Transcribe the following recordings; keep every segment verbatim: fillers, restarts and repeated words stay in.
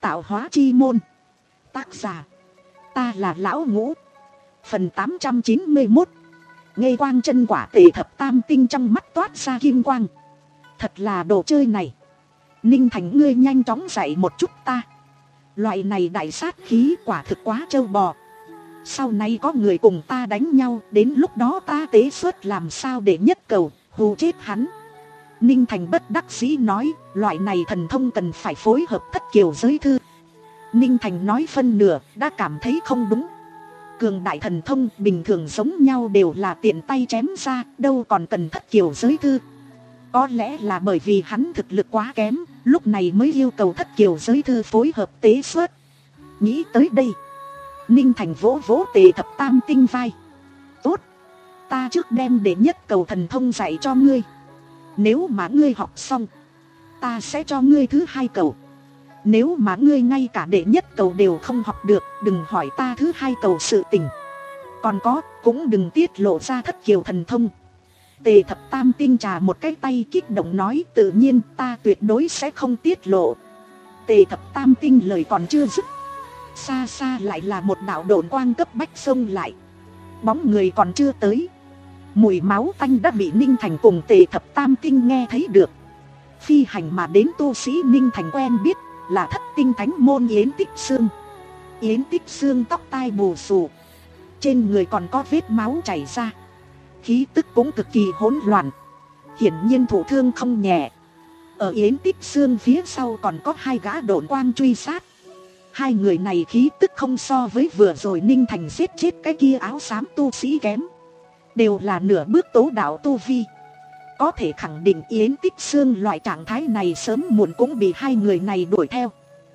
Tạo hóa chi môn. Tác giả, ta là Lão Ngũ. Phần tám trăm chín mươi mốt. Ngây quang chân quả. Tề thập tam tinh trong mắt toát ra kim quang. Thật là đồ chơi này. Ninh Thành, ngươi nhanh chóng dạy một chút ta. Loại này đại sát khí quả thực quá trâu bò. Sau này có người cùng ta đánh nhau, đến lúc đó ta tế xuất làm sao để nhất cầu, hù chết hắn. Ninh Thành bất đắc dĩ nói, loại này thần thông cần phải phối hợp thất kiều giới thư. Ninh Thành nói phân nửa, đã cảm thấy không đúng. Cường đại thần thông bình thường giống nhau đều là tiện tay chém ra, đâu còn cần thất kiều giới thư. Có lẽ là bởi vì hắn thực lực quá kém, lúc này mới yêu cầu thất kiều giới thư phối hợp tế xuất. Nghĩ tới đây, Ninh Thành vỗ vỗ Tề thập tam tinh vai. Tốt, ta trước đem đệ nhất cầu thần thông dạy cho ngươi. Nếu mà ngươi học xong, ta sẽ cho ngươi thứ hai cầu. Nếu mà ngươi ngay cả đệ nhất cầu đều không học được, đừng hỏi ta thứ hai cầu sự tình. Còn có, cũng đừng tiết lộ ra thất kiều thần thông. Tề thập tam tinh trà một cái tay kích động nói, tự nhiên ta tuyệt đối sẽ không tiết lộ. Tề thập tam tinh lời còn chưa dứt, xa xa lại là một đạo độn quang cấp bách xông lại. Bóng người còn chưa tới, mùi máu tanh đã bị Ninh Thành cùng Tề thập tam tinh nghe thấy được. Phi hành mà đến tu sĩ Ninh Thành quen biết là thất tinh thánh môn Yến Tích Xương. Yến Tích Xương tóc tai bù xù, trên người còn có vết máu chảy ra, khí tức cũng cực kỳ hỗn loạn, hiển nhiên thụ thương không nhẹ. Ở Yến Tích Xương phía sau còn có hai gã độn quang truy sát. Hai người này khí tức không so với vừa rồi Ninh Thành giết chết cái kia áo xám tu sĩ kém, đều là nửa bước tố đạo tu vi. Có thể khẳng định Yến Tích Xương loại trạng thái này sớm muộn cũng bị hai người này đuổi theo.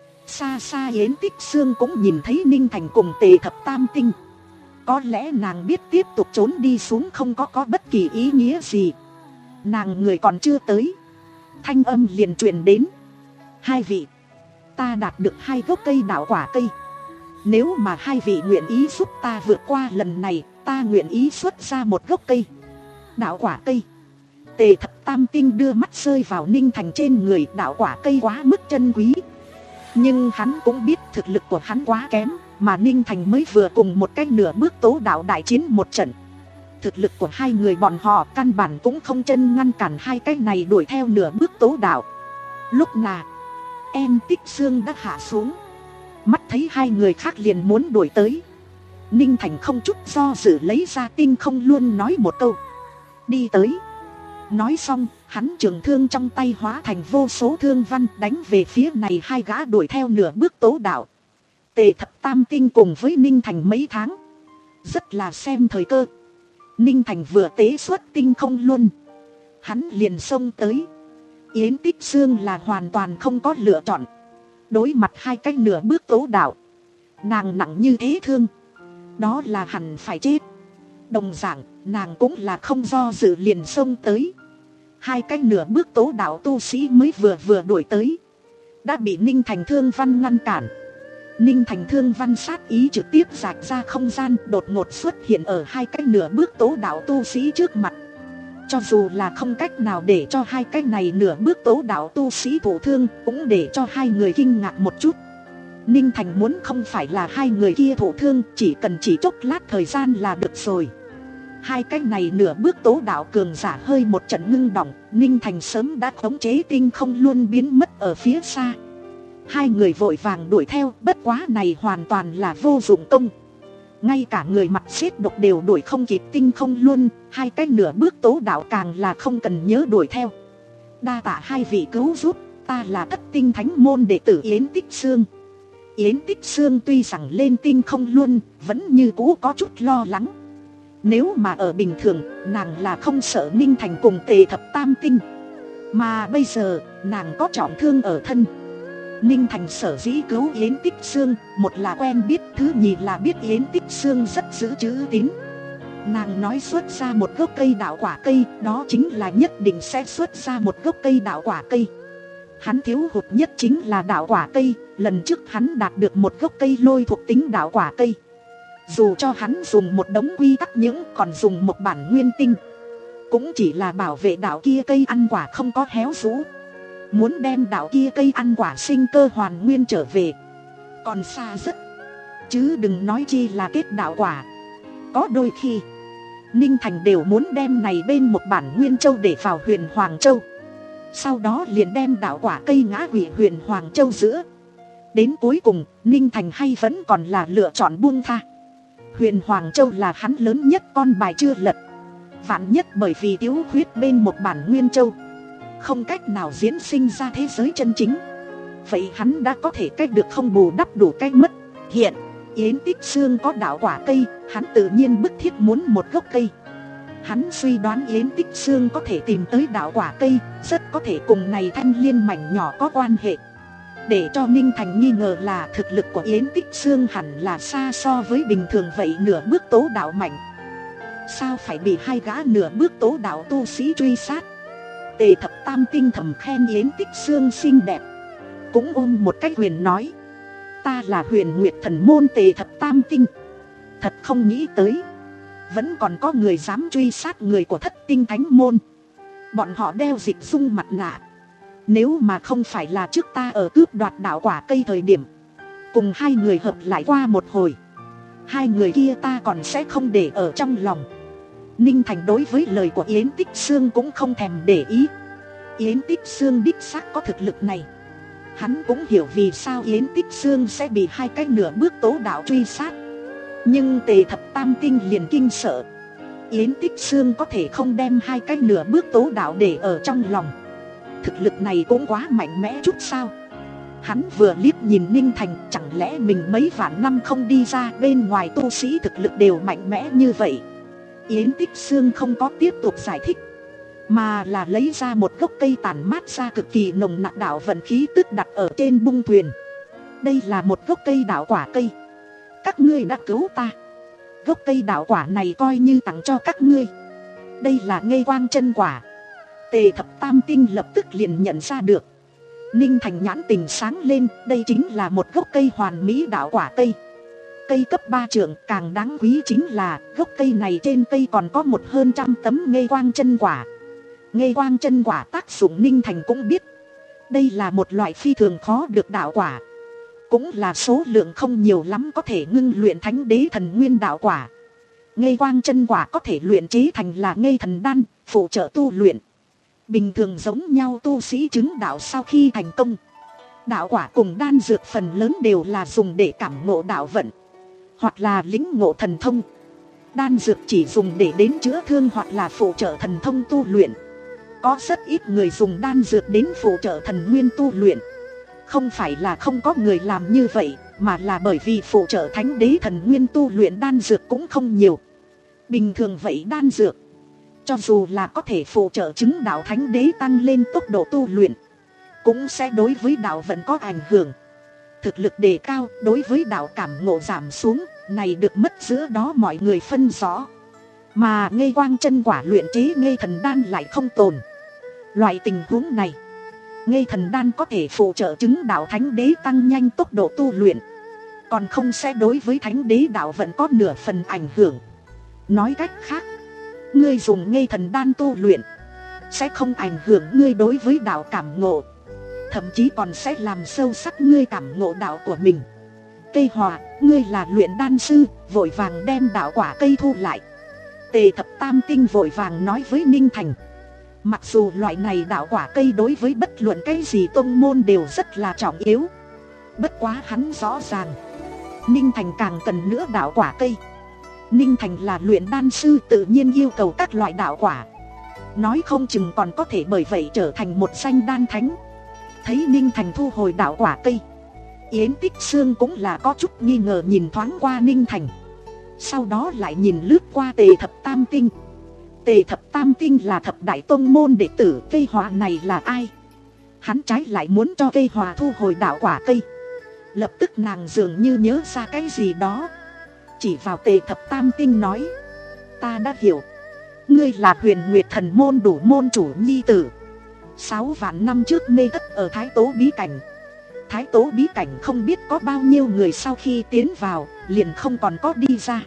Xa xa Yến Tích Xương cũng nhìn thấy Ninh Thành cùng Tề thập tam tinh. Có lẽ nàng biết tiếp tục trốn đi xuống không có có bất kỳ ý nghĩa gì. Nàng người còn chưa tới, thanh âm liền truyền đến. Hai vị, ta đạt được hai gốc cây đạo quả cây. Nếu mà hai vị nguyện ý giúp ta vượt qua lần này, ta nguyện ý xuất ra một gốc cây đạo quả cây. Tề thập tam tinh đưa mắt rơi vào Ninh Thành trên người. Đạo quả cây quá mức chân quý, nhưng hắn cũng biết thực lực của hắn quá kém, mà Ninh Thành mới vừa cùng một cách nửa bước tố đạo đại chiến một trận. Thực lực của hai người bọn họ căn bản cũng không chân ngăn cản hai cái này đuổi theo nửa bước tố đạo. Lúc nào Em Tích Xương đã hạ xuống, mắt thấy hai người khác liền muốn đuổi tới, Ninh Thành không chút do dự lấy ra tinh không luôn nói một câu, đi tới. Nói xong, hắn trường thương trong tay hóa thành vô số thương văn đánh về phía này hai gã đuổi theo nửa bước tố đạo. Tề thập tam tinh cùng với Ninh Thành mấy tháng, rất là xem thời cơ. Ninh Thành vừa tế xuất tinh không luôn, hắn liền xông tới. Yến Tích Xương là hoàn toàn không có lựa chọn. Đối mặt hai cái nửa bước tố đạo, nàng nặng như thế thương, đó là hẳn phải chết. Đồng dạng, nàng cũng là không do dự liền xông tới. Hai cái nửa bước tố đạo tu sĩ mới vừa vừa đuổi tới, đã bị Ninh Thành thương văn ngăn cản. Ninh Thành thương văn sát ý trực tiếp rạch ra không gian, đột ngột xuất hiện ở hai cái nửa bước tố đạo tu sĩ trước mặt. Cho dù là không cách nào để cho hai cái này nửa bước tố đạo tu sĩ thụ thương, cũng để cho hai người kinh ngạc một chút. Ninh Thành muốn không phải là hai người kia thụ thương, chỉ cần chỉ chốc lát thời gian là được rồi. Hai cái này nửa bước tố đạo cường giả hơi một trận ngưng động, Ninh Thành sớm đã khống chế tinh không luôn biến mất ở phía xa. Hai người vội vàng đuổi theo, bất quá này hoàn toàn là vô dụng công. Ngay cả người mặt xếp độc đều đuổi không kịp tinh không luôn, hai cái nửa bước tố đạo càng là không cần nhớ đuổi theo. Đa tạ hai vị cứu giúp, ta là thất tinh thánh môn đệ tử Yến Tích Xương. Yến Tích Xương tuy rằng lên tinh không luôn, vẫn như cũ có chút lo lắng. Nếu mà ở bình thường, nàng là không sợ Ninh Thành cùng Tề thập tam tinh. Mà bây giờ, nàng có trọng thương ở thân. Ninh Thành sở dĩ cứu Yến Tích Xương, một là quen biết, thứ nhì là biết Yến Tích Xương rất giữ chữ tín. Nàng nói xuất ra một gốc cây đạo quả cây, đó chính là nhất định sẽ xuất ra một gốc cây đạo quả cây. Hắn thiếu hụt nhất chính là đạo quả cây, lần trước hắn đạt được một gốc cây lôi thuộc tính đạo quả cây. Dù cho hắn dùng một đống quy tắc những còn dùng một bản nguyên tinh, cũng chỉ là bảo vệ đạo kia cây ăn quả không có héo rũ. Muốn đem đạo kia cây ăn quả sinh cơ hoàn nguyên trở về còn xa rất, chứ đừng nói chi là kết đạo quả. Có đôi khi Ninh Thành đều muốn đem này bên một bản Nguyên Châu để vào huyền Hoàng Châu, sau đó liền đem đạo quả cây ngã hủy huyền Hoàng Châu giữa. Đến cuối cùng Ninh Thành hay vẫn còn là lựa chọn buông tha. Huyền Hoàng Châu là hắn lớn nhất con bài chưa lật, vạn nhất bởi vì thiếu khuyết bên một bản Nguyên Châu, không cách nào diễn sinh ra thế giới chân chính, vậy hắn đã có thể cách được không bù đắp đủ cách mất. Hiện Yến Tích Xương có đạo quả cây, hắn tự nhiên bức thiết muốn một gốc cây. Hắn suy đoán Yến Tích Xương có thể tìm tới đạo quả cây, rất có thể cùng này thanh liên mảnh nhỏ có quan hệ. Để cho Ninh Thành nghi ngờ là thực lực của Yến Tích Xương hẳn là xa so với bình thường vậy nửa bước tố đạo mạnh. Sao phải bị hai gã nửa bước tố đạo tu sĩ truy sát? Tề Thập Tam Tinh thầm khen Yến Tích Xương xinh đẹp, cũng ôm một cách huyền nói: ta là Huyền Nguyệt Thần Môn Tề Thập Tam Tinh. Thật không nghĩ tới vẫn còn có người dám truy sát người của Thất Tinh Thánh Môn. Bọn họ đeo dịch dung mặt nạ, nếu mà không phải là trước ta ở cướp đoạt đạo quả cây thời điểm cùng hai người hợp lại qua một hồi, hai người kia ta còn sẽ không để ở trong lòng. Ninh Thành đối với lời của Yến Tích Xương cũng không thèm để ý. Yến Tích Xương đích xác có thực lực này. Hắn cũng hiểu vì sao Yến Tích Xương sẽ bị hai cái nửa bước tố đạo truy sát. Nhưng Tề Thập Tam Tinh liền kinh sợ. Yến Tích Xương có thể không đem hai cái nửa bước tố đạo để ở trong lòng. Thực lực này cũng quá mạnh mẽ chút sao. Hắn vừa liếc nhìn Ninh Thành, chẳng lẽ mình mấy vạn năm không đi ra, bên ngoài tu sĩ thực lực đều mạnh mẽ như vậy. Yến Tích Xương không có tiếp tục giải thích, mà là lấy ra một gốc cây tản mát ra cực kỳ nồng nặc đạo vận khí tức đặt ở trên bung thuyền. Đây là một gốc cây đạo quả cây, các ngươi đã cứu ta, gốc cây đạo quả này coi như tặng cho các ngươi. Đây là Ngây Quang Chân Quả. Tề Thập Tam Tinh lập tức liền nhận ra được. Ninh Thành nhãn tình sáng lên, đây chính là một gốc cây hoàn mỹ đạo quả cây. Cây cấp ba trượng, càng đáng quý chính là gốc cây này trên cây còn có một hơn trăm tấm Ngây Quang Chân Quả. Ngây Quang Chân Quả tác dụng Ninh Thành cũng biết. Đây là một loại phi thường khó được đạo quả, cũng là số lượng không nhiều lắm có thể ngưng luyện Thánh Đế Thần Nguyên đạo quả. Ngây Quang Chân Quả có thể luyện chế thành là Ngây Thần Đan, phụ trợ tu luyện. Bình thường giống nhau tu sĩ chứng đạo sau khi thành công, đạo quả cùng đan dược phần lớn đều là dùng để cảm ngộ đạo vận, hoặc là lĩnh ngộ thần thông. Đan dược chỉ dùng để đến chữa thương hoặc là phụ trợ thần thông tu luyện. Có rất ít người dùng đan dược đến phụ trợ thần nguyên tu luyện. Không phải là không có người làm như vậy, mà là bởi vì phụ trợ Thánh Đế Thần Nguyên tu luyện đan dược cũng không nhiều. Bình thường vậy đan dược, cho dù là có thể phụ trợ chứng đạo Thánh Đế tăng lên tốc độ tu luyện, cũng sẽ đối với đạo vận có ảnh hưởng. Thực lực đề cao, đối với đạo cảm ngộ giảm xuống, này được mất giữa đó mọi người phân rõ. Mà Ngây Quang Chân Quả luyện chế Ngây Thần Đan lại không tồn. Loại tình huống này, Ngây Thần Đan có thể phụ trợ chứng đạo Thánh Đế tăng nhanh tốc độ tu luyện, còn không sẽ đối với Thánh Đế đạo vận có nửa phần ảnh hưởng. Nói cách khác, ngươi dùng Ngây Thần Đan tu luyện sẽ không ảnh hưởng ngươi đối với đạo cảm ngộ, thậm chí còn sẽ làm sâu sắc ngươi cảm ngộ đạo của mình. Cây Hòa, ngươi là luyện đan sư, vội vàng đem đạo quả cây thu lại. Tề Thập Tam Tinh vội vàng nói với Ninh Thành. Mặc dù loại này đạo quả cây đối với bất luận cái gì tông môn đều rất là trọng yếu, bất quá hắn rõ ràng Ninh Thành càng cần nữa đạo quả cây. Ninh Thành là luyện đan sư, tự nhiên yêu cầu các loại đạo quả, nói không chừng còn có thể bởi vậy trở thành một danh đan thánh. Thấy Ninh Thành thu hồi đạo quả cây, Yến Tích Xương cũng là có chút nghi ngờ nhìn thoáng qua Ninh Thành, sau đó lại nhìn lướt qua Tề Thập Tam Tinh. Tề Thập Tam Tinh là thập đại tông môn đệ tử, Cây Hòa này là ai? Hắn trái lại muốn cho Cây Hòa thu hồi đạo quả cây. Lập tức nàng dường như nhớ ra cái gì đó, chỉ vào Tề Thập Tam Tinh nói: ta đã hiểu, ngươi là Huyền Nguyệt Thần Môn Đủ môn chủ nhi tử. Sáu vạn năm trước mê thất ở Thái Tố bí cảnh. Thái Tố bí cảnh không biết có bao nhiêu người sau khi tiến vào liền không còn có đi ra.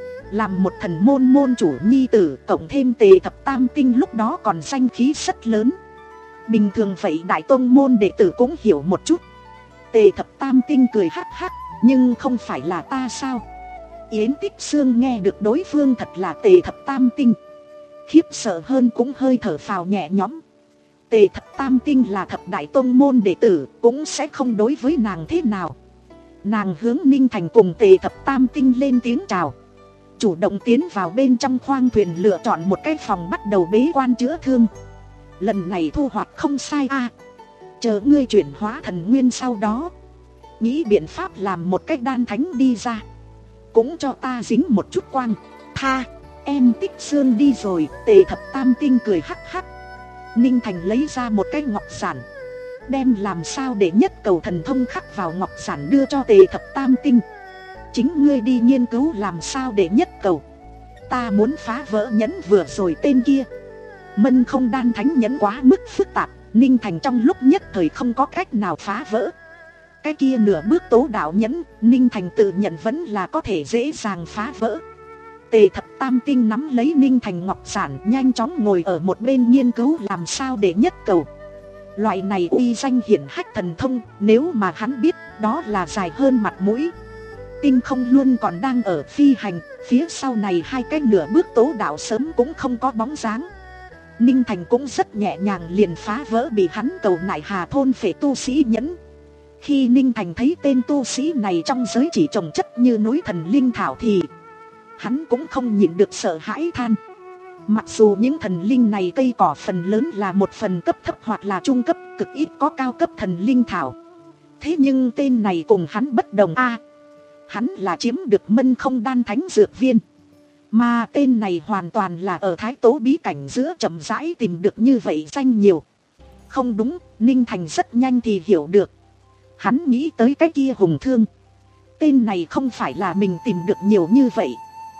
Làm một thần môn môn chủ nhi tử, cộng thêm Tề Thập Tam Tinh lúc đó còn danh khí rất lớn. Bình thường vậy đại tông môn đệ tử cũng hiểu một chút. Tề thập tam tinh cười hắc hắc, nhưng không phải là ta sao? Yến Tích Xương nghe được đối phương thật là Tề thập tam tinh, khiếp sợ hơn cũng hơi thở phào nhẹ nhõm. Tề thập tam tinh là thập đại tông môn đệ tử, cũng sẽ không đối với nàng thế nào. Nàng hướng Ninh Thành cùng Tề thập tam tinh lên tiếng chào, chủ động tiến vào bên trong khoang thuyền, lựa chọn một cái phòng bắt đầu bế quan chữa thương. Lần này thu hoạch không sai a, à. Chờ ngươi chuyển hóa thần nguyên sau đó, nghĩ biện pháp làm một cái đan thánh đi ra, cũng cho ta dính một chút quang. Tha, em Tích Xương đi rồi. Tề thập tam tinh cười hắc hắc. Ninh Thành lấy ra một cái ngọc giản, đem làm sao để nhất cầu thần thông khắc vào ngọc giản đưa cho Tề thập tam tinh. Chính ngươi đi nghiên cứu làm sao để nhất cầu, ta muốn phá vỡ nhẫn vừa rồi tên kia. Mân không đan thánh nhẫn quá mức phức tạp, Ninh Thành trong lúc nhất thời không có cách nào phá vỡ. Cái kia nửa bước tố đạo nhẫn, Ninh Thành tự nhận vẫn là có thể dễ dàng phá vỡ. Tề thập tam tinh nắm lấy Ninh Thành ngọc giản, nhanh chóng ngồi ở một bên nghiên cứu làm sao để nhất cầu. Loại này uy danh hiển hách thần thông, nếu mà hắn biết, đó là dài hơn mặt mũi. Tinh không luôn còn đang ở phi hành, phía sau này hai cái nửa bước tố đạo sớm cũng không có bóng dáng. Ninh Thành cũng rất nhẹ nhàng liền phá vỡ bị hắn cầu nại hà thôn phệ tu sĩ nhẫn. Khi Ninh Thành thấy tên tu sĩ này trong giới chỉ trồng chất như núi thần linh thảo thì hắn cũng không nhịn được sợ hãi than. Mặc dù những thần linh này cây cỏ phần lớn là một phần cấp thấp hoặc là trung cấp, cực ít có cao cấp thần linh thảo, thế nhưng tên này cùng hắn bất đồng a. À, hắn là chiếm được mân không đan thánh dược viên, mà tên này hoàn toàn là ở thái tố bí cảnh giữa chậm rãi tìm được như vậy danh nhiều. Không đúng, Ninh Thành rất nhanh thì hiểu được. Hắn nghĩ tới cái kia hùng thương. Tên này không phải là mình tìm được nhiều như vậy,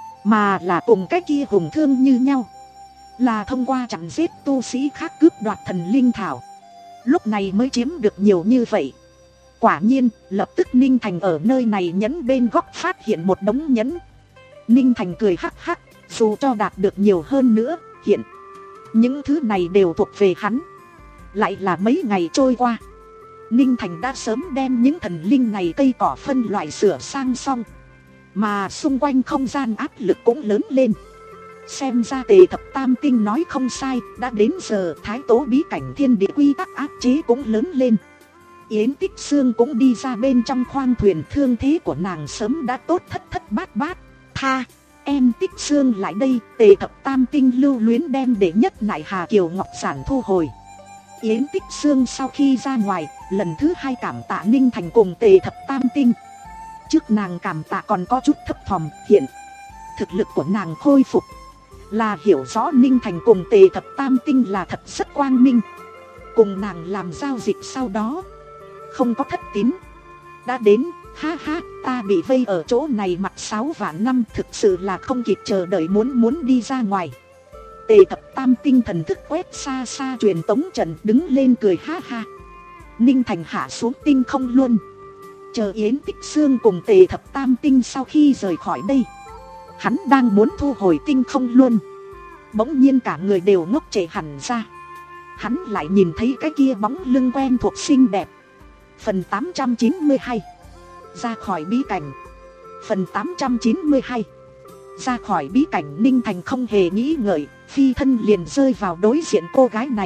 mà là cùng cái kia hùng thương như nhau, là thông qua chặn giết tu sĩ khác cướp đoạt thần linh thảo, lúc này mới chiếm được nhiều như vậy. Quả nhiên, lập tức Ninh Thành ở nơi này nhẫn bên góc phát hiện một đống nhẫn. Ninh Thành cười hắc hắc, dù cho đạt được nhiều hơn nữa, hiện những thứ này đều thuộc về hắn. Lại là mấy ngày trôi qua, Ninh Thành đã sớm đem những thần linh này cây cỏ phân loại sửa sang xong, mà xung quanh không gian áp lực cũng lớn lên. Xem ra Tề thập tam tinh nói không sai, đã đến giờ thái tố bí cảnh thiên địa quy tắc áp chế cũng lớn lên. Yến Tích Xương cũng đi ra bên trong khoang thuyền, thương thế của nàng sớm đã tốt thất thất bát bát. Tha, em Tích Xương lại đây. Tề thập tam tinh lưu luyến đem để nhất nại hà kiều ngọc giản thu hồi. Yến Tích Xương sau khi ra ngoài, lần thứ hai cảm tạ Ninh Thành cùng Tề thập tam tinh. Trước nàng cảm tạ còn có chút thấp thỏm, hiện thực lực của nàng khôi phục, là hiểu rõ Ninh Thành cùng Tề thập tam tinh là thật rất quang minh. Cùng nàng làm giao dịch sau đó, không có thất tín. Đã đến, ha ha, ta bị vây ở chỗ này mặt sáu vạn năm, thực sự là không kịp chờ đợi muốn muốn đi ra ngoài. Tề thập tam tinh thần thức quét xa xa truyền tống trận, đứng lên cười ha ha. Ninh Thành hạ xuống tinh không luôn, chờ Yến Tích Xương cùng Tề thập tam tinh sau khi rời khỏi đây. Hắn đang muốn thu hồi tinh không luôn, bỗng nhiên cả người đều ngốc trệ hẳn ra. Hắn lại nhìn thấy cái kia bóng lưng quen thuộc xinh đẹp. Phần tám trăm chín mươi hai, ra khỏi bí cảnh. Phần tám trăm chín mươi hai, ra khỏi bí cảnh. Ninh Thành không hề nghĩ ngợi, phi thân liền rơi vào đối diện cô gái này.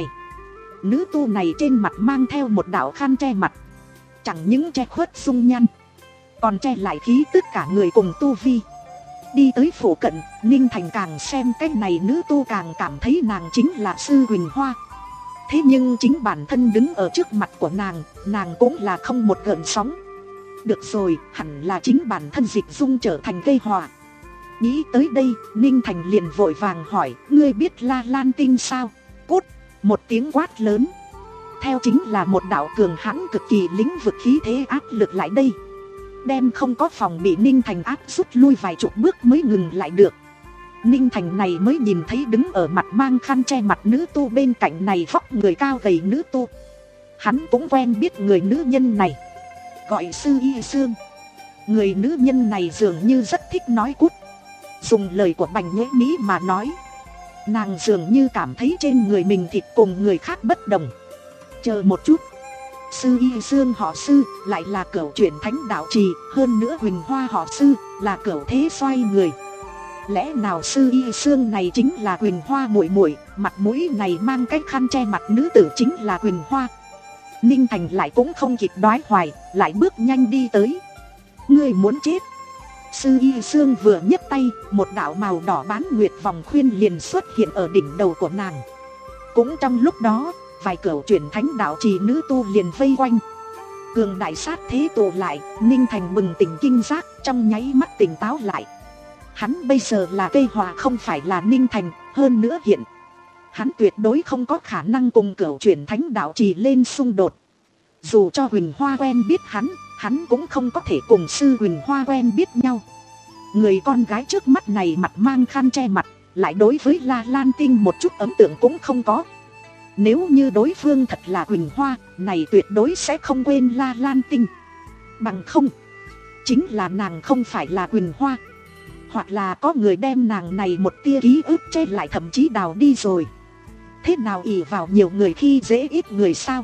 Nữ tu này trên mặt mang theo một đạo khăn che mặt, chẳng những che khuất dung nhan, còn che lại khí tức cả người cùng tu vi. Đi tới phủ cận, Ninh Thành càng xem cái này nữ tu càng cảm thấy nàng chính là Sư Huỳnh Hoa. Thế nhưng chính bản thân đứng ở trước mặt của nàng, nàng cũng là không một gợn sóng. Được rồi, hẳn là chính bản thân Dịch Dung trở thành gây họa. Nghĩ tới đây, Ninh Thành liền vội vàng hỏi, ngươi biết La Lan Tinh sao? Cút! Một tiếng quát lớn, theo chính là một đạo cường hãn cực kỳ lĩnh vực khí thế áp lực lại đây, đem không có phòng bị Ninh Thành áp rút lui vài chục bước mới ngừng lại được. Ninh Thành này mới nhìn thấy đứng ở mặt mang khăn che mặt nữ tu bên cạnh này vóc người cao gầy nữ tu. Hắn cũng quen biết người nữ nhân này, gọi Sư Y Sương. Người nữ nhân này dường như rất thích nói cút. Dùng lời của Bành Nhễ Mỹ mà nói, nàng dường như cảm thấy trên người mình thịt cùng người khác bất đồng. Chờ một chút, Sư Y Sương họ Sư lại là cửu chuyển thánh đạo trì, hơn nữa Huỳnh Hoa họ Sư là cửu thế xoay người. Lẽ nào Sư Y Sương này chính là Huỳnh Hoa muội muội? Mặt mũi này mang cái khăn che mặt nữ tử chính là Huỳnh Hoa. Ninh Thành lại cũng không kịp đoái hoài, lại bước nhanh đi tới. Ngươi muốn chết? Sư Y Sương vừa nhấc tay, một đạo màu đỏ bán nguyệt vòng khuyên liền xuất hiện ở đỉnh đầu của nàng. Cũng trong lúc đó, vài cửu chuyển thánh đạo trì nữ tu liền vây quanh. Cường đại sát thế tụ lại, Ninh Thành bừng tỉnh kinh giác, trong nháy mắt tỉnh táo lại. Hắn bây giờ là cây hòa không phải là Ninh Thành, hơn nữa hiện hắn tuyệt đối không có khả năng cùng cửu chuyển thánh đạo trì lên xung đột. Dù cho Huỳnh Hoa quen biết hắn, hắn cũng không có thể cùng sư Huỳnh Hoa quen biết nhau. Người con gái trước mắt này mặt mang khăn che mặt, lại đối với La Lan Tinh một chút ấn tượng cũng không có. Nếu như đối phương thật là Huỳnh Hoa, này tuyệt đối sẽ không quên La Lan Tinh. Bằng không, chính là nàng không phải là Huỳnh Hoa, hoặc là có người đem nàng này một tia ký ức che lại, thậm chí đào đi rồi. Thế nào ỷ vào nhiều người khi dễ ít người sao?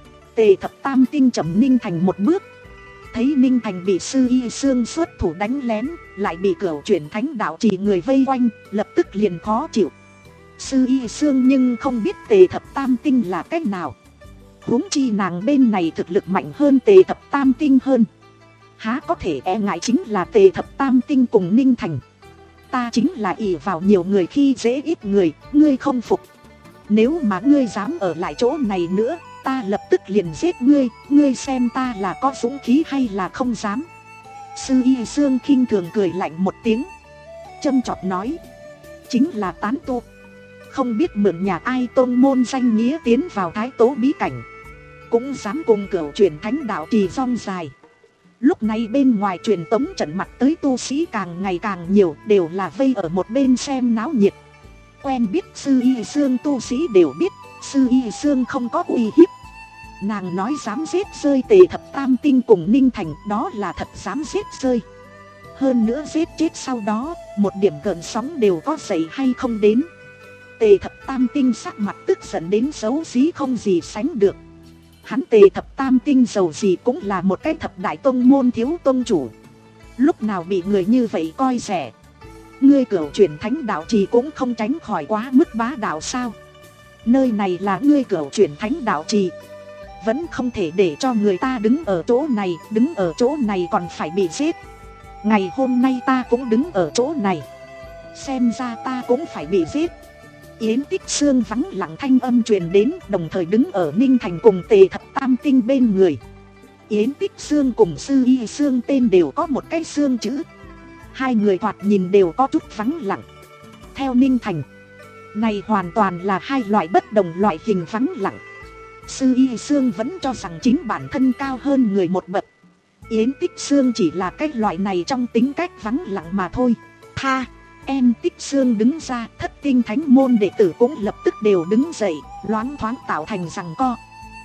Tề Thập Tam Tinh chậm Ninh Thành một bước. Thấy Ninh Thành bị Sư Y Sương xuất thủ đánh lén, lại bị cửu chuyển thánh đạo trì người vây quanh, lập tức liền khó chịu. Sư Y Sương nhưng không biết Tề Thập Tam Tinh là cách nào. Huống chi nàng bên này thực lực mạnh hơn Tề Thập Tam Tinh hơn. Há có thể e ngại chính là Tề Thập Tam Tinh cùng Ninh Thành. Ta chính là ỷ vào nhiều người khi dễ ít người, ngươi không phục. Nếu mà ngươi dám ở lại chỗ này nữa, ta lập tức liền giết ngươi, ngươi xem ta là có dũng khí hay là không dám. Sư Y Sương khinh thường cười lạnh một tiếng, châm chọc nói, chính là tán tu, không biết mượn nhà ai tôn môn danh nghĩa tiến vào Thái Tố bí cảnh, cũng dám cùng cửu chuyển thánh đạo trì rong dài. Lúc này bên ngoài truyền tống trận mặt tới tu sĩ càng ngày càng nhiều, đều là vây ở một bên xem náo nhiệt. Quen biết Sư Y Sương tu sĩ đều biết, Sư Y Sương không có uy hiếp. Nàng nói dám giết rơi Tề Thập Tam Tinh cùng Ninh Thành, đó là thật dám giết rơi. Hơn nữa giết chết sau đó, một điểm gợn sóng đều có dậy hay không đến. Tề Thập Tam Tinh sắc mặt tức giận đến xấu xí không gì sánh được. Hắn Tề Thập Tam Tinh giàu gì cũng là một cái thập đại tông môn thiếu tông chủ, lúc nào bị người như vậy coi rẻ. Ngươi cửu chuyển thánh đạo trì cũng không tránh khỏi quá mức bá đạo sao? Nơi này là ngươi cửu chuyển thánh đạo trì, vẫn không thể để cho người ta đứng ở chỗ này, đứng ở chỗ này còn phải bị giết. Ngày hôm nay ta cũng đứng ở chỗ này, xem ra ta cũng phải bị giết. Yến Tích Sương vắng lặng thanh âm truyền đến, đồng thời đứng ở Ninh Thành cùng Tề Thập Tam Tinh bên người. Yến Tích Sương cùng Sư Y Sương tên đều có một cái xương chữ, hai người thoạt nhìn đều có chút vắng lặng. Theo Ninh Thành, này hoàn toàn là hai loại bất đồng loại hình vắng lặng. Sư Y Sương vẫn cho rằng chính bản thân cao hơn người một bậc, Yến Tích Sương chỉ là cái loại này trong tính cách vắng lặng mà thôi. Tha, em Tích Sương đứng ra, thất tinh thánh môn đệ tử cũng lập tức đều đứng dậy, loáng thoáng tạo thành giằng co.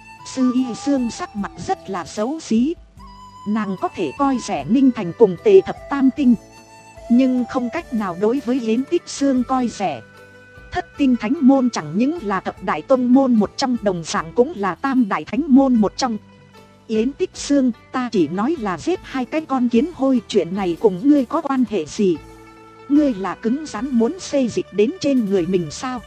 Sư Y Sương sắc mặt rất là xấu xí. Nàng có thể coi rẻ Ninh Thành cùng Tề Thập Tam Tinh, nhưng không cách nào đối với Yến Tích Sương coi rẻ. Thất tinh thánh môn chẳng những là thập đại tông môn một trong, đồng dạng cũng là tam đại thánh môn một trong. Yến Tích Sương, ta chỉ nói là giết hai cái con kiến hôi, chuyện này cùng ngươi có quan hệ gì? Ngươi là cứng rắn muốn xê dịch đến trên người mình sao?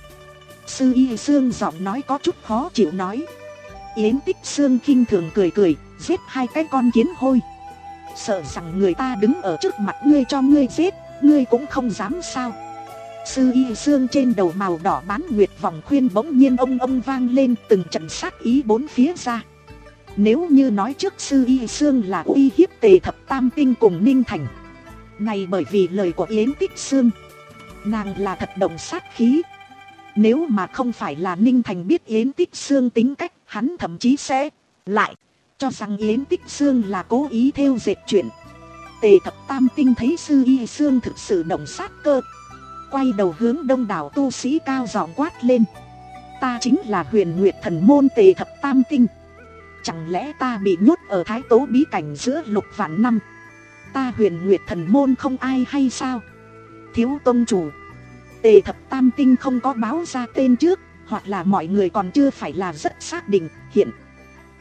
Sư Y Sương giọng nói có chút khó chịu nói. Yến Tích Sương khinh thường cười cười, giết hai cái con kiến hôi, sợ rằng người ta đứng ở trước mặt ngươi cho ngươi giết, ngươi cũng không dám sao? Sư Y Sương trên đầu màu đỏ bán nguyệt vòng khuyên bỗng nhiên ông ông vang lên, từng trận sát ý bốn phía ra. Nếu như nói trước Sư Y Sương là uy hiếp Tề Thập Tam Tinh cùng Ninh Thành, này bởi vì lời của Yến Tích Sương, nàng là thật động sát khí. Nếu mà không phải là Ninh Thành biết Yến Tích Sương tính cách, hắn thậm chí sẽ lại cho rằng Yến Tích Sương là cố ý thêu dệt chuyện. Tề Thập Tam Tinh thấy Sư Y Sương thực sự động sát cơ, quay đầu hướng đông đảo tu sĩ cao giọng quát lên. Ta chính là Huyền Nguyệt Thần Môn Tề Thập Tam Tinh. Chẳng lẽ ta bị nhốt ở Thái Tố bí cảnh giữa lục vạn năm, ta Huyền Nguyệt Thần Môn không ai hay sao? Thiếu tông chủ, Tề Thập Tam Tinh không có báo ra tên trước, hoặc là mọi người còn chưa phải là rất xác định. Hiện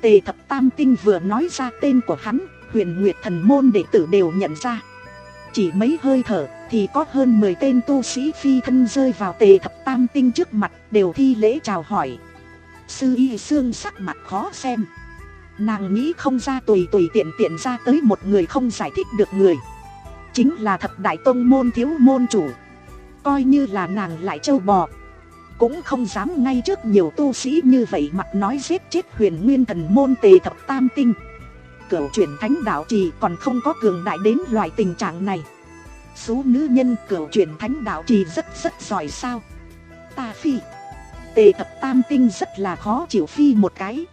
Tề thập tam tinh vừa nói ra tên của hắn, Huyền Nguyệt thần môn đệ tử đều nhận ra. Chỉ mấy hơi thở thì có hơn mười tên tu sĩ phi thân rơi vào Tề thập tam tinh trước mặt, đều thi lễ chào hỏi. Sư Y Sương sắc mặt khó xem. Nàng nghĩ không ra tùy tùy tiện tiện ra tới một người không giải thích được người. Chính là thập đại tông môn thiếu môn chủ. Coi như là nàng lại trâu bò, cũng không dám ngay trước nhiều tu sĩ như vậy mặt nói giết chết Huyền Nguyên thần môn Tề thập tam tinh. Cửu chuyển thánh đạo trì còn không có cường đại đến loại tình trạng này. Số nữ nhân cửu chuyển thánh đạo trì rất rất giỏi sao? Ta phi. Tề thập tam tinh rất là khó chịu phi một cái.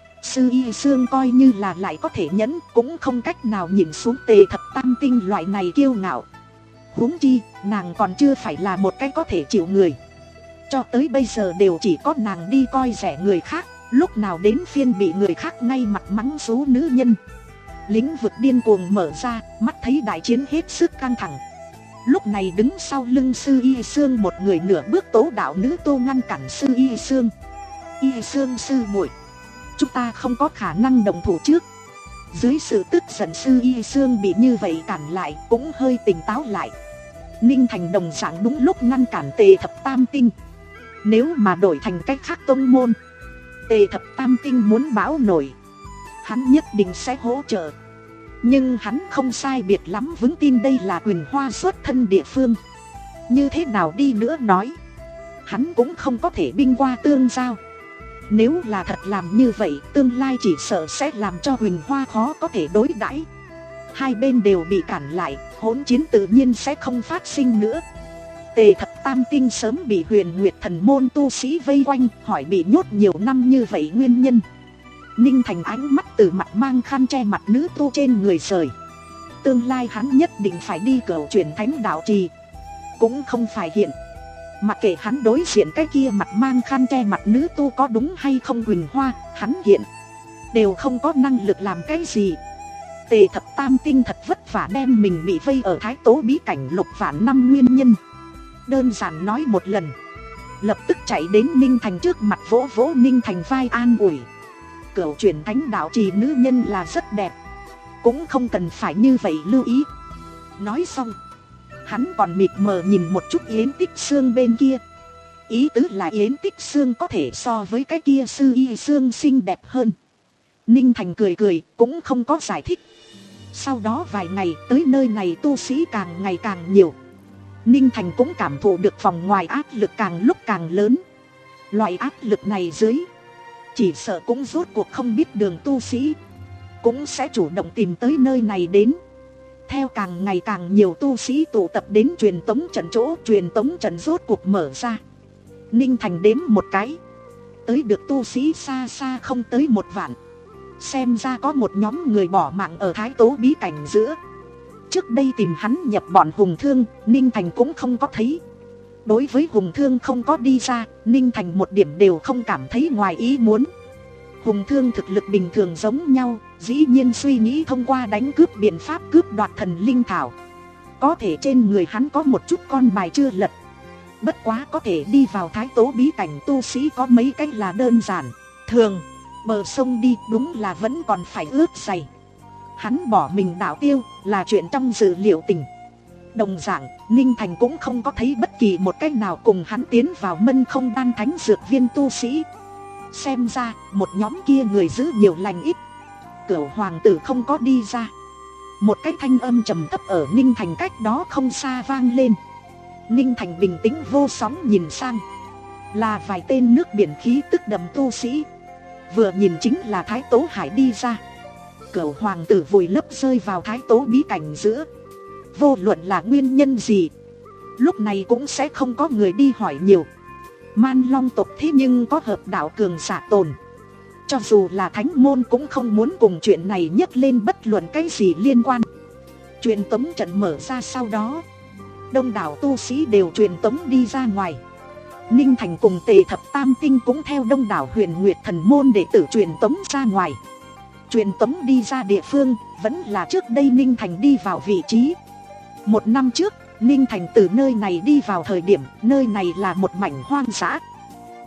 Sư Y Sương coi như là lại có thể nhẫn, cũng không cách nào nhìn xuống Tề thập tam tinh loại này kiêu ngạo. Huống chi nàng còn chưa phải là một cái có thể chịu người. Cho tới bây giờ đều chỉ có nàng đi coi rẻ người khác, lúc nào đến phiên bị người khác ngay mặt mắng số nữ nhân. Lĩnh vực điên cuồng mở ra, mắt thấy đại chiến hết sức căng thẳng. Lúc này đứng sau lưng Sư Y Sương một người nửa bước tố đạo nữ tô ngăn cản Sư Y Sương. Y Sương sư muội, chúng ta không có khả năng đồng thủ trước. Dưới sự tức giận Sư Y Sương bị như vậy cản lại, cũng hơi tỉnh táo lại. Ninh Thành đồng dạng đúng lúc ngăn cản Tề thập tam tinh. Nếu mà đổi thành cách khác tông môn, Tề thập tam tinh muốn bão nổi, hắn nhất định sẽ hỗ trợ. Nhưng hắn không sai biệt lắm vững tin đây là Quỳnh Hoa xuất thân địa phương. Như thế nào đi nữa nói, hắn cũng không có thể binh qua tương giao. Nếu là thật làm như vậy, tương lai chỉ sợ sẽ làm cho Quỳnh Hoa khó có thể đối đãi. Hai bên đều bị cản lại, hỗn chiến tự nhiên sẽ không phát sinh nữa. Tề thập tam tinh sớm bị Huyền Nguyệt thần môn tu sĩ vây quanh, hỏi bị nhốt nhiều năm như vậy nguyên nhân. Ninh Thành ánh mắt từ mặt mang khăn che mặt nữ tu trên người rời. Tương lai hắn nhất định phải đi cửu chuyển thánh đạo trì, cũng không phải hiện. Mặc kệ hắn đối diện cái kia mặt mang khăn che mặt nữ tu có đúng hay không Quỳnh Hoa, hắn hiện đều không có năng lực làm cái gì. Tề thập tam tinh thật vất vả đem mình bị vây ở Thái Tố bí cảnh lục vạn năm nguyên nhân đơn giản nói một lần, lập tức chạy đến Ninh Thành trước mặt vỗ vỗ Ninh Thành vai an ủi. Cửu chuyển thánh đạo trì nữ nhân là rất đẹp, cũng không cần phải như vậy lưu ý. Nói xong, hắn còn mịt mờ nhìn một chút Yến Tích Xương bên kia. Ý tứ là Yến Tích Xương có thể so với cái kia Sư Y Xương xinh đẹp hơn. Ninh Thành cười cười, cũng không có giải thích. Sau đó vài ngày tới nơi này tu sĩ càng ngày càng nhiều. Ninh Thành cũng cảm thụ được vòng ngoài áp lực càng lúc càng lớn. Loại áp lực này dưới, chỉ sợ cũng rốt cuộc không biết đường tu sĩ cũng sẽ chủ động tìm tới nơi này đến. Theo càng ngày càng nhiều tu sĩ tụ tập đến truyền tống trận chỗ, truyền tống trận rốt cuộc mở ra. Ninh Thành đếm một cái, tới được tu sĩ xa xa không tới một vạn. Xem ra có một nhóm người bỏ mạng ở Thái Tố bí cảnh giữa. Trước đây tìm hắn nhập bọn Hùng Thương, Ninh Thành cũng không có thấy. Đối với Hùng Thương không có đi ra, Ninh Thành một điểm đều không cảm thấy ngoài ý muốn. Hùng Thương thực lực bình thường giống nhau, dĩ nhiên suy nghĩ thông qua đánh cướp biện pháp cướp đoạt thần linh thảo. Có thể trên người hắn có một chút con bài chưa lật. Bất quá có thể đi vào Thái Tố bí cảnh tu sĩ có mấy cách là đơn giản. Thường, bờ sông đi đúng là vẫn còn phải ướt giày. Hắn bỏ mình đảo tiêu là chuyện trong dự liệu tình. Đồng dạng, Ninh Thành cũng không có thấy bất kỳ một cách nào cùng hắn tiến vào mân không đan thánh dược viên tu sĩ. Xem ra, một nhóm kia người giữ nhiều lành ít. Cửu hoàng tử không có đi ra. Một cái thanh âm trầm thấp ở Ninh Thành cách đó không xa vang lên. Ninh Thành bình tĩnh vô sóng nhìn sang. Là vài tên nước biển khí tức đậm tu sĩ. Vừa nhìn chính là Thái Tố Hải đi ra. Cửu hoàng tử vùi lấp rơi vào Thái Tố bí cảnh giữa. Vô luận là nguyên nhân gì, lúc này cũng sẽ không có người đi hỏi nhiều. Man Long tộc thế nhưng có hợp đạo cường giả tồn. Cho dù là thánh môn cũng không muốn cùng chuyện này nhấc lên bất luận cái gì liên quan. Truyền tống trận mở ra sau đó, đông đảo tu sĩ đều truyền tống đi ra ngoài. Ninh Thành cùng Tề thập tam tinh cũng theo đông đảo Huyền Nguyệt thần môn đệ tử truyền tống ra ngoài. Truyền tống đi ra địa phương vẫn là trước đây Ninh Thành đi vào vị trí. Một năm trước, Ninh Thành từ nơi này đi vào thời điểm nơi này là một mảnh hoang dã.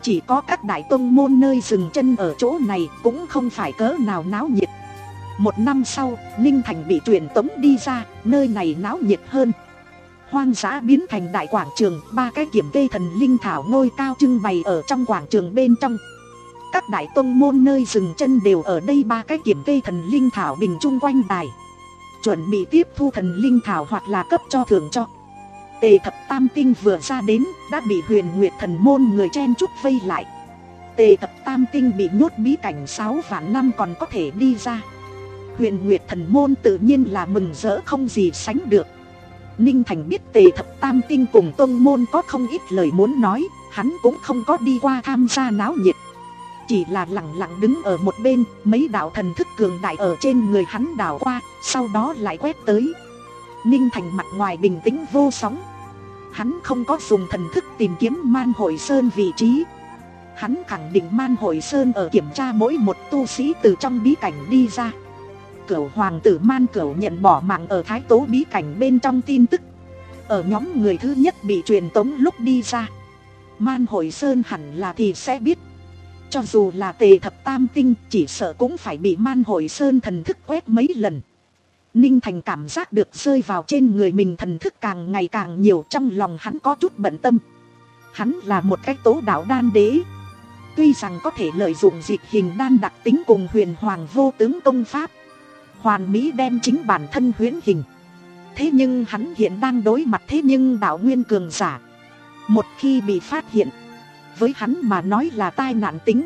Chỉ có các đại tông môn nơi dừng chân ở chỗ này cũng không phải cỡ nào náo nhiệt. Một năm sau, Ninh Thành bị truyền tống đi ra, nơi này náo nhiệt hơn. Hoang dã biến thành đại quảng trường, ba cái kiểm kê thần linh thảo ngôi cao trưng bày ở trong quảng trường bên trong. Các đại tông môn nơi dừng chân đều ở đây, ba cái kiểm kê thần linh thảo bình chung quanh đài, chuẩn bị tiếp thu thần linh thảo hoặc là cấp cho thưởng cho. Tề thập tam tinh vừa ra đến đã bị Huyền Nguyệt thần môn người chen chúc vây lại. Tề thập tam tinh bị nhốt bí cảnh sáu vạn năm còn có thể đi ra. Huyền Nguyệt thần môn tự nhiên là mừng rỡ không gì sánh được. Ninh Thành biết Tề thập tam tinh cùng tông môn có không ít lời muốn nói, hắn cũng không có đi qua tham gia náo nhiệt, chỉ là lặng lặng đứng ở một bên. Mấy đạo thần thức cường đại ở trên người hắn đảo qua, sau đó lại quét tới. Ninh Thành mặt ngoài bình tĩnh vô sóng. Hắn không có dùng thần thức tìm kiếm Man Hội Sơn vị trí. Hắn khẳng định Man Hội Sơn ở kiểm tra mỗi một tu sĩ từ trong bí cảnh đi ra. Cửu hoàng tử Man Cửu nhận bỏ mạng ở Thái Tố bí cảnh bên trong tin tức, ở nhóm người thứ nhất bị truyền tống lúc đi ra. Man Hội Sơn hẳn là thì sẽ biết. Cho dù là Tề thập tam tinh, chỉ sợ cũng phải bị Man Hội Sơn thần thức quét mấy lần. Ninh Thành cảm giác được rơi vào trên người mình thần thức càng ngày càng nhiều, trong lòng hắn có chút bận tâm. Hắn là một cái tố đạo đan đế, tuy rằng có thể lợi dụng dịch hình đan đặc tính cùng huyền hoàng vô tướng công pháp hoàn mỹ đem chính bản thân huyễn hình. Thế nhưng hắn hiện đang đối mặt thế nhưng đạo nguyên cường giả. Một khi bị phát hiện, với hắn mà nói là tai nạn tính.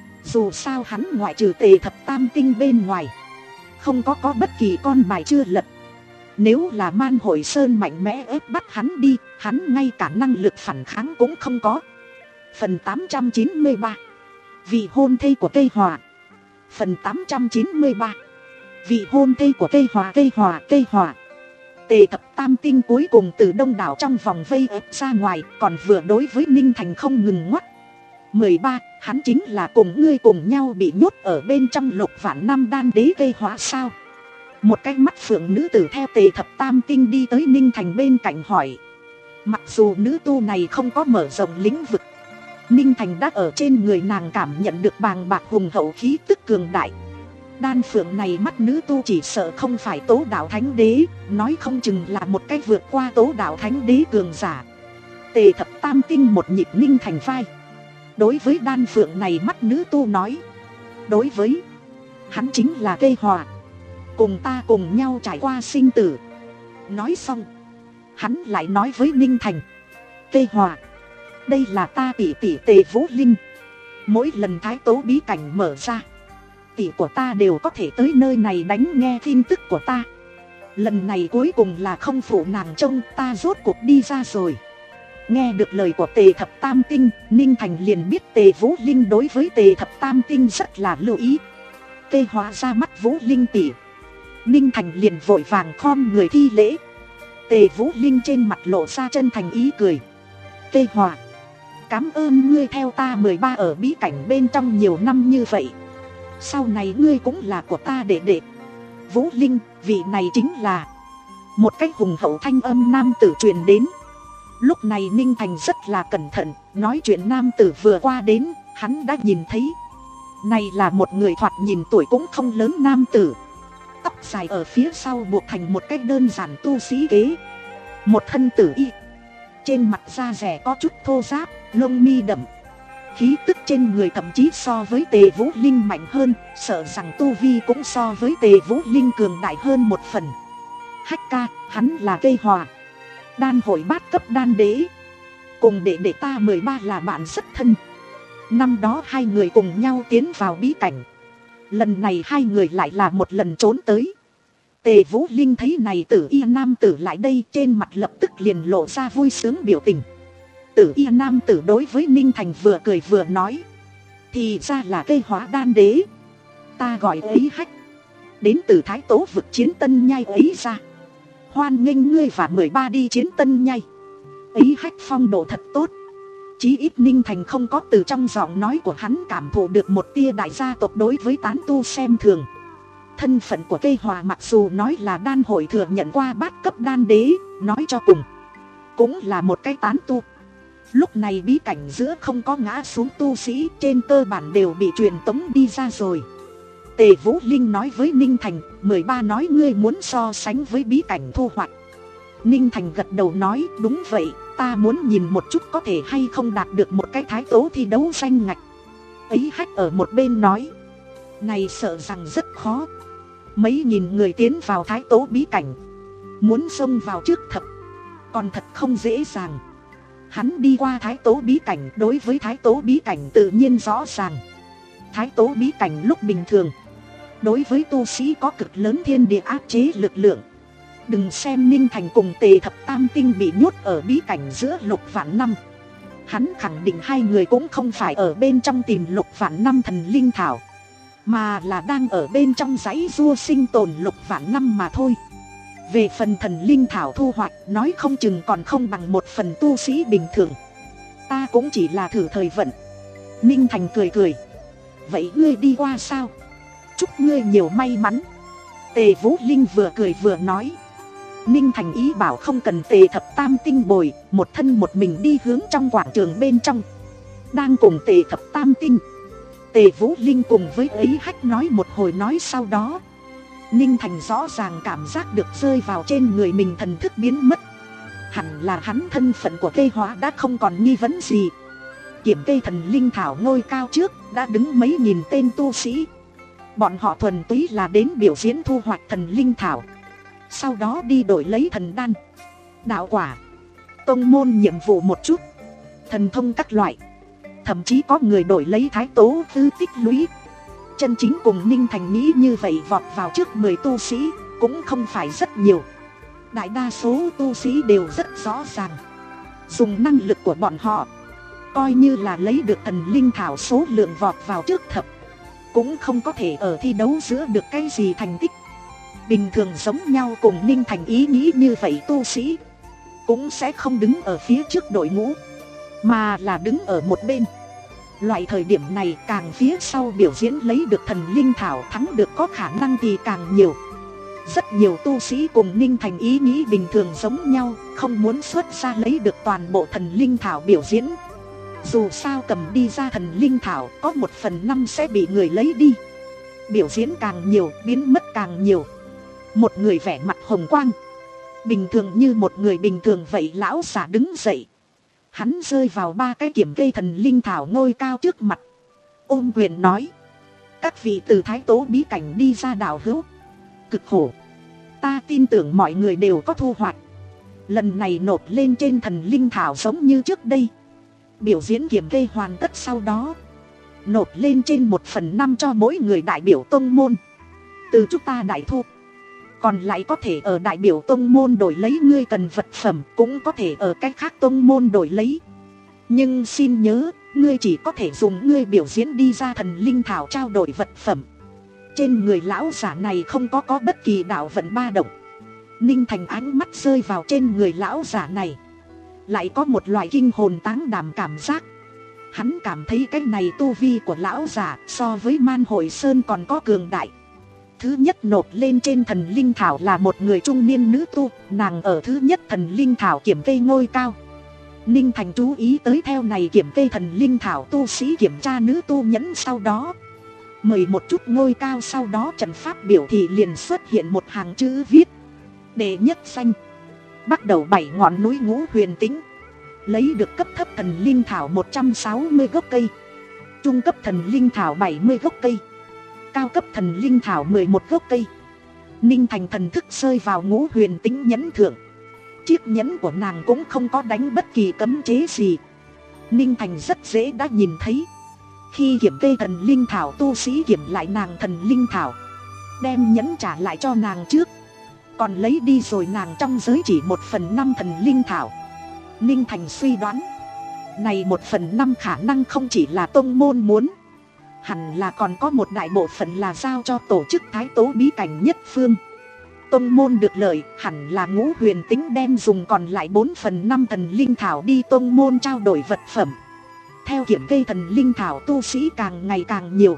Dù sao hắn ngoại trừ Tề thập tam tinh bên ngoài, không có có bất kỳ con bài chưa lật. Nếu là Man Hội Sơn mạnh mẽ ép bắt hắn đi, hắn ngay cả năng lực phản kháng cũng không có. Phần tám trăm chín mươi ba, vị hôn thê của cây hòa. Phần tám trăm chín mươi ba, vị hôn thê của cây hòa. Cây hòa, cây hòa. Tề thập tam tinh cuối cùng từ đông đảo trong vòng vây ép ra ngoài, còn vừa đối với Ninh Thành không ngừng ngoắt. Mười ba, hắn chính là cùng ngươi cùng nhau bị nhốt ở bên trong lục vạn năm đan đế cây hóa sao? Một cái mắt phượng nữ tử theo Tề thập tam tinh đi tới Ninh Thành bên cạnh hỏi. Mặc dù nữ tu này không có mở rộng lĩnh vực, Ninh Thành đã ở trên người nàng cảm nhận được bàng bạc hùng hậu khí tức cường đại. Đan phượng này mắt nữ tu chỉ sợ không phải tố đạo thánh đế, nói không chừng là một cái vượt qua tố đạo thánh đế cường giả. Tề thập tam tinh một nhịp Ninh Thành vai. Đối với đan phượng này mắt nữ tu nói. Đối với hắn chính là cây hòa, cùng ta cùng nhau trải qua sinh tử. Nói xong, hắn lại nói với Ninh Thành. Cây hòa, đây là ta tỷ tỷ Tề Vũ Linh. Mỗi lần thái tố bí cảnh mở ra, tỷ của ta đều có thể tới nơi này đánh nghe tin tức của ta. Lần này cuối cùng là không phụ nàng trông, ta rốt cuộc đi ra rồi. Nghe được lời của Tề thập tam tinh, Ninh Thành liền biết Tề Vũ Linh đối với Tề thập tam tinh rất là lưu ý. Tê hóa ra mắt Vũ Linh tỷ. Ninh Thành liền vội vàng khom người thi lễ. Tề Vũ Linh trên mặt lộ ra chân thành ý cười. Tê Hòa, cảm ơn ngươi theo ta mười ba ở bí cảnh bên trong nhiều năm như vậy. Sau này ngươi cũng là của ta đệ đệ. Vũ Linh, vị này chính là. Một cách hùng hậu thanh âm nam tử truyền đến. Lúc này Ninh Thành rất là cẩn thận, nói chuyện nam tử vừa qua đến, hắn đã nhìn thấy. Này là một người thoạt nhìn tuổi cũng không lớn nam tử. Tóc dài ở phía sau buộc thành một cách đơn giản tu sĩ kế. Một thân tử y, trên mặt da rẻ có chút thô ráp, lông mi đậm. Khí tức trên người thậm chí so với Tề Vũ Linh mạnh hơn, sợ rằng tu vi cũng so với Tề Vũ Linh cường đại hơn một phần. Hách ca, hắn là cây hòa, đan hội bát cấp đan đế. Cùng đệ đệ ta mười ba là bạn rất thân. Năm đó hai người cùng nhau tiến vào bí cảnh. Lần này hai người lại là một lần trốn tới. Tề Vũ Linh thấy này tử y nam tử lại đây, trên mặt lập tức liền lộ ra vui sướng biểu tình. Tử y nam tử đối với Ninh Thành vừa cười vừa nói. Thì ra là cây hóa đan đế. Ta gọi ấy Hách, đến từ Thái Tố vực chiến Tân Nhai ấy ra. Hoan nghênh ngươi và mười ba đi chiến Tân Nhai. Ấy Hách phong độ thật tốt. Chí ít Ninh Thành không có từ trong giọng nói của hắn cảm thụ được một tia đại gia tộc đối với tán tu xem thường. Thân phận của cây hòa mặc dù nói là đan hội thừa nhận qua bát cấp đan đế, nói cho cùng cũng là một cái tán tu. Lúc này bí cảnh giữa không có ngã xuống tu sĩ, trên cơ bản đều bị truyền tống đi ra rồi. Tề Vũ Linh nói với Ninh Thành, mười ba nói ngươi muốn so sánh với bí cảnh thu hoạch. Ninh Thành gật đầu nói, đúng vậy, ta muốn nhìn một chút có thể hay không đạt được một cái thái tố thi đấu danh ngạch. Ấy Hách ở một bên nói, này sợ rằng rất khó. Mấy nghìn người tiến vào thái tố bí cảnh, muốn xông vào trước thập còn thật không dễ dàng. Hắn đi qua thái tố bí cảnh, đối với thái tố bí cảnh tự nhiên rõ ràng. Thái tố bí cảnh lúc bình thường, đối với tu sĩ có cực lớn thiên địa áp chế lực lượng. Đừng xem Ninh Thành cùng Tề Thập Tam Tinh bị nhốt ở bí cảnh giữa lục vạn năm, hắn khẳng định hai người cũng không phải ở bên trong tìm lục vạn năm thần linh thảo, mà là đang ở bên trong dãy dua sinh tồn lục vạn năm mà thôi. Về phần thần linh thảo thu hoạch, nói không chừng còn không bằng một phần tu sĩ bình thường. Ta cũng chỉ là thử thời vận. Ninh Thành cười cười, vậy ngươi đi qua sao? Chúc ngươi nhiều may mắn. Tề Vũ Linh vừa cười vừa nói. Ninh Thành ý bảo không cần Tề Thập Tam Tinh bồi, một thân một mình đi hướng trong quảng trường bên trong. Đang cùng Tề Thập Tam Tinh, Tề Vũ Linh cùng với Ấy Hách nói một hồi nói sau đó, Ninh Thành rõ ràng cảm giác được rơi vào trên người mình thần thức biến mất. Hẳn là hắn thân phận của cây hóa đã không còn nghi vấn gì. Kiểm cây thần linh thảo ngôi cao trước đã đứng mấy nghìn tên tu sĩ. Bọn họ thuần túy là đến biểu diễn thu hoạch thần linh thảo, sau đó đi đổi lấy thần đan, đạo quả, tông môn nhiệm vụ một chút, thần thông các loại. Thậm chí có người đổi lấy thái tố tư tích lũy. Chân chính cùng Ninh Thành nghĩ như vậy vọt vào trước mười tu sĩ cũng không phải rất nhiều. Đại đa số tu sĩ đều rất rõ ràng, dùng năng lực của bọn họ, coi như là lấy được thần linh thảo số lượng vọt vào trước thập, cũng không có thể ở thi đấu giữa được cái gì thành tích. Bình thường giống nhau cùng Ninh Thành ý nghĩ như vậy tu sĩ cũng sẽ không đứng ở phía trước đội ngũ, mà là đứng ở một bên. Loại thời điểm này càng phía sau biểu diễn lấy được thần linh thảo thắng được có khả năng thì càng nhiều. Rất nhiều tu sĩ cùng Ninh Thành ý nghĩ bình thường giống nhau, không muốn xuất ra lấy được toàn bộ thần linh thảo biểu diễn. Dù sao cầm đi ra thần linh thảo có một phần năm sẽ bị người lấy đi. Biểu diễn càng nhiều biến mất càng nhiều. Một người vẻ mặt hồng quang, bình thường như một người bình thường vậy, lão giả đứng dậy. Hắn rơi vào ba cái kiểm cây thần linh thảo ngôi cao trước mặt, ôm quyền nói, các vị từ thái tố bí cảnh đi ra đảo hữu, cực khổ. Ta tin tưởng mọi người đều có thu hoạch. Lần này nộp lên trên thần linh thảo giống như trước đây. Biểu diễn kiểm kê hoàn tất sau đó, nộp lên trên một phần năm cho mỗi người đại biểu tông môn. Từ chúng ta đại thu, còn lại có thể ở đại biểu tông môn đổi lấy ngươi cần vật phẩm, cũng có thể ở cách khác tông môn đổi lấy. Nhưng xin nhớ, ngươi chỉ có thể dùng ngươi biểu diễn đi ra thần linh thảo trao đổi vật phẩm. Trên người lão giả này không có có bất kỳ đạo vận ba động. Ninh Thành ánh mắt rơi vào trên người lão giả này, lại có một loại kinh hồn táng đảm cảm giác. Hắn cảm thấy cái này tu vi của lão giả so với Man Hội Sơn còn có cường đại. Thứ nhất nộp lên trên thần linh thảo là một người trung niên nữ tu, nàng ở thứ nhất thần linh thảo kiểm kê ngôi cao. Ninh Thành chú ý tới theo này kiểm kê thần linh thảo tu sĩ kiểm tra nữ tu nhẫn, sau đó mời một chút ngôi cao, sau đó trận pháp biểu thị liền xuất hiện một hàng chữ viết: đệ nhất danh, bắt đầu bảy ngọn núi Ngũ Huyền Tĩnh, lấy được cấp thấp thần linh thảo một trăm sáu mươi gốc cây, trung cấp thần linh thảo bảy mươi gốc cây, cao cấp thần linh thảo mười một gốc cây. Ninh Thành thần thức rơi vào Ngũ Huyền Tĩnh nhẫn thượng. Chiếc nhẫn của nàng cũng không có đánh bất kỳ cấm chế gì. Ninh Thành rất dễ đã nhìn thấy, khi kiểm kê thần linh thảo tu sĩ kiểm lại nàng thần linh thảo, đem nhẫn trả lại cho nàng trước, còn lấy đi rồi nàng trong giới chỉ một phần năm thần linh thảo. Ninh Thành suy đoán, này một phần năm khả năng không chỉ là tông môn muốn, hẳn là còn có một đại bộ phận là giao cho tổ chức thái tố bí cảnh nhất phương. Tông môn được lợi, hẳn là Ngũ Huyền Tĩnh đem dùng còn lại bốn phần năm thần linh thảo đi tông môn trao đổi vật phẩm. Theo kiểm kê thần linh thảo tu sĩ càng ngày càng nhiều,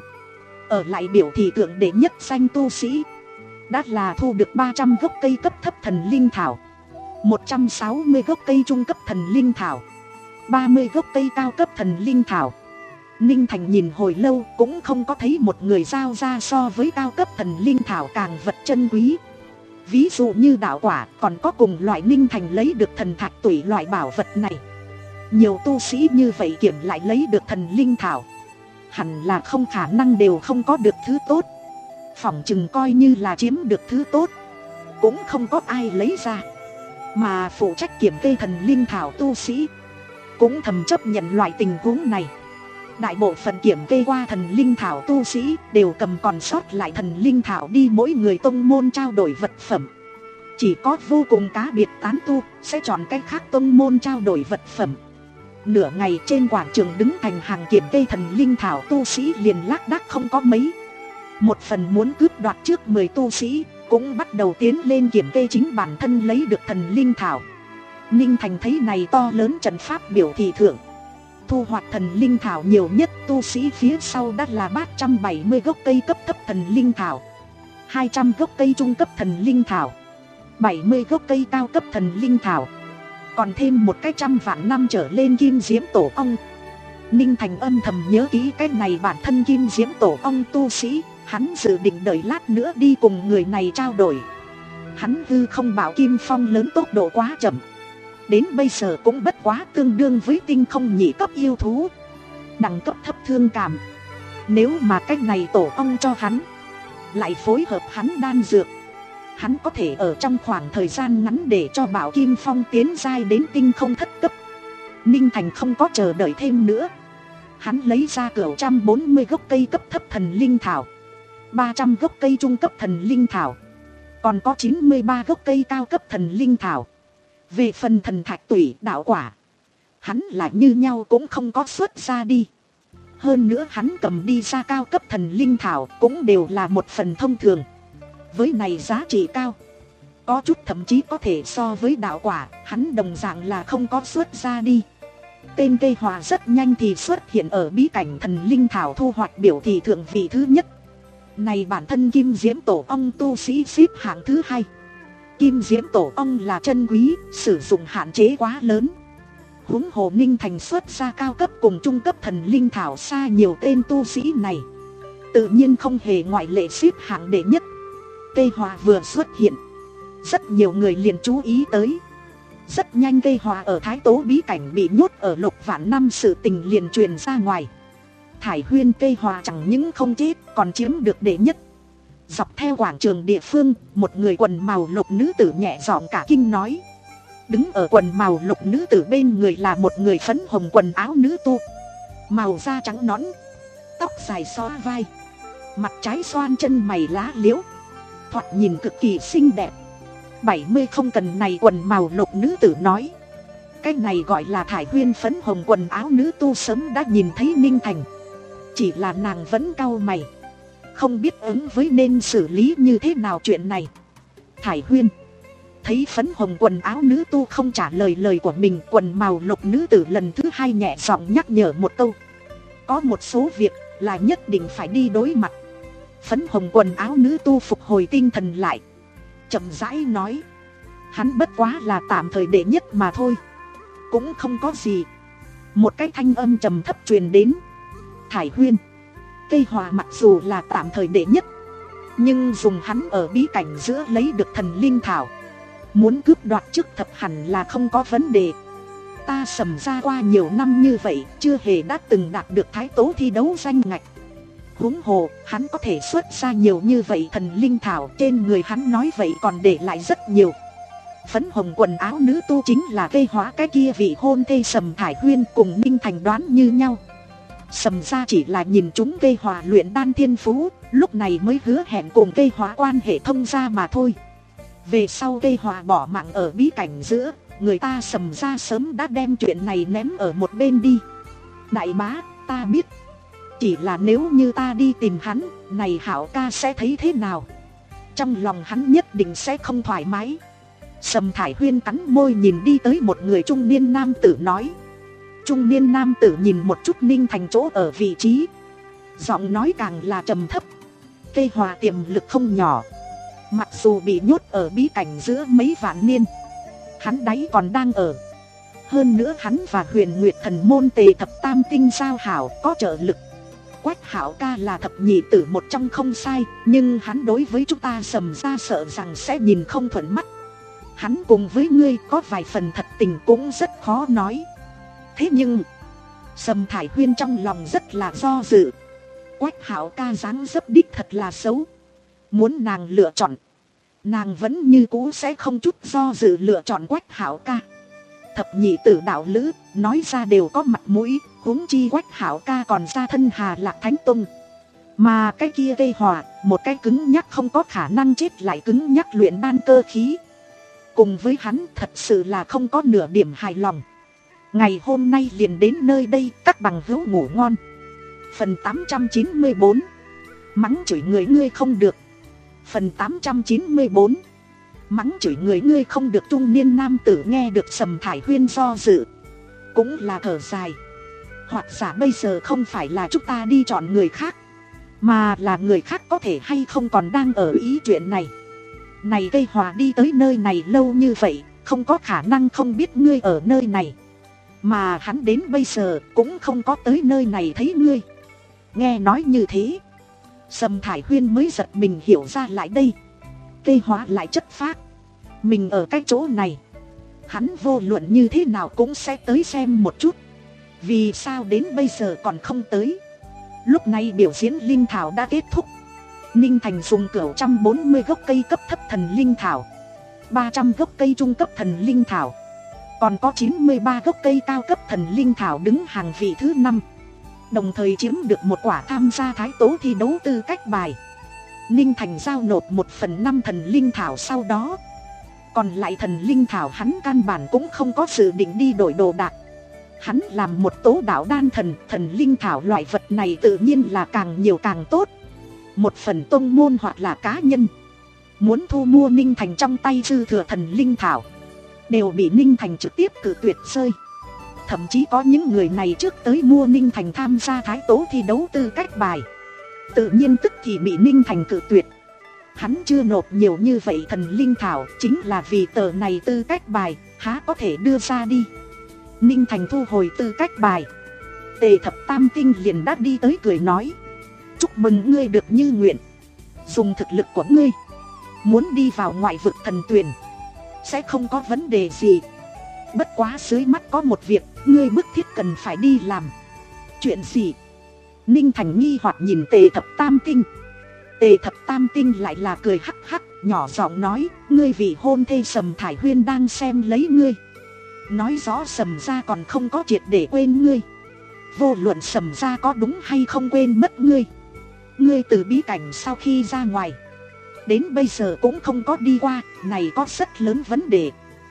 ở lại biểu thị tượng đệ nhất danh tu sĩ đã là thu được ba trăm gốc cây cấp thấp thần linh thảo, một trăm sáu mươi gốc cây trung cấp thần linh thảo, ba mươi gốc cây cao cấp thần linh thảo. Ninh Thành nhìn hồi lâu cũng không có thấy một người giao ra so với cao cấp thần linh thảo càng vật chân quý. Ví dụ như đạo quả, còn có cùng loại Ninh Thành lấy được thần thạch tủy loại bảo vật này. Nhiều tu sĩ như vậy kiểm lại lấy được thần linh thảo, hẳn là không khả năng đều không có được thứ tốt. Phỏng chừng coi như là chiếm được thứ tốt, cũng không có ai lấy ra. Mà phụ trách kiểm kê thần linh thảo tu sĩ cũng thầm chấp nhận loại tình huống này. Đại bộ phận kiểm kê qua thần linh thảo tu sĩ đều cầm còn sót lại thần linh thảo đi mỗi người tông môn trao đổi vật phẩm. Chỉ có vô cùng cá biệt tán tu sẽ chọn cách khác tông môn trao đổi vật phẩm. Nửa ngày trên quảng trường đứng thành hàng kiểm kê thần linh thảo tu sĩ liền lác đác không có mấy. Một phần muốn cướp đoạt trước mười tu sĩ cũng bắt đầu tiến lên kiểm kê chính bản thân lấy được thần linh thảo. Ninh Thành thấy này to lớn trận pháp biểu thị thưởng. Thu hoạch thần linh thảo nhiều nhất tu sĩ phía sau đã là ba trăm bảy mươi gốc cây cấp thấp thần linh thảo, hai trăm gốc cây trung cấp thần linh thảo, bảy mươi gốc cây cao cấp thần linh thảo, còn thêm một cái trăm vạn năm trở lên kim diễm tổ ong. Ninh Thành âm thầm nhớ kỹ cái này bản thân kim diễm tổ ong tu sĩ, hắn dự định đợi lát nữa đi cùng người này trao đổi. Hắn hư không bảo kim phong lớn tốc độ quá chậm, đến bây giờ cũng bất quá tương đương với tinh không nhị cấp yêu thú, đẳng cấp thấp thương cảm. Nếu mà cách này tổ ong cho hắn, lại phối hợp hắn đan dược, hắn có thể ở trong khoảng thời gian ngắn để cho bảo kim phong tiến giai đến tinh không thất cấp. Ninh Thành không có chờ đợi thêm nữa, hắn lấy ra cửu trăm bốn mươi gốc cây cấp thấp thần linh thảo, ba trăm gốc cây trung cấp thần linh thảo, còn có chín mươi ba gốc cây cao cấp thần linh thảo. Về phần thần thạch tủy đạo quả, hắn lại như nhau cũng không có xuất ra đi. Hơn nữa hắn cầm đi ra cao cấp thần linh thảo cũng đều là một phần thông thường. Với này giá trị cao, có chút thậm chí có thể so với đạo quả, hắn đồng dạng là không có xuất ra đi. Tên cây hòa rất nhanh thì xuất hiện ở bí cảnh thần linh thảo thu hoạch biểu thị thượng vị thứ nhất. Này bản thân kim diễm tổ ong tu sĩ xếp hạng thứ hai. Kim diễm tổ ong là chân quý, sử dụng hạn chế quá lớn. Huống hồ Ninh Thành xuất ra cao cấp cùng trung cấp thần linh thảo xa nhiều tên tu sĩ này, tự nhiên không hề ngoại lệ xếp hạng đệ nhất. Cây hòa vừa xuất hiện, rất nhiều người liền chú ý tới. Rất nhanh cây hòa ở Thái Tố bí cảnh bị nhốt ở lục vạn năm sự tình liền truyền ra ngoài. Thải Huyên cây hòa chẳng những không chết, còn chiếm được đệ nhất. Dọc theo quảng trường địa phương, một người quần màu lục nữ tử nhẹ giọng cả kinh nói. Đứng ở quần màu lục nữ tử bên người là một người phấn hồng quần áo nữ tu, màu da trắng nõn, tóc dài xõa vai, mặt trái xoan chân mày lá liễu, thoạt nhìn cực kỳ xinh đẹp. Bảy mươi không cần này quần màu lục nữ tử nói. Cái này gọi là Thải Huyên phấn hồng quần áo nữ tu sớm đã nhìn thấy Ninh Thành, chỉ là nàng vẫn cau mày, không biết ứng với nên xử lý như thế nào chuyện này. Thải Huyên thấy phấn hồng quần áo nữ tu không trả lời lời của mình, quần màu lục nữ tử lần thứ hai nhẹ giọng nhắc nhở một câu. Có một số việc là nhất định phải đi đối mặt. Phấn hồng quần áo nữ tu phục hồi tinh thần lại, chậm rãi nói. Hắn bất quá là tạm thời đệ nhất mà thôi, cũng không có gì. Một cái thanh âm trầm thấp truyền đến. Thải Huyên, cây hòa mặc dù là tạm thời đệ nhất, nhưng dùng hắn ở bí cảnh giữa lấy được thần linh thảo, muốn cướp đoạt chức thập hẳn là không có vấn đề. Ta Sầm ra qua nhiều năm như vậy, chưa hề đã từng đạt được Thái Tố thi đấu danh ngạch. Huống hồ, hắn có thể xuất ra nhiều như vậy thần linh thảo, trên người hắn nói vậy còn để lại rất nhiều. Phấn hồng quần áo nữ tu chính là cây hóa cái kia vị hôn thê Sầm. Thải Huyên cùng Ninh Thành đoán như nhau. Sầm ra chỉ là nhìn chúng cây hòa luyện đan thiên phú, lúc này mới hứa hẹn cùng cây hóa quan hệ thông gia mà thôi. Về sau cây hòa bỏ mạng ở bí cảnh giữa, người ta Sầm ra sớm đã đem chuyện này ném ở một bên đi. Đại bá, ta biết. Chỉ là nếu như ta đi tìm hắn, này Hảo ca sẽ thấy thế nào? Trong lòng hắn nhất định sẽ không thoải mái. Sầm. Thải Huyên cắn môi nhìn đi tới một người trung niên nam tử nói. Trung niên nam tử nhìn một chút Ninh Thành chỗ ở vị trí, giọng nói càng là trầm thấp. Cây hòa tiềm lực không nhỏ, mặc dù bị nhốt ở bí cảnh giữa mấy vạn niên, hắn đáy còn đang ở. Hơn nữa hắn và Huyền Nguyệt Thần môn Tề Thập Tam Tinh giao hảo có trợ lực. Quách Hảo ca là thập nhị tử một trong không sai, nhưng hắn đối với chúng ta Sầm gia sợ rằng sẽ nhìn không thuận mắt. Hắn cùng với ngươi có vài phần thật tình cũng rất khó nói. Thế nhưng Sầm Thải Huyên trong lòng rất là do dự. Quách Hảo ca dáng dấp đích thật là xấu. Muốn nàng lựa chọn, nàng vẫn như cũ sẽ không chút do dự lựa chọn Quách Hảo ca. Thập nhị tử đạo lữ nói ra đều có mặt mũi, huống chi Quách Hảo ca còn ra thân Hà Lạc Thánh Tông. Mà cái kia gây hòa, một cái cứng nhắc không có khả năng chết lại cứng nhắc luyện đan cơ khí. Cùng với hắn thật sự là không có nửa điểm hài lòng. Ngày hôm nay liền đến nơi đây, các bằng hữu ngủ ngon. Phần tám trăm chín mươi bốn. Mắng chửi người ngươi không được. Phần tám trăm chín mươi bốn. Mắng chửi người ngươi không được. Trung niên nam tử nghe được Sầm Thải Huyên do dự, cũng là thở dài. Hoặc giả bây giờ không phải là chúng ta đi chọn người khác, mà là người khác có thể hay không còn đang ở ý chuyện này. Này Cây Hòa đi tới nơi này lâu như vậy, không có khả năng không biết ngươi ở nơi này. Mà hắn đến bây giờ cũng không có tới nơi này thấy ngươi. Nghe nói như thế, Sầm Thải Huyên mới giật mình hiểu ra lại đây. Cây Hóa lại chất phác, mình ở cái chỗ này, hắn vô luận như thế nào cũng sẽ tới xem một chút. Vì sao đến bây giờ còn không tới? Lúc này biểu diễn linh thảo đã kết thúc. Ninh Thành dùng cửu trăm bốn mươi gốc cây cấp thấp thần linh thảo, ba trăm gốc cây trung cấp thần linh thảo, còn có chín mươi ba gốc cây cao cấp thần linh thảo đứng hàng vị thứ năm. Đồng thời chiếm được một quả tham gia thái tố thi đấu tư cách bài. Ninh Thành giao nộp một phần năm thần linh thảo sau đó. Còn lại thần linh thảo hắn căn bản cũng không có dự định đi đổi đồ đạc. Hắn làm một tố đạo đan thần, thần linh thảo loại vật này tự nhiên là càng nhiều càng tốt. Một phần tông môn hoặc là cá nhân muốn thu mua Ninh Thành trong tay dư thừa thần linh thảo, đều bị Ninh Thành trực tiếp cự tuyệt rơi. Thậm chí có những người này trước tới mua Ninh Thành tham gia thái tố thi đấu tư cách bài, tự nhiên tức thì bị Ninh Thành cự tuyệt. Hắn chưa nộp nhiều như vậy thần linh thảo chính là vì tờ này tư cách bài, há có thể đưa ra đi. Ninh Thành thu hồi tư cách bài, Tề Thập Tam Tinh liền đã đi tới cười nói: chúc mừng ngươi được như nguyện. Dùng thực lực của ngươi, muốn đi vào ngoại vực thần tuyền sẽ không có vấn đề gì. Bất quá dưới mắt có một việc ngươi bức thiết cần phải đi làm. Chuyện gì? Ninh Thành nghi hoặc nhìn Tề Thập Tam Tinh. Tề Thập Tam Tinh lại là cười hắc hắc, nhỏ giọng nói: ngươi vị hôn thê Sầm Thải Huyên đang xem lấy ngươi. Nói rõ Sầm gia còn không có triệt để quên ngươi. Vô luận Sầm gia có đúng hay không quên mất ngươi, ngươi từ bí cảnh sau khi ra ngoài đến bây giờ cũng không có đi qua, này có rất lớn vấn đề.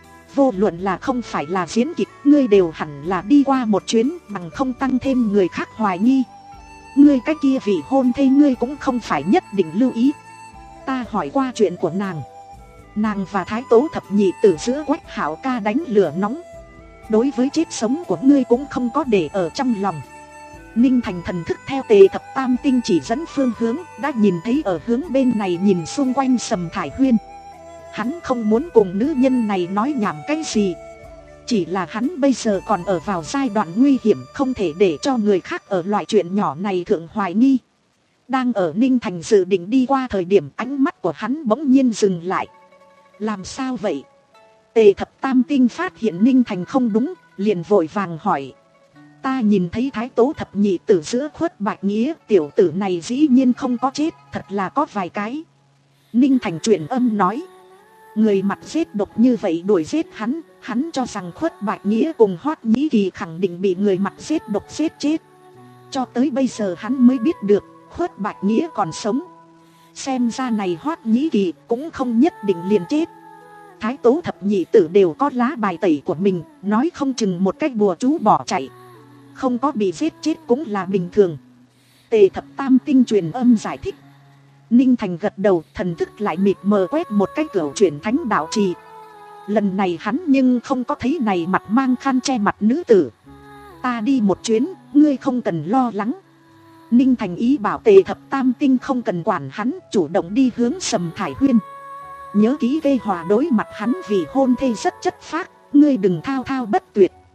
Vô luận là không phải là diễn kịch, ngươi đều hẳn là đi qua một chuyến, bằng không tăng thêm người khác hoài nghi. Ngươi cái kia vị hôn thê ngươi cũng không phải nhất định lưu ý. Ta hỏi qua chuyện của nàng, nàng và thái tố thập nhị tử giữa Quách Hảo ca đánh lửa nóng, đối với chết sống của ngươi cũng không có để ở trong lòng. Ninh Thành thần thức theo Tề Thập Tam Tinh chỉ dẫn phương hướng, đã nhìn thấy ở hướng bên này nhìn xung quanh Sầm Thải Huyên. Hắn không muốn cùng nữ nhân này nói nhảm cái gì, chỉ là hắn bây giờ còn ở vào giai đoạn nguy hiểm, không thể để cho người khác ở loại chuyện nhỏ này thượng hoài nghi. Đang ở Ninh Thành dự định đi qua thời điểm, ánh mắt của hắn bỗng nhiên dừng lại. Làm sao vậy? Tề Thập Tam Tinh phát hiện Ninh Thành không đúng, liền vội vàng hỏi: ta nhìn thấy thái tố thập nhị tử giữa Khuất Bạch Nghĩa, tiểu tử này dĩ nhiên không có chết, thật là có vài cái. Ninh Thành truyền âm nói: người mặt giết độc như vậy đuổi giết hắn, hắn cho rằng Khuất Bạch Nghĩa cùng Hoắc Nhĩ Kỳ khẳng định bị người mặt giết độc giết chết. Cho tới bây giờ hắn mới biết được Khuất Bạch Nghĩa còn sống. Xem ra này Hoắc Nhĩ Kỳ cũng không nhất định liền chết. Thái tố thập nhị tử đều có lá bài tẩy của mình, nói không chừng một cách bùa chú bỏ chạy, không có bị giết chết cũng là bình thường. Tề Thập Tam Tinh truyền âm giải thích. Ninh Thành gật đầu, thần thức lại mịt mờ quét một cái cửu chuyển thánh đạo trì. Lần này hắn nhưng không có thấy này mặt mang khăn che mặt nữ tử. Ta đi một chuyến, ngươi không cần lo lắng. Ninh Thành ý bảo Tề Thập Tam Tinh không cần quản hắn, chủ động đi hướng Sầm Thải Huyên. Nhớ kỹ gây hòa đối mặt hắn vì hôn thê rất chất phác, ngươi đừng thao thao bất tuyệt.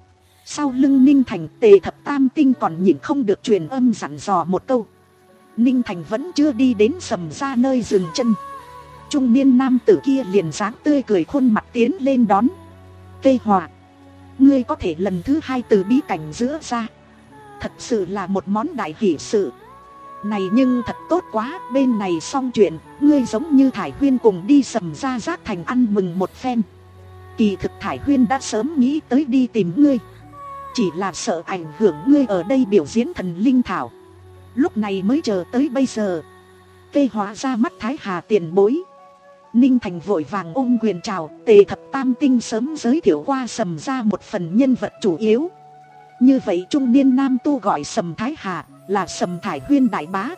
Sau lưng Ninh Thành, Tề Thập Tam Tinh còn nhịn không được truyền âm dặn dò một câu. Ninh Thành vẫn chưa đi đến Sầm Gia nơi dừng chân, trung niên nam tử kia liền dáng tươi cười khuôn mặt tiến lên đón. Cây Hòa, ngươi có thể lần thứ hai từ bí cảnh giữa ra, thật sự là một món đại hỷ sự. Này nhưng thật tốt quá, bên này xong chuyện, ngươi giống như Thải Huyên cùng đi Sầm Gia Giác Thành ăn mừng một phen. Kỳ thực Thải Huyên đã sớm nghĩ tới đi tìm ngươi, chỉ là sợ ảnh hưởng ngươi ở đây biểu diễn thần linh thảo, lúc này mới chờ tới bây giờ. Cây Hóa ra mắt Thái Hà tiền bối. Ninh Thành vội vàng ôm quyền chào. Tề Thập Tam Tinh sớm giới thiệu qua Sầm Gia một phần nhân vật chủ yếu. Như vậy trung niên nam tu gọi Sầm Thái Hà là Sầm Thải Huyên đại bá.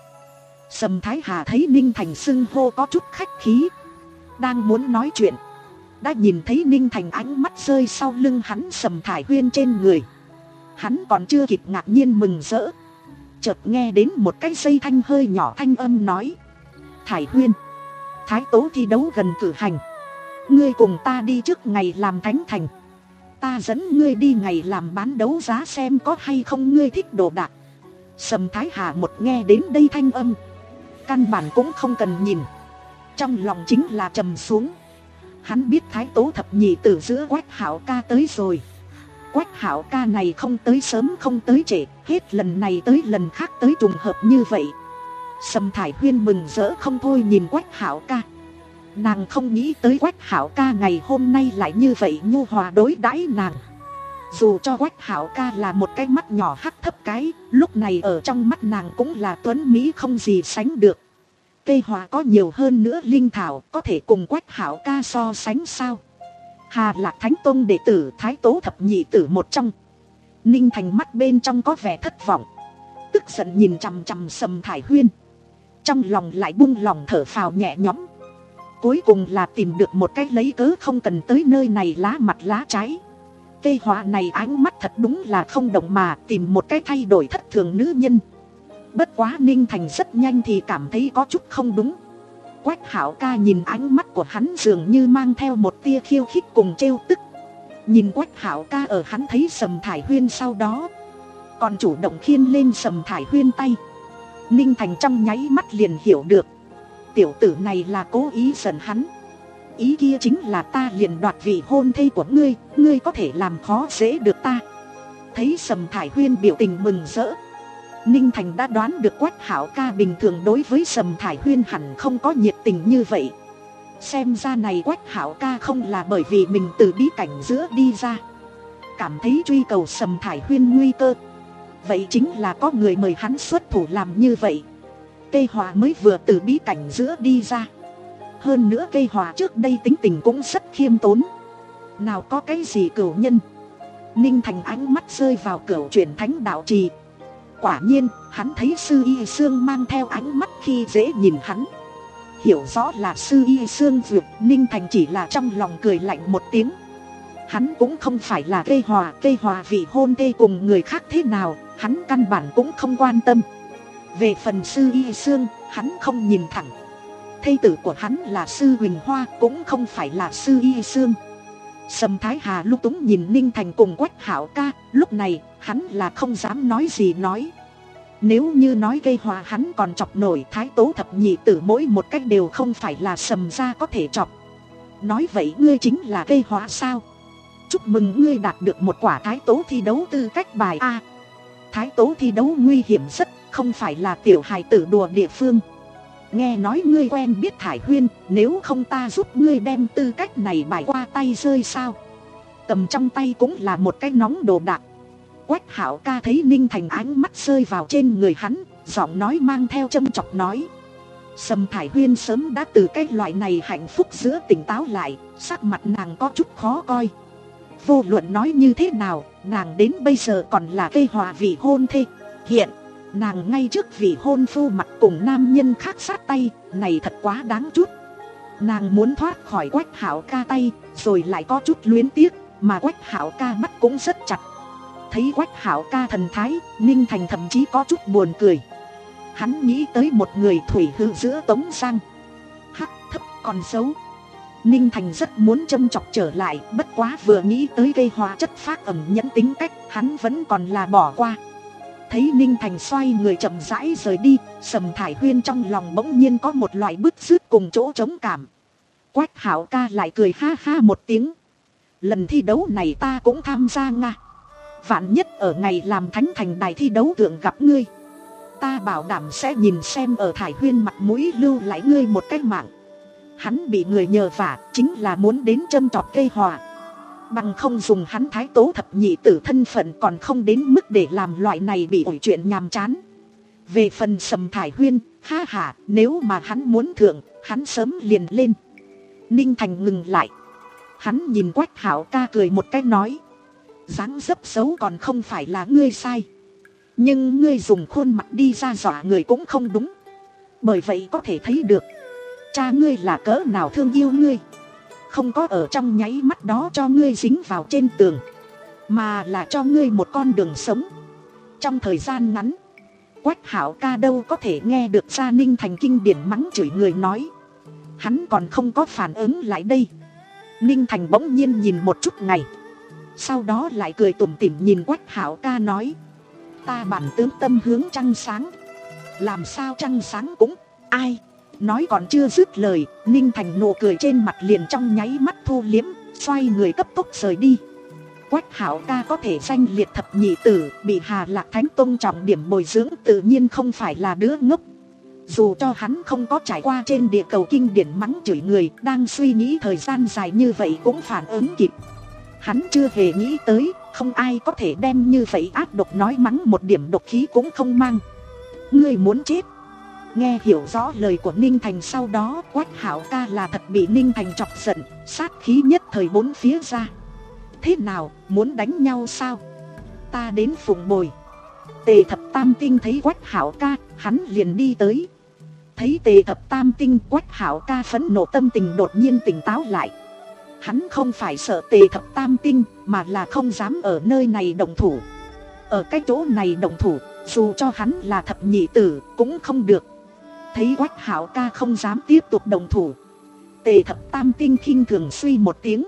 Sầm Thái Hà thấy Ninh Thành xưng hô có chút khách khí, đang muốn nói chuyện, đã nhìn thấy Ninh Thành ánh mắt rơi sau lưng hắn Sầm Thải Huyên trên người. Hắn còn chưa kịp ngạc nhiên mừng rỡ, chợt nghe đến một cái dây thanh hơi nhỏ thanh âm nói: Thải Huyên, thái tố thi đấu gần cử hành, ngươi cùng ta đi trước ngày làm thánh thành, ta dẫn ngươi đi ngày làm bán đấu giá xem có hay không ngươi thích đồ đạc. Sầm Thái Hà một nghe đến đây thanh âm, căn bản cũng không cần nhìn, trong lòng chính là trầm xuống. Hắn biết thái tố thập nhị tử giữa Quách Hảo Ca tới rồi. Quách Hảo Ca này không tới sớm không tới trễ, hết lần này tới lần khác tới trùng hợp như vậy. Sầm Thải Huyên mừng rỡ không thôi nhìn Quách Hảo Ca. Nàng không nghĩ tới Quách Hảo Ca ngày hôm nay lại như vậy nhu hòa đối đãi nàng. Dù cho Quách Hảo Ca là một cái mắt nhỏ hắc thấp cái, lúc này ở trong mắt nàng cũng là tuấn mỹ không gì sánh được. Cây Hòa có nhiều hơn nữa linh thảo, có thể cùng Quách Hảo Ca so sánh sao? Hà Lạc Thánh Tông đệ tử thái tố thập nhị tử một trong. Ninh Thành mắt bên trong có vẻ thất vọng, tức giận nhìn chằm chằm Sầm Thải Huyên, trong lòng lại buông lòng thở phào nhẹ nhõm. Cuối cùng là tìm được một cái lấy cớ không cần tới nơi này lá mặt lá trái. Cây Hòa này ánh mắt thật đúng là không động mà tìm một cái thay đổi thất thường nữ nhân. Bất quá Ninh Thành rất nhanh thì cảm thấy có chút không đúng. Quách Hảo Ca nhìn ánh mắt của hắn dường như mang theo một tia khiêu khích cùng trêu tức. Nhìn Quách Hảo Ca ở hắn thấy Sầm Thải Huyên sau đó còn chủ động khiêng lên Sầm Thải Huyên tay. Ninh Thành trong nháy mắt liền hiểu được, tiểu tử này là cố ý giận hắn. Ý kia chính là ta liền đoạt vị hôn thê của ngươi, ngươi có thể làm khó dễ được ta. Thấy Sầm Thải Huyên biểu tình mừng rỡ, Ninh Thành đã đoán được Quách Hảo Ca bình thường đối với Sầm Thải Huyên hẳn không có nhiệt tình như vậy. Xem ra này Quách Hảo Ca không là bởi vì mình từ bí cảnh giữa đi ra, cảm thấy truy cầu Sầm Thải Huyên nguy cơ, vậy chính là có người mời hắn xuất thủ làm như vậy. Cây Hòa mới vừa từ bí cảnh giữa đi ra, hơn nữa Cây Hòa trước đây tính tình cũng rất khiêm tốn, nào có cái gì cửu nhân. Ninh Thành ánh mắt rơi vào cửu chuyển thánh đạo trì. Quả nhiên hắn thấy Sư Y Sương mang theo ánh mắt khi dễ nhìn hắn, hiểu rõ là Sư Y Sương vượt. Ninh Thành chỉ là trong lòng cười lạnh một tiếng. Hắn cũng không phải là Cây Hòa, Cây Hòa vì hôn thê cùng người khác thế nào, hắn căn bản cũng không quan tâm. Về phần Sư Y Sương, hắn không nhìn thẳng. Thê tử của hắn là Sư Huỳnh Hoa, cũng không phải là Sư Y Sương. Sầm Thái Hà lúc túng nhìn Ninh Thành cùng Quách Hảo Ca, lúc này hắn là không dám nói gì nói. Nếu như nói Cây Hòa hắn còn chọc nổi thái tố thập nhị tử mỗi một cách đều không phải là Sầm gia có thể chọc. Nói vậy ngươi chính là Cây Hòa sao? Chúc mừng ngươi đạt được một quả thái tố thi đấu tư cách bài A. Thái tố thi đấu nguy hiểm rất, không phải là tiểu hài tử đùa địa phương. Nghe nói ngươi quen biết Thải Huyên, nếu không ta giúp ngươi đem tư cách này bài qua tay rơi sao? Cầm trong tay cũng là một cái nóng đồ đạc. Quách Hảo Ca thấy Ninh Thành ánh mắt rơi vào trên người hắn, giọng nói mang theo châm chọc nói. Sầm Thải Huyên sớm đã từ cái loại này hạnh phúc giữa tỉnh táo lại, sắc mặt nàng có chút khó coi. Vô luận nói như thế nào, nàng đến bây giờ còn là Cây Hòa vị hôn thê. Hiện nàng ngay trước vị hôn phu mặt cùng nam nhân khác sát tay, này thật quá đáng chút. Nàng muốn thoát khỏi Quách Hảo Ca tay, rồi lại có chút luyến tiếc, mà Quách Hảo Ca mắt cũng rất chặt. Thấy Quách Hảo Ca thần thái, Ninh Thành thậm chí có chút buồn cười. Hắn nghĩ tới một người thủy hư giữa Tống Giang, hắc thấp còn xấu. Ninh Thành rất muốn châm chọc trở lại, bất quá vừa nghĩ tới cây hoa chất phác ẩm nhẫn tính cách, hắn vẫn còn là bỏ qua. Thấy Ninh Thành xoay người chậm rãi rời đi, Sầm Thải Huyên trong lòng bỗng nhiên có một loại bứt rứt cùng chỗ trống cảm. Quách Hảo ca lại cười ha ha một tiếng. Lần thi đấu này ta cũng tham gia nga. Vạn nhất ở ngày làm thánh thành đài thi đấu tượng gặp ngươi, ta bảo đảm sẽ nhìn xem ở Thải Huyên mặt mũi lưu lại ngươi một cái mạng. Hắn bị người nhờ vả chính là muốn đến châm chọc cây hòa. Bằng không dùng hắn Thái Tố thập nhị tử thân phận còn không đến mức để làm loại này bị ổi chuyện nhàm chán. Về phần Sầm Thải Huyên, ha ha, nếu mà hắn muốn thượng, hắn sớm liền lên. Ninh Thành ngừng lại. Hắn nhìn Quách Hảo ca cười một cái nói. Dáng dấp xấu còn không phải là ngươi sai. Nhưng ngươi dùng khuôn mặt đi ra dọa người cũng không đúng. Bởi vậy có thể thấy được cha ngươi là cỡ nào thương yêu ngươi. Không có ở trong nháy mắt đó cho ngươi dính vào trên tường, mà là cho ngươi một con đường sống. Trong thời gian ngắn, Quách Hảo ca đâu có thể nghe được ra Ninh Thành kinh điển mắng chửi người nói. Hắn còn không có phản ứng lại đây. Ninh Thành bỗng nhiên nhìn một chút ngày, sau đó lại cười tủm tỉm nhìn Quách Hảo ca nói. Ta bản tướng tâm hướng trăng sáng. Làm sao trăng sáng cũng ai. Nói còn chưa dứt lời, Ninh Thành nụ cười trên mặt liền trong nháy mắt thu liếm, xoay người cấp tốc rời đi. Quách Hảo ca có thể danh liệt thập nhị tử, bị Hà Lạc Thánh Tông trọng điểm bồi dưỡng, tự nhiên không phải là đứa ngốc. Dù cho hắn không có trải qua trên địa cầu kinh điển mắng chửi người, đang suy nghĩ thời gian dài như vậy cũng phản ứng kịp. Hắn chưa hề nghĩ tới, không ai có thể đem như vậy ác độc nói mắng một điểm độc khí cũng không mang. Ngươi muốn chết. Nghe hiểu rõ lời của Ninh Thành sau đó, Quách Hảo ca là thật bị Ninh Thành chọc giận, sát khí nhất thời bốn phía ra. Thế nào, muốn đánh nhau sao? Ta đến phụng bồi. Tề Thập Tam Tinh thấy Quách Hảo ca, hắn liền đi tới. Thấy Tề Thập Tam Tinh, Quách Hảo ca phẫn nộ tâm tình đột nhiên tỉnh táo lại. Hắn không phải sợ Tề Thập Tam Tinh, mà là không dám ở nơi này động thủ. Ở cái chỗ này động thủ, dù cho hắn là thập nhị tử, cũng không được. Thấy Quách Hảo ca không dám tiếp tục động thủ, Tề Thập Tam Tinh khinh thường suy một tiếng,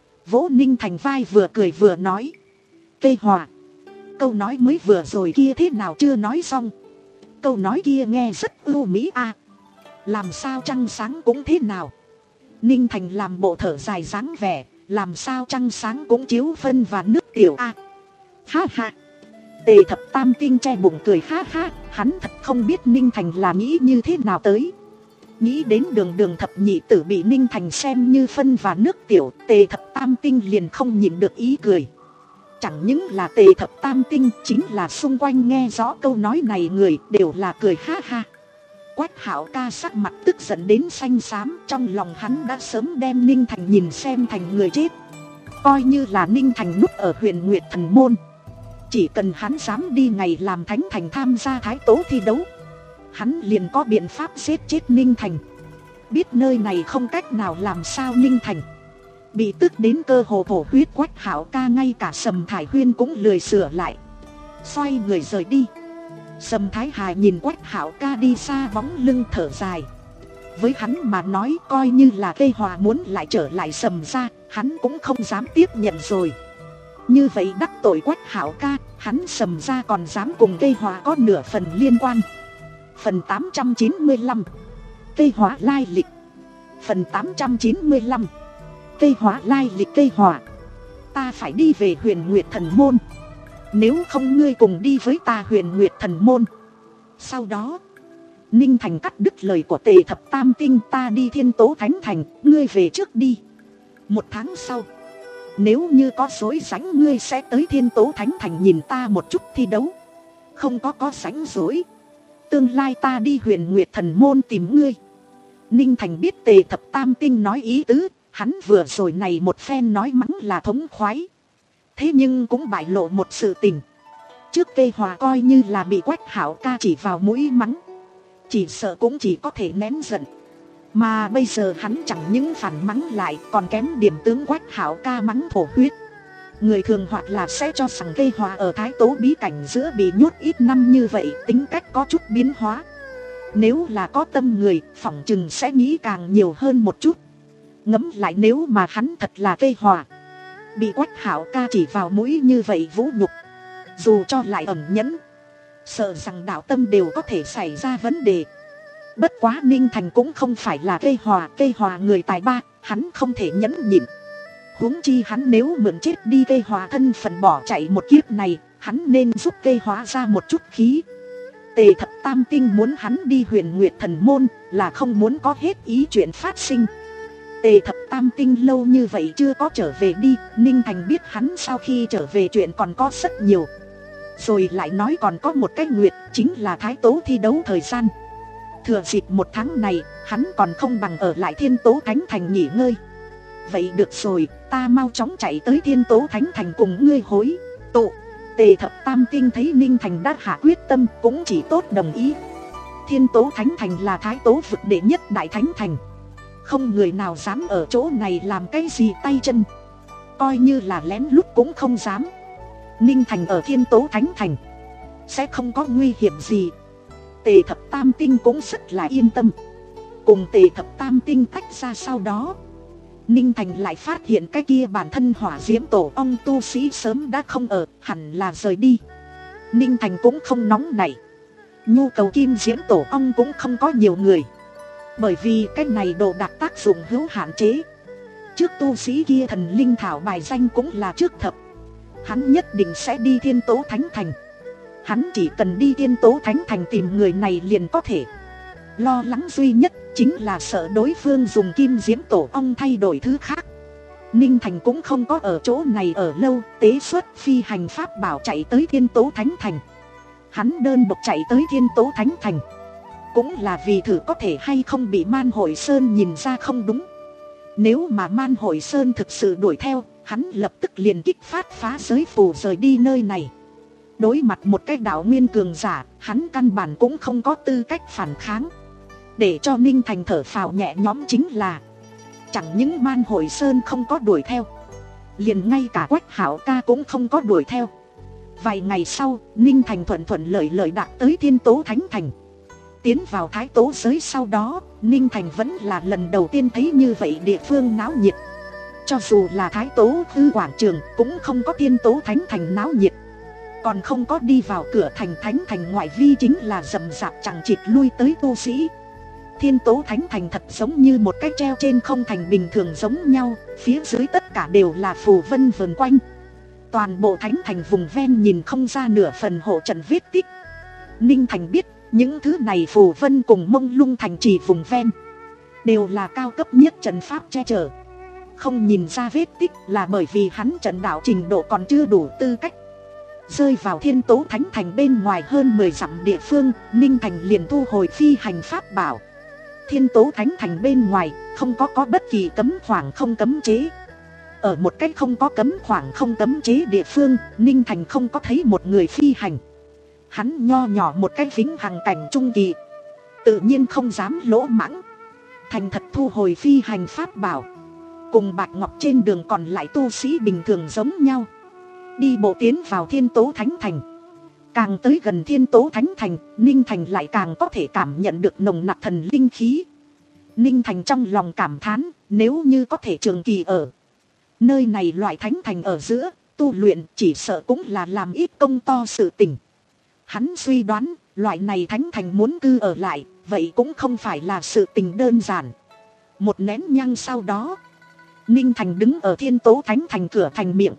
vỗ Ninh Thành vai vừa cười vừa nói. Cây hòa, câu nói mới vừa rồi kia thế nào chưa nói xong? Câu nói kia nghe rất ưu mỹ a. À. Làm sao trăng sáng cũng thế nào? Ninh Thành làm bộ thở dài dáng vẻ, làm sao trăng sáng cũng chiếu phân và nước tiểu a. À. Ha ha. Tề Thập Tam Tinh che bụng cười ha ha, hắn thật không biết Ninh Thành là nghĩ như thế nào tới. Nghĩ đến đường đường thập nhị tử bị Ninh Thành xem như phân và nước tiểu, Tề Thập Tam Tinh liền không nhịn được ý cười. Chẳng những là Tề Thập Tam Tinh, chính là xung quanh nghe rõ câu nói này người đều là cười ha ha. Quách Hảo ca sắc mặt tức giận đến xanh xám, trong lòng hắn đã sớm đem Ninh Thành nhìn xem thành người chết. Coi như là Ninh Thành núp ở Huyền Nguyệt Thần Môn, chỉ cần hắn dám đi ngày làm thánh thành tham gia thái tố thi đấu, hắn liền có biện pháp giết chết Ninh Thành. Biết nơi này không cách nào làm sao Ninh Thành bị tức đến cơ hồ thổ huyết, Quách Hảo ca ngay cả Sầm Thải Huyên cũng lười sửa lại, xoay người rời đi. Sầm Thái Hài nhìn Quách Hảo ca đi xa bóng lưng thở dài. Với hắn mà nói, coi như là cây hòa muốn lại trở lại Sầm ra, hắn cũng không dám tiếp nhận rồi. Như vậy đắc tội Quách Hảo ca, hắn Sầm ra còn dám cùng cây hòa có nửa phần liên quan. Phần tám trăm chín mươi lăm, cây hòa lai lịch. Phần tám trăm chín mươi lăm, cây hòa lai lịch. Cây hòa, ta phải đi về Huyền Nguyệt Thần Môn, nếu không ngươi cùng đi với ta Huyền Nguyệt Thần Môn. Sau đó Ninh Thành cắt đứt lời của Tề Thập Tam Tinh, ta đi Thiên Tố Thánh Thành, ngươi về trước đi. Một tháng sau, nếu như có rối rảnh ngươi sẽ tới Thiên Tố Thánh Thành nhìn ta một chút thi đấu. Không có có rảnh rối, tương lai ta đi Huyền Nguyệt Thần Môn tìm ngươi. Ninh Thành biết Tề Thập Tam Tinh nói ý tứ, hắn vừa rồi này một phen nói mắng là thống khoái. Thế nhưng cũng bại lộ một sự tình. Trước cây hòa coi như là bị Quách Hảo ca chỉ vào mũi mắng, chỉ sợ cũng chỉ có thể nén giận. Mà bây giờ hắn chẳng những phản mắng lại, còn kém điểm tướng Quách Hảo ca mắng thổ huyết. Người thường hoặc là sẽ cho rằng cây hòa ở thái tố bí cảnh giữa bị nhốt ít năm như vậy, tính cách có chút biến hóa. Nếu là có tâm người, phỏng chừng sẽ nghĩ càng nhiều hơn một chút. Ngẫm lại nếu mà hắn thật là cây hòa, bị Quách Hảo ca chỉ vào mũi như vậy vũ nhục, dù cho lại ẩn nhẫn, sợ rằng đạo tâm đều có thể xảy ra vấn đề. Bất quá Ninh Thành cũng không phải là cây hòa, cây hòa người tài ba, hắn không thể nhẫn nhịn. Huống chi hắn nếu mượn chết đi cây hòa thân phận bỏ chạy một kiếp này, hắn nên giúp cây hóa ra một chút khí. Tề Thập Tam Tinh muốn hắn đi Huyền Nguyệt Thần Môn là không muốn có hết ý chuyện phát sinh. Tề Thập Tam Tinh lâu như vậy chưa có trở về đi, Ninh Thành biết hắn sau khi trở về chuyện còn có rất nhiều. Rồi lại nói còn có một cái nguyệt, chính là Thái Tố thi đấu thời gian. Thừa dịp một tháng này, hắn còn không bằng ở lại Thiên Tố Thánh Thành nghỉ ngơi. Vậy được rồi, ta mau chóng chạy tới Thiên Tố Thánh Thành cùng ngươi hối tụ. Tề Thập Tam Tinh thấy Ninh Thành đã hạ quyết tâm, cũng chỉ tốt đồng ý. Thiên Tố Thánh Thành là Thái Tố vực đệ nhất đại thánh thành, không người nào dám ở chỗ này làm cái gì tay chân, coi như là lén lút cũng không dám. Ninh Thành ở Thiên Tố Thánh Thành sẽ không có nguy hiểm gì. Tề Thập Tam Tinh cũng rất là yên tâm. Cùng Tề Thập Tam Tinh tách ra sau đó, Ninh Thành lại phát hiện cái kia bản thân Hỏa Diễm Tổ Ong tu sĩ sớm đã không ở, hẳn là rời đi. Ninh Thành cũng không nóng nảy, nhu cầu Kim Diễm Tổ Ong cũng không có nhiều người, bởi vì cái này đồ đạc tác dụng hữu hạn chế. Trước tu sĩ kia thần linh thảo bài danh cũng là trước thập, hắn nhất định sẽ đi Thiên Tố Thánh Thành. Hắn chỉ cần đi Thiên Tố Thánh Thành tìm người này liền có thể. Lo lắng duy nhất chính là sợ đối phương dùng Kim Diễm Tổ Ong thay đổi thứ khác. Ninh Thành cũng không có ở chỗ này ở lâu, tế xuất phi hành pháp bảo chạy tới Thiên Tố Thánh Thành. Hắn đơn độc chạy tới Thiên Tố Thánh Thành cũng là vì thử có thể hay không bị Man Hội Sơn nhìn ra không đúng. Nếu mà Man Hội Sơn thực sự đuổi theo, hắn lập tức liền kích phát phá giới phù rời đi nơi này. Đối mặt một cái đạo nguyên cường giả, hắn căn bản cũng không có tư cách phản kháng. Để cho Ninh Thành thở phào nhẹ nhõm chính là, chẳng những Man Hội Sơn không có đuổi theo, liền ngay cả Quách Hảo ca cũng không có đuổi theo. Vài ngày sau, Ninh Thành thuận thuận lợi lợi đạt tới Thiên Tố Thánh Thành. Tiến vào Thái Tố giới sau đó, Ninh Thành vẫn là lần đầu tiên thấy như vậy địa phương náo nhiệt. Cho dù là Thái Tố Hư Quảng Trường cũng không có Thiên Tố Thánh Thành náo nhiệt. Còn không có đi vào cửa thành Thánh Thành ngoại vi chính là rầm rạp chẳng chịt lui tới tu sĩ. Thiên Tố Thánh Thành thật giống như một cái treo trên không thành bình thường giống nhau, phía dưới tất cả đều là phù vân vờn quanh. Toàn bộ Thánh Thành vùng ven nhìn không ra nửa phần hộ trận vết tích. Ninh Thành biết những thứ này phù vân cùng Mông Lung thành trì vùng ven đều là cao cấp nhất trận pháp che chở. Không nhìn ra vết tích là bởi vì hắn trận đạo trình độ còn chưa đủ tư cách. Rơi vào Thiên Tố Thánh Thành bên ngoài hơn mười dặm địa phương, Ninh Thành liền thu hồi phi hành pháp bảo. Thiên Tố Thánh Thành bên ngoài không có có bất kỳ cấm khoảng không cấm chế. Ở một cách không có cấm khoảng không cấm chế địa phương, Ninh Thành không có thấy một người phi hành. Hắn nho nhỏ một cái vĩnh hằng cảnh trung kỳ, tự nhiên không dám lỗ mãng, thành thật thu hồi phi hành pháp bảo. Cùng Bạch Ngọc trên đường còn lại tu sĩ bình thường giống nhau, đi bộ tiến vào Thiên Tố Thánh Thành. Càng tới gần Thiên Tố Thánh Thành, Ninh Thành lại càng có thể cảm nhận được nồng nặc thần linh khí. Ninh Thành trong lòng cảm thán, nếu như có thể trường kỳ ở nơi này loại thánh thành ở giữa, tu luyện chỉ sợ cũng là làm ít công to sự tình. Hắn suy đoán, loại này thánh thành muốn cư ở lại, vậy cũng không phải là sự tình đơn giản. Một nén nhang sau đó, Ninh Thành đứng ở Thiên Tố Thánh Thành cửa thành miệng.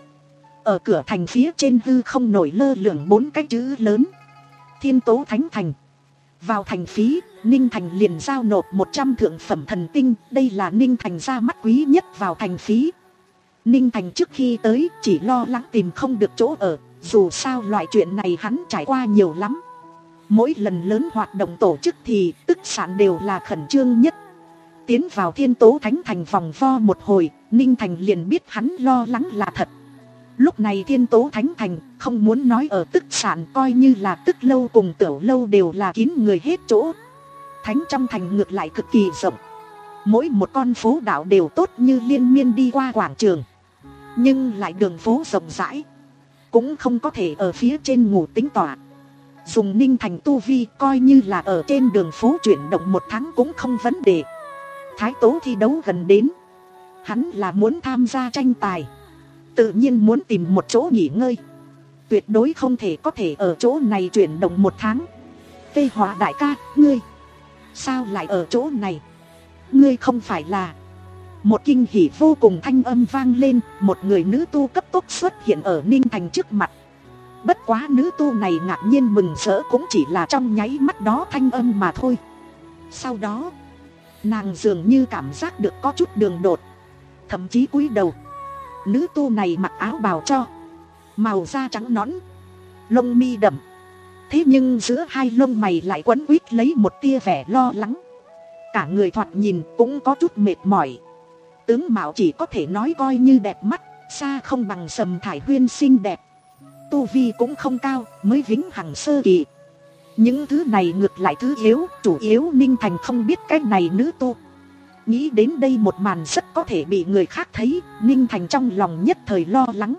Ở cửa thành phía trên hư không nổi lơ lửng bốn cái chữ lớn: Thiên Tố Thánh Thành. Vào thành phí, Ninh Thành liền giao nộp một trăm thượng phẩm thần tinh, đây là Ninh Thành ra mắt quý nhất vào thành phí. Ninh Thành trước khi tới chỉ lo lắng tìm không được chỗ ở, dù sao loại chuyện này hắn trải qua nhiều lắm. Mỗi lần lớn hoạt động tổ chức thì tức sản đều là khẩn trương nhất. Tiến vào Thiên Tố Thánh Thành vòng vo một hồi, Ninh Thành liền biết hắn lo lắng là thật. Lúc này Thiên Tố Thánh Thành không muốn nói ở tức sản, coi như là tức lâu cùng tiểu lâu đều là kín người hết chỗ. Thánh trong thành ngược lại cực kỳ rộng, mỗi một con phố đạo đều tốt như liên miên đi qua quảng trường. Nhưng lại đường phố rộng rãi, cũng không có thể ở phía trên ngủ tính tọa. Dùng Ninh Thành tu vi, coi như là ở trên đường phố chuyển động một tháng cũng không vấn đề. Thái Tố thi đấu gần đến, Hắn là muốn tham gia tranh tài, tự nhiên muốn tìm một chỗ nghỉ ngơi, tuyệt đối không thể có thể ở chỗ này chuyển động một tháng. Tê Hỏa đại ca, ngươi sao lại ở chỗ này? Ngươi không phải là... Một kinh hỉ vô cùng thanh âm vang lên, một người nữ tu cấp tốc xuất hiện ở Ninh Thành trước mặt. Bất quá nữ tu này ngạc nhiên mừng rỡ cũng chỉ là trong nháy mắt đó thanh âm mà thôi. Sau đó, nàng dường như cảm giác được có chút đường đột, thậm chí cúi đầu. Nữ tu này mặc áo bào cho, màu da trắng nõn, lông mi đậm. Thế nhưng giữa hai lông mày lại quấn quýt lấy một tia vẻ lo lắng. Cả người thoạt nhìn cũng có chút mệt mỏi. Tướng mạo chỉ có thể nói coi như đẹp mắt, xa không bằng Sầm Thải Huyên xinh đẹp. Tu vi cũng không cao, mới vĩnh hằng sơ kỳ. Những thứ này ngược lại thứ yếu, chủ yếu Ninh Thành không biết cái này nữ tu. Nghĩ đến đây một màn rất có thể bị người khác thấy, Ninh Thành trong lòng nhất thời lo lắng.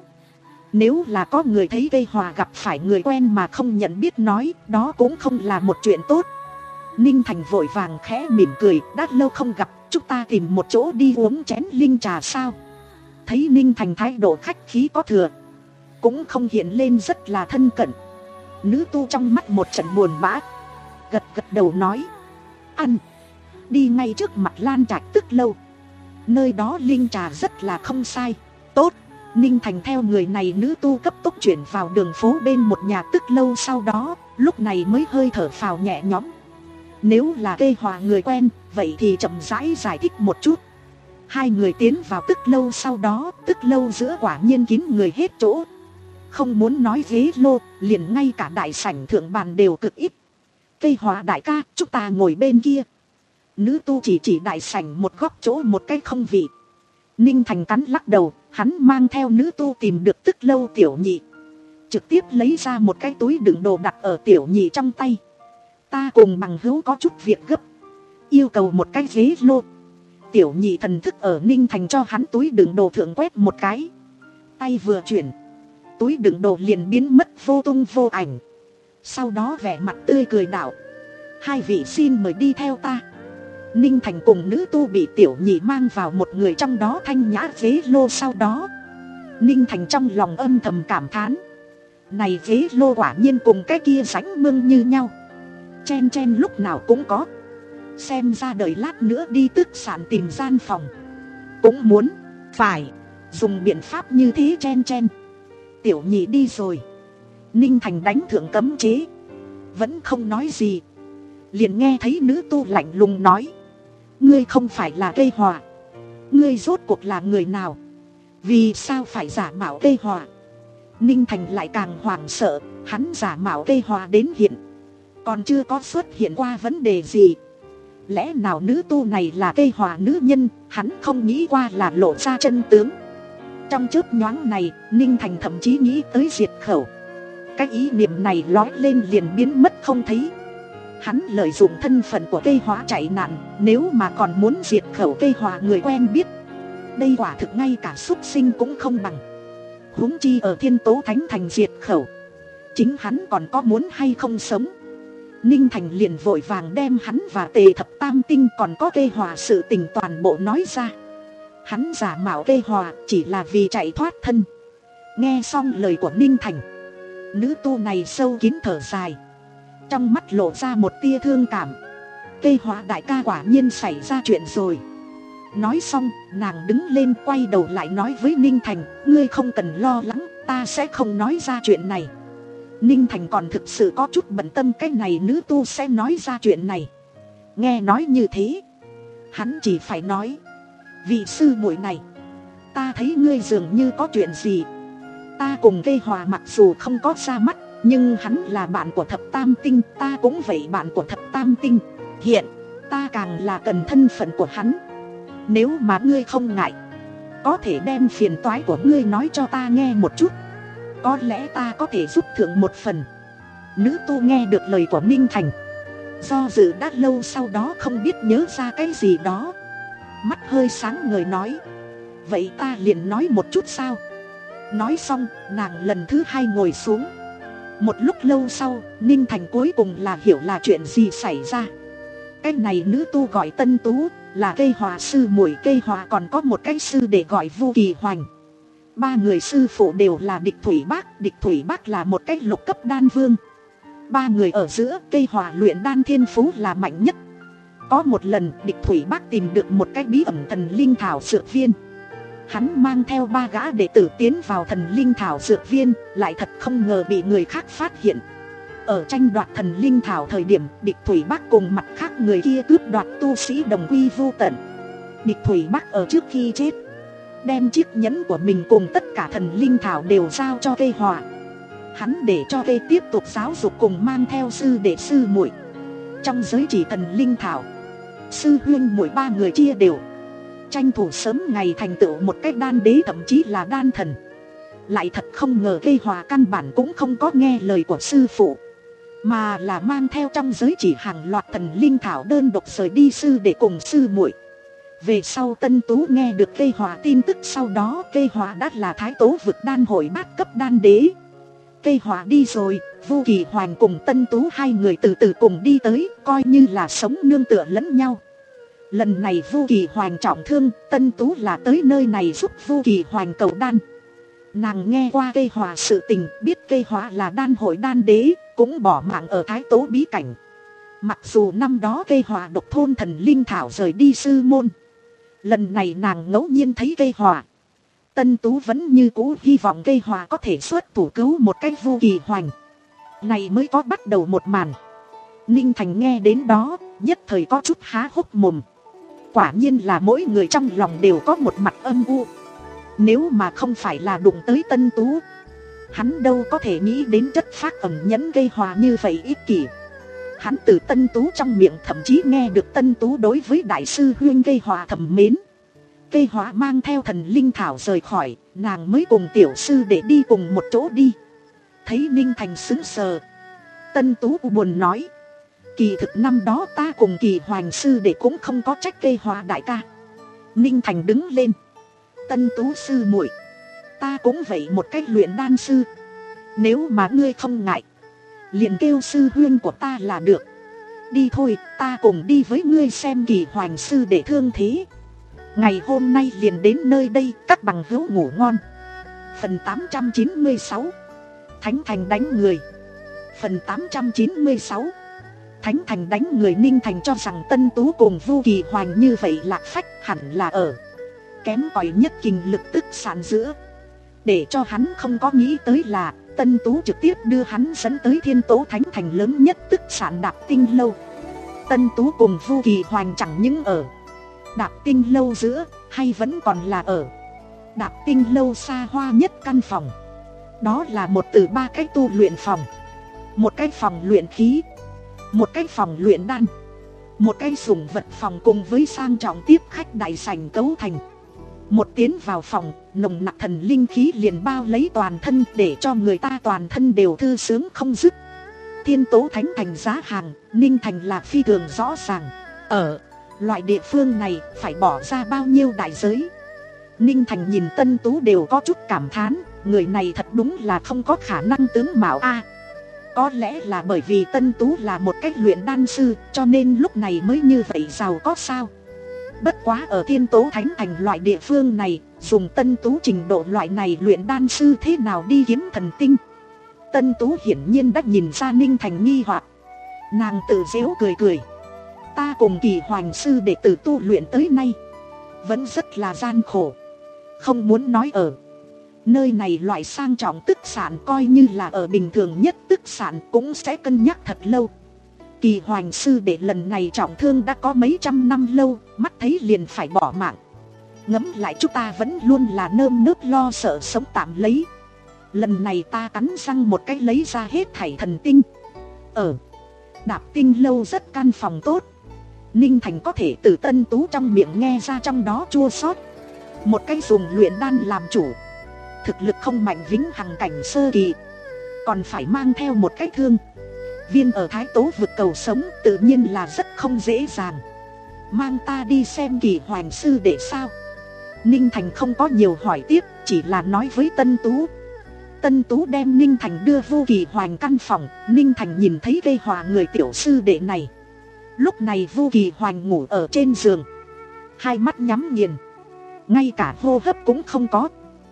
Nếu là có người thấy Tê Hòa gặp phải người quen mà không nhận biết nói, đó cũng không là một chuyện tốt. Ninh Thành vội vàng khẽ mỉm cười, đã lâu không gặp, chúng ta tìm một chỗ đi uống chén linh trà sao? Thấy Ninh Thành thái độ khách khí có thừa, cũng không hiện lên rất là thân cận. Nữ tu trong mắt một trận buồn bã, gật gật đầu nói, ăn. Đi ngay trước mặt Lan Trạch Tức Lâu, nơi đó linh trà rất là không sai. Tốt. Ninh Thành theo người này nữ tu cấp tốc chuyển vào đường phố bên một nhà Tức Lâu, sau đó lúc này mới hơi thở phào nhẹ nhõm. Nếu là Tê Hòa người quen, vậy thì chậm rãi giải thích một chút. Hai người tiến vào Tức Lâu, sau đó Tức Lâu giữa quả nhiên kín người hết chỗ. Không muốn nói ghế lô, liền ngay cả đại sảnh thượng bàn đều cực ít. Tê Hòa đại ca, chúng ta ngồi bên kia. Nữ tu chỉ chỉ đại sảnh một góc chỗ một cái không vị. Ninh Thành cắn lắc đầu, hắn mang theo nữ tu tìm được Tức Lâu tiểu nhị, trực tiếp lấy ra một cái túi đựng đồ đặt ở tiểu nhị trong tay. Ta cùng bằng hữu có chút việc gấp, yêu cầu một cái ghế lô. Tiểu nhị thần thức ở Ninh Thành cho hắn túi đựng đồ thượng quét một cái, tay vừa chuyển, túi đựng đồ liền biến mất vô tung vô ảnh. Sau đó vẻ mặt tươi cười đạo, hai vị xin mời đi theo ta. Ninh Thành cùng nữ tu bị tiểu nhị mang vào một người trong đó thanh nhã ghế lô. Sau đó Ninh Thành trong lòng âm thầm cảm thán, này ghế lô quả nhiên cùng cái kia sánh mương như nhau, chen chen lúc nào cũng có. Xem ra đợi lát nữa đi tức sản tìm gian phòng cũng muốn phải dùng biện pháp như thế chen chen. Tiểu nhị đi rồi, Ninh Thành đánh thượng cấm chế, vẫn không nói gì. Liền nghe thấy nữ tu lạnh lùng nói, ngươi không phải là Tê Hòa, ngươi rốt cuộc là người nào? Vì sao phải giả mạo Tê Hòa? Ninh Thành lại càng hoảng sợ, hắn giả mạo Tê Hòa đến hiện còn chưa có xuất hiện qua vấn đề gì. Lẽ nào nữ tu này là Tê Hòa nữ nhân, hắn không nghĩ qua là lộ ra chân tướng. Trong chớp nhoáng này, Ninh Thành thậm chí nghĩ tới diệt khẩu. Cái ý niệm này lói lên liền biến mất không thấy. Hắn lợi dụng thân phận của Tê Hòa chạy nạn, nếu mà còn muốn diệt khẩu Tê Hòa người quen biết, đây quả thực ngay cả súc sinh cũng không bằng. Huống chi ở Thiên Tố Thánh Thành diệt khẩu, chính hắn còn có muốn hay không sống. Ninh Thành liền vội vàng đem hắn và Tề Thập Tam Tinh còn có Tê Hòa sự tình toàn bộ nói ra. Hắn giả mạo Tê Hòa chỉ là vì chạy thoát thân. Nghe xong lời của Ninh Thành, nữ tu này sâu kín thở dài, trong mắt lộ ra một tia thương cảm. Tê Hòa đại ca quả nhiên xảy ra chuyện rồi. Nói xong, nàng đứng lên quay đầu lại nói với Ninh Thành, ngươi không cần lo lắng, ta sẽ không nói ra chuyện này. Ninh Thành còn thực sự có chút bận tâm cái này nữ tu sẽ nói ra chuyện này. Nghe nói như thế, hắn chỉ phải nói, vị sư muội này, ta thấy ngươi dường như có chuyện gì. Ta cùng Tê Hòa mặc dù không có ra mắt, nhưng hắn là bạn của Thập Tam Tinh, ta cũng vậy bạn của Thập Tam Tinh. Hiện, ta càng là cần thân phận của hắn. Nếu mà ngươi không ngại, có thể đem phiền toái của ngươi nói cho ta nghe một chút, có lẽ ta có thể giúp thượng một phần. Nữ tu nghe được lời của Ninh Thành, do dự đã lâu, sau đó không biết nhớ ra cái gì đó, mắt hơi sáng ngời nói, vậy ta liền nói một chút sao. Nói xong, nàng lần thứ hai ngồi xuống. Một lúc lâu sau, Ninh Thành cuối cùng là hiểu là chuyện gì xảy ra. Cái này nữ tu gọi Tân Tú, là cây hòa sư muội. Cây hòa còn có một cái sư để gọi Vu Kỳ Hoành. Ba người sư phụ đều là Địch Thủy Bác. Địch Thủy Bác là một cái lục cấp đan vương. Ba người ở giữa, cây hòa luyện đan thiên phú là mạnh nhất. Có một lần Địch Thủy Bác tìm được một cái bí ẩn thần linh thảo dược viên. Hắn mang theo ba gã đệ tử tiến vào thần linh thảo dược viên, lại thật không ngờ bị người khác phát hiện. Ở tranh đoạt thần linh thảo thời điểm, Địch Thủy Bác cùng mặt khác người kia cướp đoạt tu sĩ đồng quy vu tận. Địch Thủy Bác ở trước khi chết, đem chiếc nhẫn của mình cùng tất cả thần linh thảo đều giao cho cây hòa. Hắn để cho cây tiếp tục giáo dục cùng mang theo sư đệ sư muội. Trong giới chỉ thần linh thảo, sư huynh muội ba người chia đều tranh thủ sớm ngày thành tựu một cách đan đế, thậm chí là đan thần. Lại thật không ngờ cây hòa căn bản cũng không có nghe lời của sư phụ, mà là mang theo trong giới chỉ hàng loạt thần linh thảo đơn độc rời đi sư để cùng sư muội. Về sau Tân Tú nghe được cây hòa tin tức, sau đó cây hòa đã là thái tố vực đan hội bát cấp đan đế. Cây hòa đi rồi, Vu Kỳ Hoành cùng Tân Tú hai người từ từ cùng đi tới, coi như là sống nương tựa lẫn nhau. Lần này Vu Kỳ Hoành trọng thương, Tân Tú là tới nơi này giúp Vu Kỳ Hoành cầu đan. Nàng nghe qua cây hòa sự tình, biết cây hòa là đan hội đan đế, cũng bỏ mạng ở thái tố bí cảnh. Mặc dù năm đó cây hòa độc thôn thần linh thảo rời đi sư môn, lần này nàng ngẫu nhiên thấy cây hòa, Tân Tú vẫn như cũ hy vọng cây hòa có thể xuất thủ cứu một cách Vu Kỳ Hoành. Này mới có bắt đầu một màn. Ninh Thành nghe đến đó, nhất thời có chút há hốc mồm. Quả nhiên là mỗi người trong lòng đều có một mặt âm u. Nếu mà không phải là đụng tới Tân Tú, hắn đâu có thể nghĩ đến chất phác ẩn nhẫn cây hòa như vậy ích kỷ. Hắn từ Tân Tú trong miệng thậm chí nghe được Tân Tú đối với đại sư huynh cây hòa thầm mến. Cây hòa mang theo thần linh thảo rời khỏi, nàng mới cùng tiểu sư để đi cùng một chỗ đi. Thấy Ninh Thành sững sờ, Tân Tú buồn nói: kỳ thực năm đó ta cùng Kỳ Hoành sư để cũng không có trách cây hòa đại ca. Ninh Thành đứng lên: Tân Tú sư muội, ta cũng vậy một cách luyện đan sư. Nếu mà ngươi không ngại, liền kêu sư huynh của ta là được. Đi thôi, ta cùng đi với ngươi xem Kỳ Hoành sư để thương thế. Ngày hôm nay liền đến nơi đây, các bằng hữu ngủ ngon. Phần tám trăm chín mươi sáu, Thánh Thành đánh người. Phần tám trăm chín mươi sáu, Thánh Thành đánh người. Ninh Thành cho rằng Tân Tú cùng Vu Kỳ Hoành như vậy lạc phách, hẳn là ở kém cỏi nhất kinh lực tức sản giữa. Để cho hắn không có nghĩ tới là Tân Tú trực tiếp đưa hắn dẫn tới Thiên Tố Thánh Thành lớn nhất tức sản Đạp Tinh Lâu. Tân Tú cùng Vu Kỳ Hoành chẳng những ở Đạp Tinh Lâu giữa, hay vẫn còn là ở Đạp Tinh Lâu xa hoa nhất căn phòng. Đó là một từ ba cái tu luyện phòng, một cái phòng luyện khí, một cái phòng luyện đan, một cái sủng vật phòng cùng với sang trọng tiếp khách đại sảnh cấu thành. Một tiến vào phòng, nồng nặc thần linh khí liền bao lấy toàn thân, để cho người ta toàn thân đều thư sướng không dứt. Thiên Tố Thánh Thành giá hàng, Ninh Thành là phi thường rõ ràng. Ở loại địa phương này phải bỏ ra bao nhiêu đại giới. Ninh Thành nhìn Tân Tú đều có chút cảm thán, người này thật đúng là không có khả năng tướng mạo a. Có lẽ là bởi vì Tân Tú là một cách luyện đan sư, cho nên lúc này mới như vậy giàu có sao. Bất quá ở Thiên Tố Thánh Thành loại địa phương này, dùng Tân Tú trình độ loại này luyện đan sư thế nào đi kiếm thần tinh. Tân Tú hiển nhiên đã nhìn ra Ninh Thành nghi hoặc. Nàng tự giễu cười cười: ta cùng Kỳ Hoành sư đệ tử tu luyện tới nay vẫn rất là gian khổ. Không muốn nói ở nơi này loại sang trọng tức sản, coi như là ở bình thường nhất tức sản cũng sẽ cân nhắc thật lâu. Kỳ Hoành sư đệ lần này trọng thương đã có mấy trăm năm lâu, mắt thấy liền phải bỏ mạng. Ngẫm lại chúng ta vẫn luôn là nơm nớp lo sợ sống tạm lấy. Lần này ta cắn răng một cái lấy ra hết thảy thần tinh. Ở Đạp Tinh Lâu rất căn phòng tốt. Ninh Thành có thể từ Tân Tú trong miệng nghe ra trong đó chua xót. Một cái dùng luyện đan làm chủ, thực lực không mạnh vĩnh hằng cảnh sơ kỳ, còn phải mang theo một cái thương viên ở Thái Tố vực cầu sống, tự nhiên là rất không dễ dàng. Mang ta đi xem Kỳ Hoành sư đệ sao? Ninh Thành không có nhiều hỏi tiếp, chỉ là nói với Tân Tú. Tân Tú đem Ninh Thành đưa vô Kỳ Hoành căn phòng. Ninh Thành nhìn thấy cây hòa người tiểu sư đệ này. Lúc này Vu Kỳ Hoành ngủ ở trên giường, hai mắt nhắm nghiền, ngay cả hô hấp cũng không có.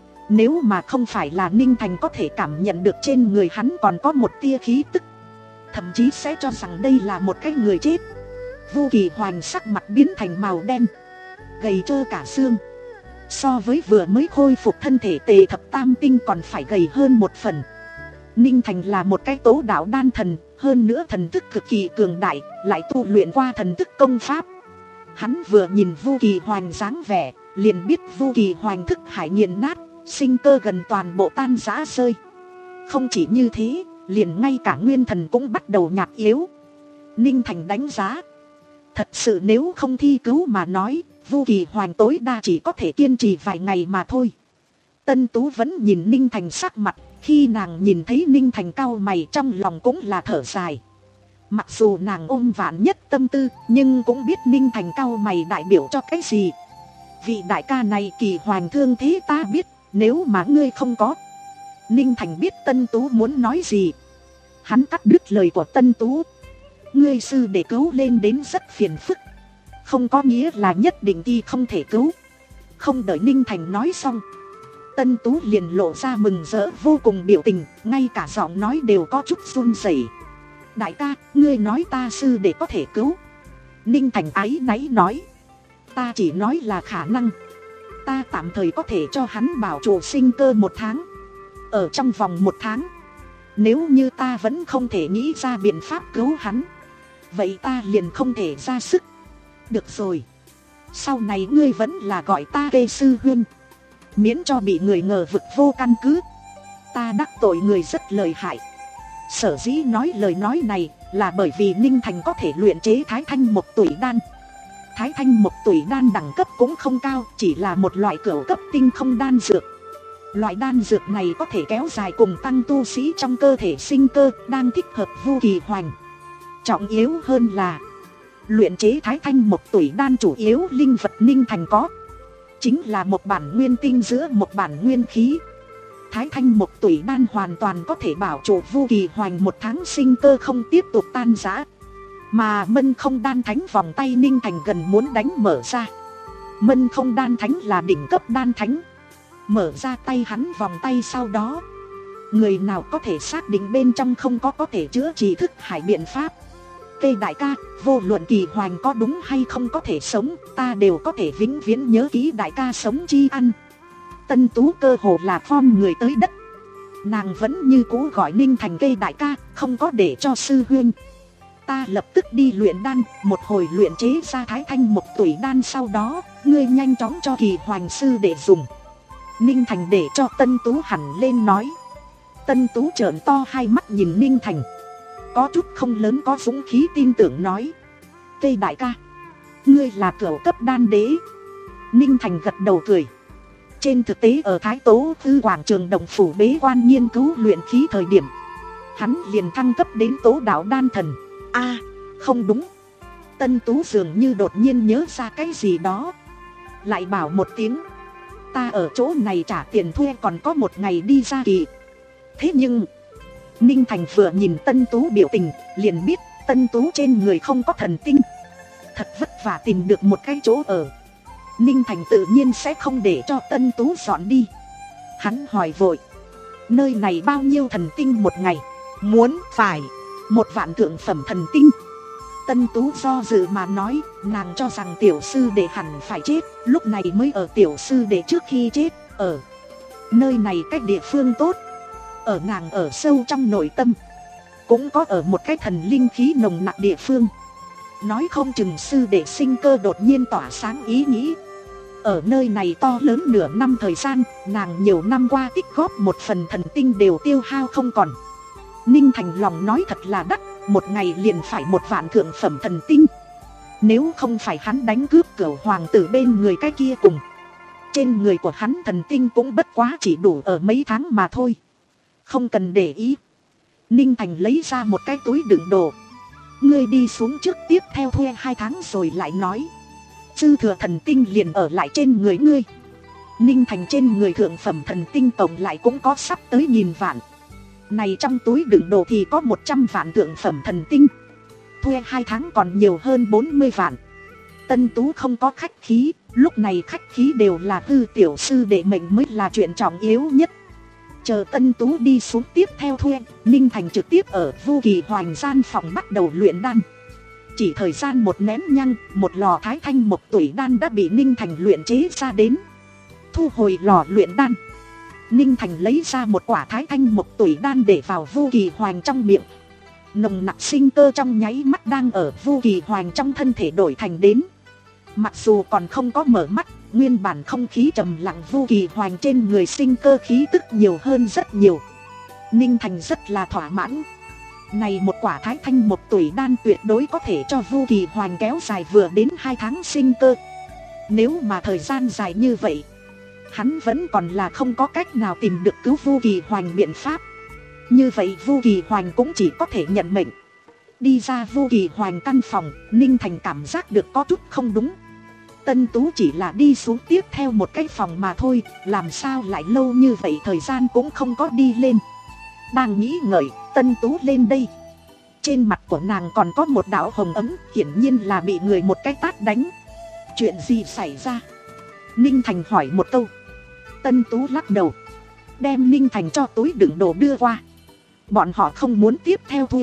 Nếu mà không phải là Ninh Thành có thể cảm nhận được trên người hắn còn có một tia khí tức, thậm chí sẽ cho rằng đây là một cái người chết. Vu Kỳ Hoành sắc mặt biến thành màu đen, gầy trơ cả xương. So với vừa mới khôi phục thân thể Tề Thập Tam Tinh còn phải gầy hơn một phần. Ninh Thành là một cái tố đạo đan thần, hơn nữa thần thức cực kỳ cường đại, lại tu luyện qua thần thức công pháp. Hắn vừa nhìn Vu Kỳ Hoành dáng vẻ, liền biết Vu Kỳ Hoành thức hải nghiền nát, sinh cơ gần toàn bộ tan rã rơi. Không chỉ như thế, liền ngay cả nguyên thần cũng bắt đầu nhạt yếu. Ninh Thành đánh giá, thật sự nếu không thi cứu mà nói, Vu Kỳ Hoành tối đa chỉ có thể kiên trì vài ngày mà thôi. Tân Tú vẫn nhìn Ninh Thành sắc mặt, khi nàng nhìn thấy Ninh Thành cau mày trong lòng cũng là thở dài. Mặc dù nàng ôm vạn nhất tâm tư, nhưng cũng biết Ninh Thành cau mày đại biểu cho cái gì. Vị đại ca này Kỳ Hoành thương thế ta biết, nếu mà ngươi không có. Ninh Thành biết Tân Tú muốn nói gì. Hắn cắt đứt lời của Tân Tú. Ngươi sư để cứu lên đến rất phiền phức, không có nghĩa là nhất định thì không thể cứu. Không đợi Ninh Thành nói xong, Tân Tú liền lộ ra mừng rỡ vô cùng biểu tình, ngay cả giọng nói đều có chút run rẩy. Đại ca, ngươi nói ta sư để có thể cứu. Ninh Thành áy náy nói, ta chỉ nói là khả năng. Ta tạm thời có thể cho hắn bảo trụ sinh cơ một tháng. Ở trong vòng một tháng, nếu như ta vẫn không thể nghĩ ra biện pháp cứu hắn, vậy ta liền không thể ra sức. Được rồi, sau này ngươi vẫn là gọi ta Kê sư huynh, miễn cho bị người ngờ vực vô căn cứ. Ta đắc tội người rất lợi hại. Sở dĩ nói lời nói này là bởi vì Ninh Thành có thể luyện chế Thái Thanh Mộc Tủy Đan. Thái Thanh Mộc Tủy Đan đẳng cấp cũng không cao, chỉ là một loại cửu cấp tinh không đan dược. Loại đan dược này có thể kéo dài cùng tăng tu sĩ trong cơ thể sinh cơ, đang thích hợp Vu Kỳ Hoành. Trọng yếu hơn là luyện chế Thái Thanh Mộc Tủy Đan chủ yếu linh vật Ninh Thành có chính là một bản nguyên tinh giữa một bản nguyên khí. Thái Thanh Mộc Tủy Đan hoàn toàn có thể bảo trụ Vu Kỳ Hoành một tháng sinh cơ không tiếp tục tan rã. Mà Mân Không Đan Thánh vòng tay Ninh Thành gần muốn đánh mở ra. Mân Không Đan Thánh là đỉnh cấp đan thánh. Mở ra tay hắn vòng tay sau đó, người nào có thể xác định bên trong không có có thể chữa trị thức hải biện pháp. Cây đại ca, vô luận Kỳ Hoành có đúng hay không có thể sống, ta đều có thể vĩnh viễn nhớ kỹ đại ca sống chi ăn. Tân Tú cơ hồ là khom người tới đất. Nàng vẫn như cũ gọi Ninh Thành cây đại ca, không có để cho sư huynh. Ta lập tức đi luyện đan, một hồi luyện chế ra Thái Thanh Mộc Tủy Đan, sau đó ngươi nhanh chóng cho Kỳ Hoành sư để dùng. Ninh Thành để cho Tân Tú hẳn lên nói. Tân Tú trợn to hai mắt nhìn Ninh Thành, có chút không lớn có dũng khí tin tưởng nói, Tê đại ca, ngươi là cửu cấp đan đế. Ninh Thành gật đầu cười. Trên thực tế ở Thái Tố Tư quảng trường Đồng Phủ bế quan nghiên cứu luyện khí thời điểm, hắn liền thăng cấp đến tố đạo đan thần. A, à, không đúng. Tân Tú dường như đột nhiên nhớ ra cái gì đó, lại bảo một tiếng, ta ở chỗ này trả tiền thuê còn có một ngày đi ra kỳ. Thế nhưng Ninh Thành vừa nhìn Tân Tú biểu tình, liền biết Tân Tú trên người không có thần tinh. Thật vất vả tìm được một cái chỗ ở, Ninh Thành tự nhiên sẽ không để cho Tân Tú dọn đi. Hắn hỏi vội, nơi này bao nhiêu thần tinh một ngày? Muốn phải một vạn thượng phẩm thần tinh. Tân Tú do dự mà nói, nàng cho rằng tiểu sư đệ hẳn phải chết, lúc này mới ở tiểu sư đệ trước khi chết. Ở nơi này cách địa phương tốt, ở nàng ở sâu trong nội tâm, cũng có ở một cái thần linh khí nồng nặc địa phương. Nói không chừng sư đệ sinh cơ đột nhiên tỏa sáng ý nghĩ. Ở nơi này to lớn nửa năm thời gian, nàng nhiều năm qua tích góp một phần thần tinh đều tiêu hao không còn. Ninh Thành lòng nói thật là đắt, một ngày liền phải một vạn thượng phẩm thần tinh. Nếu không phải hắn đánh cướp cửu hoàng tử bên người cái kia cùng, trên người của hắn thần tinh cũng bất quá chỉ đủ ở mấy tháng mà thôi. Không cần để ý. Ninh Thành lấy ra một cái túi đựng đồ. Ngươi đi xuống trước tiếp theo thuê hai tháng rồi lại nói. Dư thừa thần tinh liền ở lại trên người ngươi. Ninh Thành trên người thượng phẩm thần tinh tổng lại cũng có sắp tới nghìn vạn. Này trong túi đựng đồ thì có một trăm vạn thượng phẩm thần tinh. Thuê hai tháng còn nhiều hơn bốn mươi vạn. Tân Tú không có khách khí, lúc này khách khí đều là Tư tiểu sư đệ mệnh mới là chuyện trọng yếu nhất. Chờ Tân Tú đi xuống tiếp theo thuê, Ninh Thành trực tiếp ở Vu Kỳ Hoành gian phòng bắt đầu luyện đan. Chỉ thời gian một nén nhăng, một lò thái thanh mộc tủy đan đã bị Ninh Thành luyện chế ra đến. Thu hồi lò luyện đan, Ninh Thành lấy ra một quả thái thanh mộc tủy đan để vào Vu Kỳ Hoành trong miệng. Nồng nặc sinh cơ trong nháy mắt đang ở Vu Kỳ Hoành trong thân thể đổi thành đến. Mặc dù còn không có mở mắt, nguyên bản không khí trầm lặng Vu Kỳ Hoành trên người sinh cơ khí tức nhiều hơn rất nhiều. Ninh Thành rất là thỏa mãn. Này một quả thái thanh mộc tủy đan tuyệt đối có thể cho Vu Kỳ Hoành kéo dài vừa đến hai tháng sinh cơ. Nếu mà thời gian dài như vậy, hắn vẫn còn là không có cách nào tìm được cứu Vu Kỳ Hoành biện pháp. Như vậy Vu Kỳ Hoành cũng chỉ có thể nhận mệnh. Đi ra Vu Kỳ Hoành căn phòng, Ninh Thành cảm giác được có chút không đúng. Tân Tú chỉ là đi xuống tiếp theo một cái phòng mà thôi, làm sao lại lâu như vậy thời gian cũng không có đi lên. Đang nghĩ ngợi, Tân Tú lên đây. Trên mặt của nàng còn có một đạo hồng ấm, hiển nhiên là bị người một cái tát đánh. Chuyện gì xảy ra? Ninh Thành hỏi một câu. Tân Tú lắc đầu, đem Ninh Thành cho túi đựng đồ đưa qua. Bọn họ không muốn tiếp theo thu,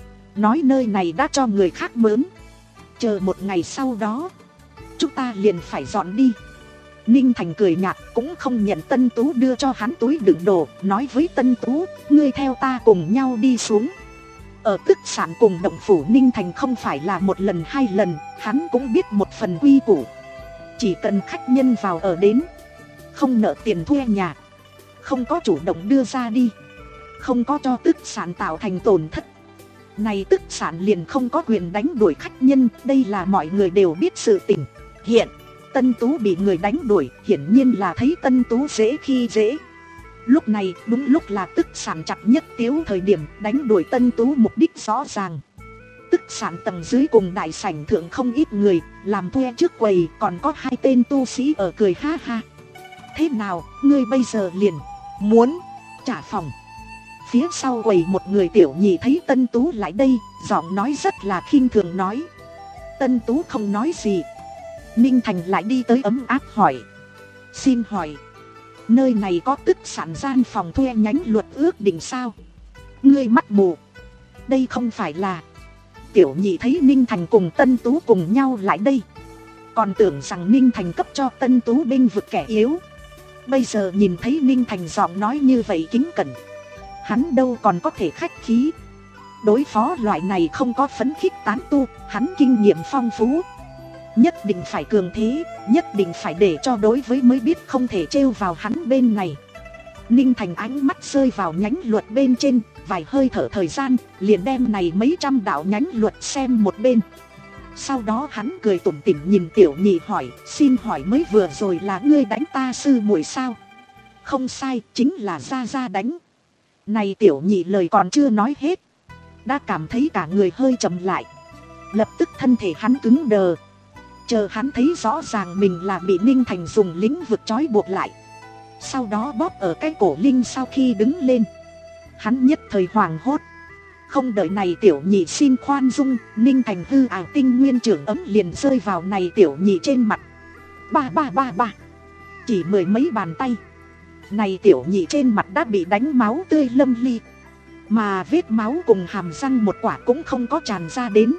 nói nơi này đã cho người khác mướn. Chờ một ngày sau đó, chúng ta liền phải dọn đi. Ninh Thành cười nhạt, cũng không nhận Tân Tú đưa cho hắn túi đựng đồ, nói với Tân Tú, ngươi theo ta cùng nhau đi xuống. Ở Tức Sản cùng động phủ Ninh Thành không phải là một lần hai lần, hắn cũng biết một phần quy củ. Chỉ cần khách nhân vào ở đến, không nợ tiền thuê nhà, không có chủ động đưa ra đi, không có cho Tức Sản tạo thành tổn thất, này Tức Sản liền không có quyền đánh đuổi khách nhân. Đây là mọi người đều biết sự tình. Hiện Tân Tú bị người đánh đuổi, hiển nhiên là thấy Tân Tú dễ khi dễ. Lúc này đúng lúc là Tức Sản chặt nhất tiếu thời điểm, đánh đuổi Tân Tú mục đích rõ ràng. Tức Sản tầng dưới cùng đại sảnh thượng không ít người, làm thuê trước quầy còn có hai tên tu sĩ ở cười ha ha. Thế nào, ngươi bây giờ liền muốn trả phòng? Phía sau quầy một người tiểu nhị thấy Tân Tú lại đây, giọng nói rất là khinh thường nói. Tân Tú không nói gì. Ninh Thành lại đi tới ấm áp hỏi, xin hỏi, nơi này có Tức Sản gian phòng thuê nhánh luật ước định sao? Ngươi mắt mù, đây không phải là... Tiểu nhị thấy Ninh Thành cùng Tân Tú cùng nhau lại đây, còn tưởng rằng Ninh Thành cấp cho Tân Tú bênh vực kẻ yếu. Bây giờ nhìn thấy Ninh Thành giọng nói như vậy kính cẩn, hắn đâu còn có thể khách khí. Đối phó loại này không có phấn khích tán tu, hắn kinh nghiệm phong phú. Nhất định phải cường thế, nhất định phải để cho đối với mới biết không thể trêu vào hắn bên này. Ninh Thành ánh mắt rơi vào nhánh luật bên trên, vài hơi thở thời gian, liền đem này mấy trăm đạo nhánh luật xem một bên. Sau đó hắn cười tủm tỉm nhìn tiểu nhị hỏi, xin hỏi mới vừa rồi là ngươi đánh ta sư muội sao? Không sai, chính là gia gia đánh. Này tiểu nhị lời còn chưa nói hết, đã cảm thấy cả người hơi chậm lại. Lập tức thân thể hắn cứng đờ. Chờ hắn thấy rõ ràng mình là bị Ninh Thành dùng lĩnh vực trói buộc lại, sau đó bóp ở cái cổ linh sau khi đứng lên. Hắn nhất thời hoảng hốt. Không đợi này tiểu nhị xin khoan dung, Ninh Thành hư ảo tinh nguyên trưởng ấm liền rơi vào này tiểu nhị trên mặt. Ba ba ba ba. Chỉ mười mấy bàn tay, này tiểu nhị trên mặt đã bị đánh máu tươi lâm ly. Mà vết máu cùng hàm răng một quả cũng không có tràn ra đến,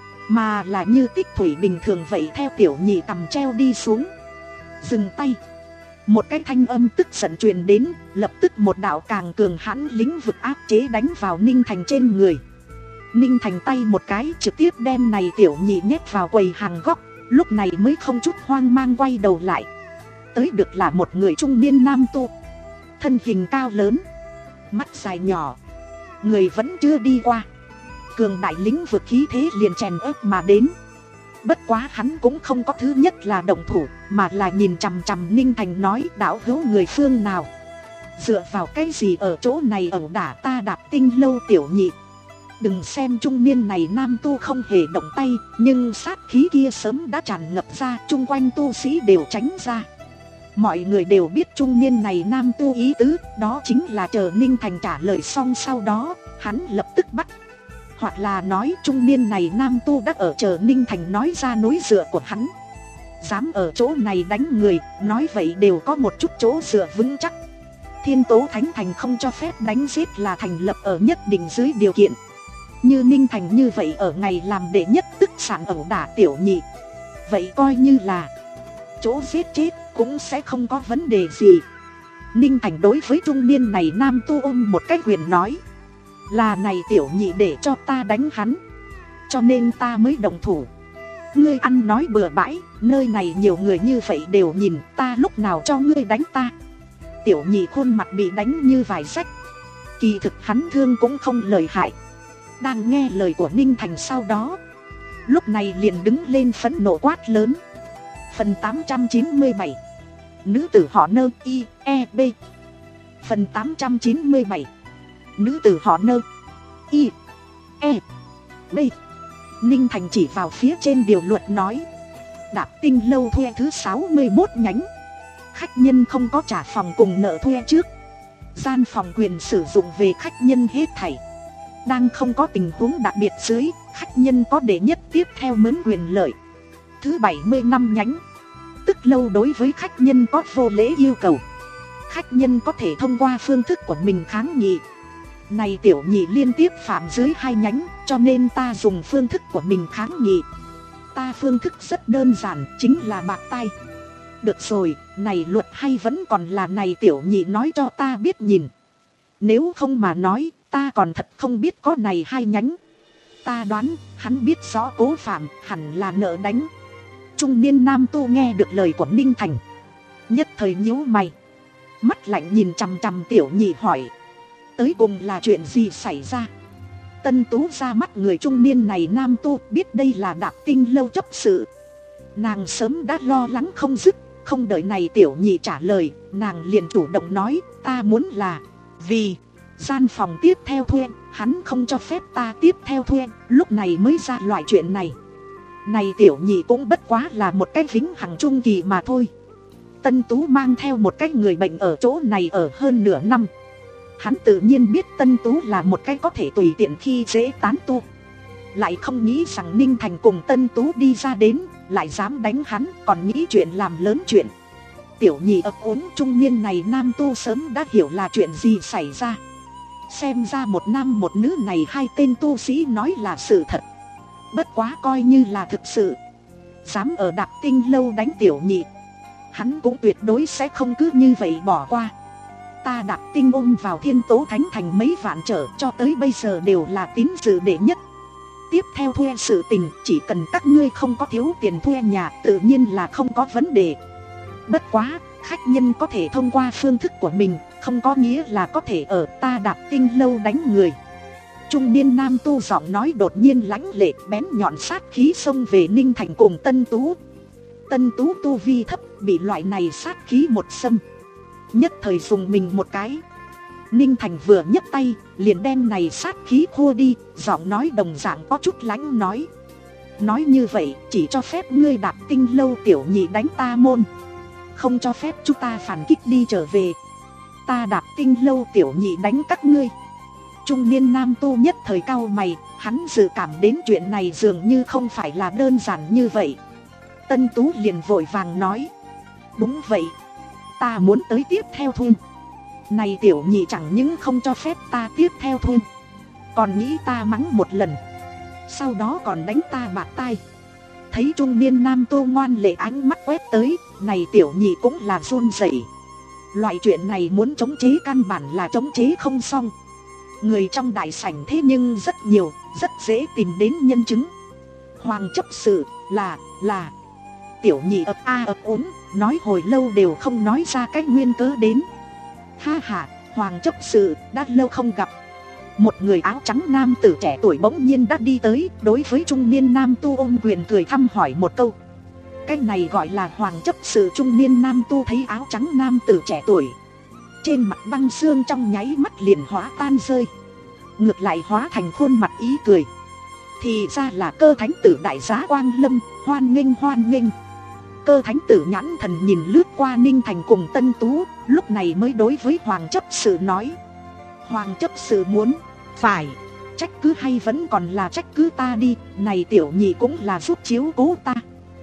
mà là như tích thủy bình thường vậy theo tiểu nhị cầm treo đi xuống. Dừng tay. Một cái thanh âm tức giận truyền đến, lập tức một đạo càng cường hãn lĩnh vực áp chế đánh vào Ninh Thành trên người. Ninh Thành tay một cái trực tiếp đem này tiểu nhị nhét vào quầy hàng góc, lúc này mới không chút hoang mang quay đầu lại. Tới được là một người trung niên nam tu, thân hình cao lớn, mắt dài nhỏ, người vẫn chưa đi qua. Cường đại lĩnh vực khí thế liền chèn ép mà đến. Bất quá hắn cũng không có thứ nhất là động thủ, mà là nhìn chằm chằm Ninh Thành nói, đạo hữu người phương nào, dựa vào cái gì ở chỗ này ẩu đả ta Đạp Tinh lâu tiểu nhị. Đừng xem trung niên này nam tu không hề động tay, nhưng sát khí kia sớm đã tràn ngập ra, chung quanh tu sĩ đều tránh ra. Mọi người đều biết trung niên này nam tu ý tứ, đó chính là chờ Ninh Thành trả lời xong sau đó, hắn lập tức bắt Hoặc là nói trung niên này nam tu đã ở chờ Ninh Thành nói ra núi dựa của hắn. Dám ở chỗ này đánh người, nói vậy đều có một chút chỗ dựa vững chắc. Thiên Tố Thánh Thành không cho phép đánh giết là thành lập ở nhất định dưới điều kiện. Như Ninh Thành như vậy ở ngày làm đệ nhất tức sản ẩu đả tiểu nhị, vậy coi như là chỗ giết chết cũng sẽ không có vấn đề gì. Ninh Thành đối với trung niên này nam tu ôm một cái quyền nói, là này tiểu nhị để cho ta đánh hắn, cho nên ta mới động thủ. Ngươi ăn nói bừa bãi, nơi này nhiều người như vậy đều nhìn, ta lúc nào cho ngươi đánh ta. Tiểu nhị khuôn mặt bị đánh như vải rách. Kỳ thực hắn thương cũng không lời hại. Đang nghe lời của Ninh Thành sau đó, lúc này liền đứng lên phẫn nộ quát lớn. Phần tám trăm chín mươi bảy. Nữ tử họ Nơ I E B. Phần tám trăm chín mươi bảy. Nữ tử họ Nơ I E B. Ninh Thành chỉ vào phía trên điều luật nói, Đạp Tinh lâu thuê thứ sáu mươi mốt nhánh. Khách nhân không có trả phòng cùng nợ thuê trước. Gian phòng quyền sử dụng về khách nhân hết thảy. Đang không có tình huống đặc biệt dưới, khách nhân có đệ nhất tiếp theo mướn quyền lợi. Thứ bảy mươi năm nhánh. Tức lâu đối với khách nhân có vô lễ yêu cầu, khách nhân có thể thông qua phương thức của mình kháng nghị. Này tiểu nhị liên tiếp phạm dưới hai nhánh, cho nên ta dùng phương thức của mình kháng nghị. Ta phương thức rất đơn giản, chính là bạc tai. Được rồi, này luật hay vẫn còn là này tiểu nhị nói cho ta biết nhìn. Nếu không mà nói, ta còn thật không biết có này hai nhánh. Ta đoán, hắn biết rõ Cố Phạm hẳn là nợ đánh. Trung niên nam tu nghe được lời của Ninh Thành, nhất thời nhíu mày, mắt lạnh nhìn chằm chằm tiểu nhị hỏi, tới cùng là chuyện gì xảy ra? Tân Tú ra mắt người trung niên này nam tu, biết đây là Đạp Tinh lâu chấp sự. Nàng sớm đã lo lắng không dứt, không đợi này tiểu nhị trả lời, nàng liền chủ động nói, ta muốn là vì gian phòng tiếp theo thuê, hắn không cho phép ta tiếp theo thuê, lúc này mới ra loại chuyện này. Này tiểu nhị cũng bất quá là một cái vĩnh hằng trung kỳ mà thôi. Tân Tú mang theo một cái người bệnh ở chỗ này ở hơn nửa năm. Hắn tự nhiên biết Tân Tú là một cái có thể tùy tiện khi dễ tán tu. Lại không nghĩ rằng Ninh Thành cùng Tân Tú đi ra đến, lại dám đánh hắn, còn nghĩ chuyện làm lớn chuyện. Tiểu nhị ấp úng trung niên này nam tu sớm đã hiểu là chuyện gì xảy ra. Xem ra một nam một nữ này hai tên tu sĩ nói là sự thật. Bất quá coi như là thực sự. Dám ở Đạp Tinh lâu đánh tiểu nhị, hắn cũng tuyệt đối sẽ không cứ như vậy bỏ qua. Ta Đạp Tinh ôm vào Thiên Tố Thánh Thành mấy vạn trở, cho tới bây giờ đều là tín dự đệ nhất. Tiếp theo thuê sự tình, chỉ cần các ngươi không có thiếu tiền thuê nhà, tự nhiên là không có vấn đề. Bất quá, khách nhân có thể thông qua phương thức của mình, không có nghĩa là có thể ở ta Đạp Tinh lâu đánh người. Trung niên nam tu giọng nói đột nhiên lãnh lệ, bén nhọn sát khí xông về Ninh Thành cùng Tân Tú. Tân Tú tu vi thấp, bị loại này sát khí một xâm, nhất thời dùng mình một cái. Ninh Thành vừa nhấc tay, liền đem này sát khí khua đi, giọng nói đồng dạng có chút lãnh nói. Nói như vậy, chỉ cho phép ngươi Đạp Tinh lâu tiểu nhị đánh ta môn, không cho phép chúng ta phản kích đi trở về. Ta Đạp Tinh lâu tiểu nhị đánh các ngươi. Trung niên nam tu nhất thời cau mày, hắn dự cảm đến chuyện này dường như không phải là đơn giản như vậy. Tân Tú liền vội vàng nói, đúng vậy, ta muốn tới tiếp theo thuê. Này tiểu nhị chẳng những không cho phép ta tiếp theo thuê, còn nghĩ ta mắng một lần, sau đó còn đánh ta bạc tai. Thấy trung niên nam tu ngoan lệ ánh mắt quét tới, này tiểu nhị cũng là run rẩy. Loại chuyện này muốn chống chế căn bản là chống chế không xong. Người trong đại sảnh thế nhưng rất nhiều, rất dễ tìm đến nhân chứng. Hoàng chấp sự, là, là. Tiểu nhị ấp a ấp úng, nói hồi lâu đều không nói ra cái nguyên cớ đến. Ha ha, Hoàng chấp sự, đã lâu không gặp. Một người áo trắng nam tử trẻ tuổi bỗng nhiên đã đi tới, đối với trung niên nam tu ôm quyền cười thăm hỏi một câu. Cái này gọi là Hoàng chấp sự. Trung niên nam tu thấy áo trắng nam tử trẻ tuổi, trên mặt băng xương trong nháy mắt liền hóa tan rơi, ngược lại hóa thành khuôn mặt ý cười. Thì ra là Cơ thánh tử đại giá Quang Lâm, hoan nghênh hoan nghênh. Cơ thánh tử nhãn thần nhìn lướt qua Ninh Thành cùng Tân Tú, lúc này mới đối với Hoàng chấp sự nói, Hoàng chấp sự muốn phải trách cứ hay vẫn còn là trách cứ ta đi, này Tiểu Nhị cũng là giúp chiếu cố ta.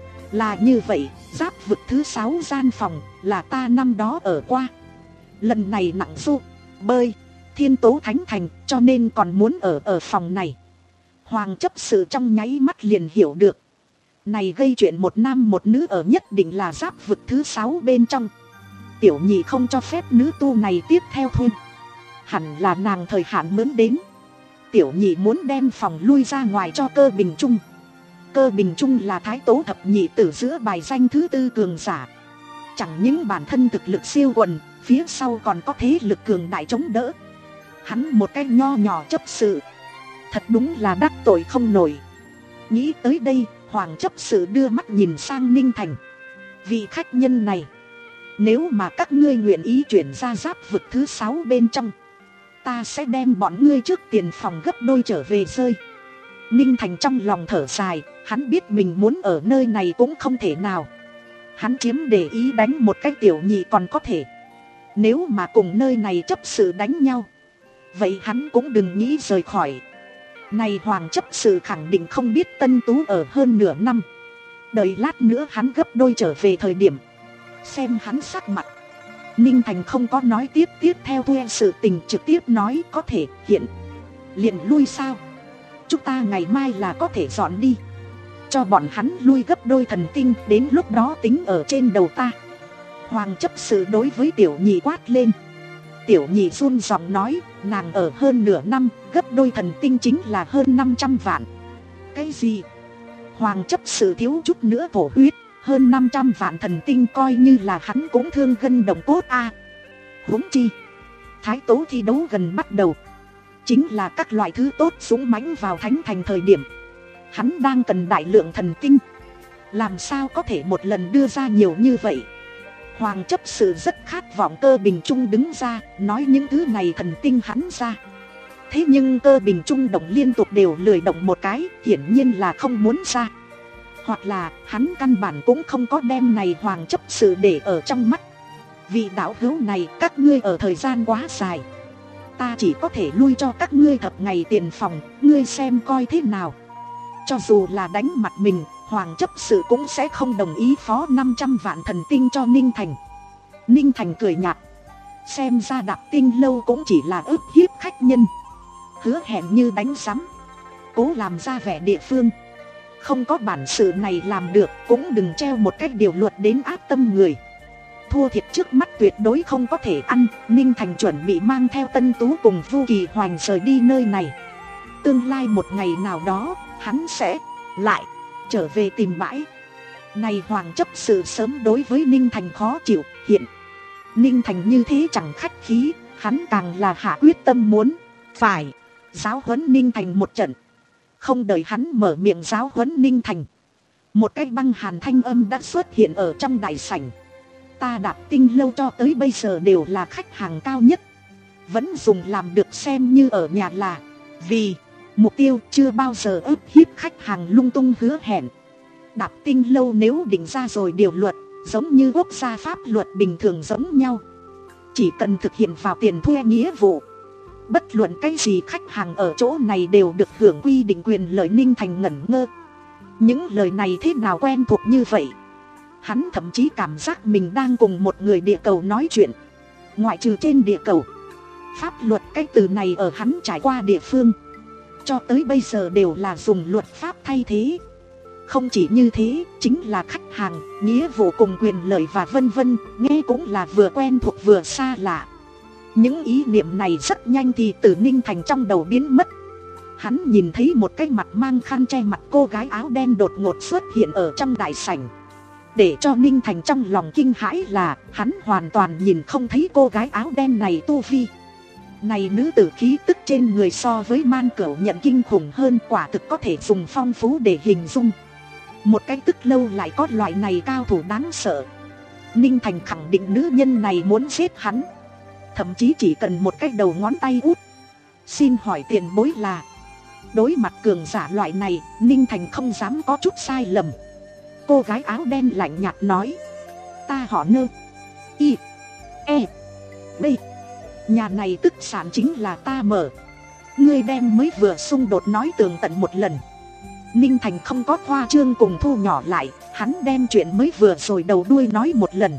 Là như vậy, giáp vực thứ sáu gian phòng là ta năm đó ở qua. Lần này nặng du, bơi, thiên tố thánh thành, cho nên còn muốn ở ở phòng này. Hoàng chấp sự trong nháy mắt liền hiểu được. Này gây chuyện một nam một nữ ở nhất định là giáp vực thứ sáu bên trong. Tiểu Nhị không cho phép nữ tu này tiếp theo thuê. Hẳn là nàng thời hạn mướn đến. Tiểu Nhị muốn đem phòng lui ra ngoài cho Cơ Bình Trung. Cơ Bình Trung là thái tố thập nhị tử giữa bài danh thứ tư cường giả. Chẳng những bản thân thực lực siêu quần, phía sau còn có thế lực cường đại chống đỡ. Hắn một cái nho nhỏ chấp sự, thật đúng là đắc tội không nổi. Nghĩ tới đây, Hoàng chấp sự đưa mắt nhìn sang Ninh Thành. Vị khách nhân này, nếu mà các ngươi nguyện ý chuyển ra giáp vực thứ sáu bên trong, ta sẽ đem bọn ngươi trước tiền phòng gấp đôi trở về rơi. Ninh Thành trong lòng thở dài, hắn biết mình muốn ở nơi này cũng không thể nào. Hắn chiếm để ý đánh một cái Tiểu Nhị còn có thể. Nếu mà cùng nơi này chấp sự đánh nhau, vậy hắn cũng đừng nghĩ rời khỏi. Này Hoàng chấp sự khẳng định không biết Tân Tú ở hơn nửa năm. Đợi lát nữa hắn gấp đôi trở về thời điểm, xem hắn sắc mặt. Ninh Thành không có nói tiếp tiếp theo thuê sự tình, trực tiếp nói có thể hiện liền lui sao. Chúng ta ngày mai là có thể dọn đi. Cho bọn hắn lui gấp đôi thần tinh, đến lúc đó tính ở trên đầu ta. Hoàng chấp sự đối với Tiểu Nhị quát lên. Tiểu Nhị run giọng nói, nàng ở hơn nửa năm, gấp đôi thần tinh chính là hơn năm trăm vạn. Cái gì? Hoàng chấp sự thiếu chút nữa thổ huyết. Hơn năm trăm vạn thần tinh coi như là hắn cũng thương gân động cốt a. À, huống chi thái tố thi đấu gần bắt đầu, chính là các loại thứ tốt súng mãnh vào thánh thành thời điểm. Hắn đang cần đại lượng thần tinh, làm sao có thể một lần đưa ra nhiều như vậy. Hoàng chấp sự rất khát vọng Cơ Bình Trung đứng ra nói những thứ này thần tinh hắn ra. Thế nhưng Cơ Bình Trung động liên tục đều lười động một cái, hiển nhiên là không muốn ra. Hoặc là hắn căn bản cũng không có đem này Hoàng chấp sự để ở trong mắt. Vị đạo hữu này, các ngươi ở thời gian quá dài, ta chỉ có thể lui cho các ngươi thập ngày tiền phòng, ngươi xem coi thế nào. Cho dù là đánh mặt mình, Hoàng chấp sự cũng sẽ không đồng ý phó năm trăm vạn thần tinh cho Ninh Thành. Ninh Thành cười nhạt, xem ra Đạp Tinh lâu cũng chỉ là ức hiếp khách nhân, hứa hẹn như đánh rắm, cố làm ra vẻ địa phương. Không có bản sự này làm được, cũng đừng treo một cách điều luật đến áp tâm người. Thua thiệt trước mắt tuyệt đối không có thể ăn. Ninh Thành chuẩn bị mang theo Tân Tú cùng Vu Kỳ Hoành rời đi nơi này. Tương lai một ngày nào đó, hắn sẽ lại trở về tìm bãi. Này Hoàng chấp sự sớm đối với Ninh Thành khó chịu. Hiện Ninh Thành như thế chẳng khách khí, hắn càng là hạ quyết tâm muốn phải giáo huấn Ninh Thành một trận. Không đợi hắn mở miệng giáo huấn Ninh Thành, một cái băng hàn thanh âm đã xuất hiện ở trong đại sảnh. Ta Đạp Tinh lâu cho tới bây giờ đều là khách hàng cao nhất, vẫn dùng làm được xem như ở nhà là vì mục tiêu, chưa bao giờ ức hiếp khách hàng lung tung hứa hẹn. Đạp Tinh lâu nếu định ra rồi điều luật, giống như quốc gia pháp luật bình thường giống nhau, chỉ cần thực hiện vào tiền thuê nghĩa vụ, bất luận cái gì khách hàng ở chỗ này đều được hưởng quy định quyền lợi. Ninh Thành ngẩn ngơ, những lời này thế nào quen thuộc như vậy. Hắn thậm chí cảm giác mình đang cùng một người địa cầu nói chuyện. Ngoại trừ trên địa cầu, pháp luật cái từ này ở hắn trải qua địa phương cho tới bây giờ đều là dùng luật pháp thay thế. Không chỉ như thế, chính là khách hàng, nghĩa vụ cùng quyền lợi và vân vân, nghe cũng là vừa quen thuộc vừa xa lạ. Những ý niệm này rất nhanh thì từ Ninh Thành trong đầu biến mất. Hắn nhìn thấy một cái mặt mang khăn che mặt cô gái áo đen đột ngột xuất hiện ở trong đại sảnh. Để cho Ninh Thành trong lòng kinh hãi là hắn hoàn toàn nhìn không thấy cô gái áo đen này tu vi. Này nữ tử khí tức trên người so với Man Cửu Nhận kinh khủng hơn, quả thực có thể dùng phong phú để hình dung. Một cái tức lâu lại có loại này cao thủ đáng sợ. Ninh Thành khẳng định nữ nhân này muốn giết hắn, thậm chí chỉ cần một cái đầu ngón tay út. Xin hỏi tiền bối là? Đối mặt cường giả loại này, Ninh Thành không dám có chút sai lầm. Cô gái áo đen lạnh nhạt nói, ta họ Nơ, Y, E, B. Nhà này tức sản chính là ta mở. Ngươi đem mới vừa xung đột nói tường tận một lần. Ninh Thành không có khoa trương cùng thu nhỏ lại, hắn đem chuyện mới vừa rồi đầu đuôi nói một lần.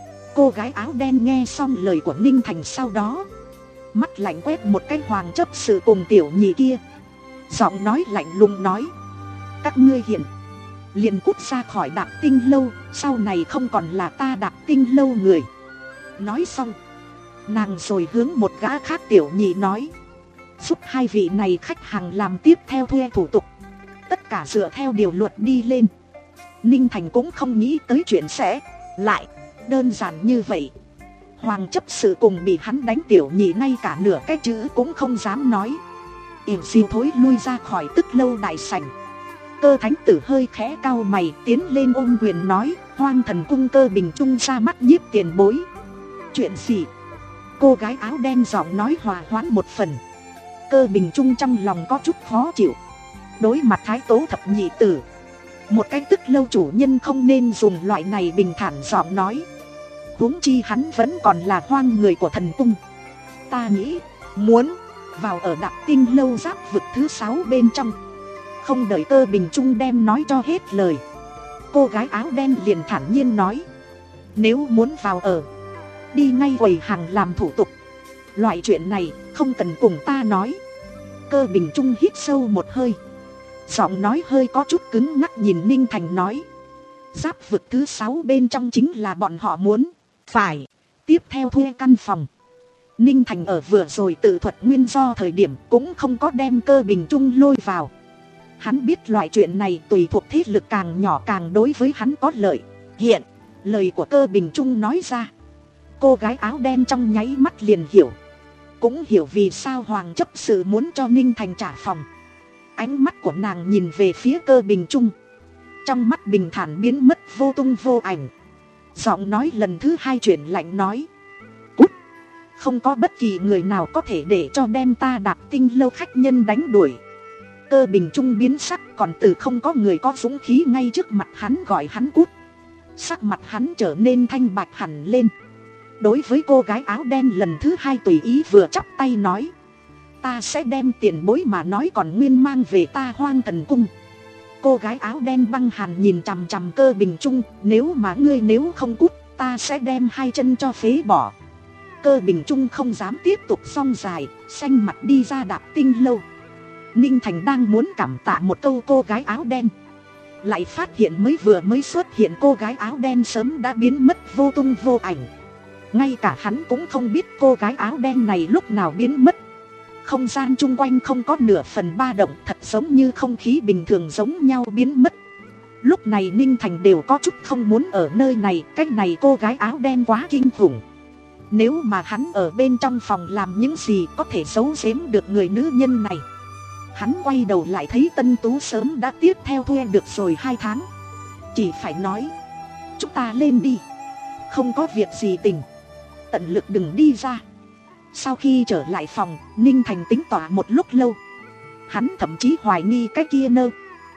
Cô gái áo đen nghe xong lời của Ninh Thành sau đó, mắt lạnh quét một cái Hoàng chấp sự cùng tiểu nhị kia, giọng nói lạnh lùng nói: các ngươi hiện liền cút ra khỏi Đạp Tinh lâu, sau này không còn là ta Đạp Tinh lâu người. Nói xong, nàng rồi hướng một gã khác tiểu nhị nói: giúp hai vị này khách hàng làm tiếp theo thuê thủ tục, tất cả dựa theo điều luật đi lên. Ninh Thành cũng không nghĩ tới chuyện sẽ lại đơn giản như vậy. Hoàng chấp sự cùng bị hắn đánh tiểu nhị ngay cả nửa cái chữ cũng không dám nói, ỉu xìu thối lui ra khỏi Tức lâu đại sảnh. Cơ thánh tử hơi khẽ cau mày tiến lên ôm quyền nói: Hoang Thần cung Cơ Bình Trung ra mắt nhiếp tiền bối. Chuyện gì? Cô gái áo đen giọng nói hòa hoãn một phần. Cơ Bình Trung trong lòng có chút khó chịu. Đối mặt Thái Tố thập nhị tử, một cái Tức lâu chủ nhân không nên dùng loại này bình thản giọng nói. Huống chi hắn vẫn còn là hoang người của thần cung. Ta nghĩ muốn vào ở Đạp Tinh lâu giáp vực thứ sáu bên trong. Không đợi Cơ Bình Trung đem nói cho hết lời, cô gái áo đen liền thản nhiên nói: nếu muốn vào ở, đi ngay quầy hàng làm thủ tục. Loại chuyện này không cần cùng ta nói. Cơ Bình Trung hít sâu một hơi, giọng nói hơi có chút cứng ngắc nhìn Ninh Thành nói: giáp vực thứ sáu bên trong chính là bọn họ muốn phải tiếp theo thuê căn phòng. Ninh Thành ở vừa rồi tự thuật nguyên do thời điểm cũng không có đem Cơ Bình Trung lôi vào. Hắn biết loại chuyện này tùy thuộc thế lực càng nhỏ càng đối với hắn có lợi. Hiện lời của Cơ Bình Trung nói ra, cô gái áo đen trong nháy mắt liền hiểu. Cũng hiểu vì sao Hoàng chấp sự muốn cho Ninh Thành trả phòng. Ánh mắt của nàng nhìn về phía Cơ Bình Trung, trong mắt bình thản biến mất vô tung vô ảnh. Giọng nói lần thứ hai chuyển lạnh nói: cút. Không có bất kỳ người nào có thể để cho đem ta Đạp Tinh lâu khách nhân đánh đuổi. Cơ Bình Trung biến sắc, còn từ không có người có dũng khí ngay trước mặt hắn gọi hắn cút. Sắc mặt hắn trở nên thanh bạch hẳn lên. Đối với cô gái áo đen lần thứ hai tùy ý vừa chắp tay nói: ta sẽ đem tiền bối mà nói còn nguyên mang về ta Hoang Thần cung. Cô gái áo đen băng hàn nhìn chằm chằm Cơ Bình Trung: nếu mà ngươi nếu không cút, ta sẽ đem hai chân cho phế bỏ. Cơ Bình Trung không dám tiếp tục song dài, xanh mặt đi ra Đạp Tinh lâu. Ninh Thành đang muốn cảm tạ một câu cô gái áo đen, lại phát hiện mới vừa mới xuất hiện cô gái áo đen sớm đã biến mất vô tung vô ảnh. Ngay cả hắn cũng không biết cô gái áo đen này lúc nào biến mất. Không gian chung quanh không có nửa phần ba động, thật giống như không khí bình thường giống nhau biến mất. Lúc này Ninh Thành đều có chút không muốn ở nơi này. Cái này cô gái áo đen quá kinh khủng. Nếu mà hắn ở bên trong phòng làm những gì có thể giấu giếm được người nữ nhân này. Hắn quay đầu lại thấy Tân Tú sớm đã tiếp theo thuê được rồi hai tháng. Chỉ phải nói: chúng ta lên đi, không có việc gì tình, tận lực đừng đi ra. Sau khi trở lại phòng, Ninh Thành tính tỏa một lúc lâu. Hắn thậm chí hoài nghi cái kia nơ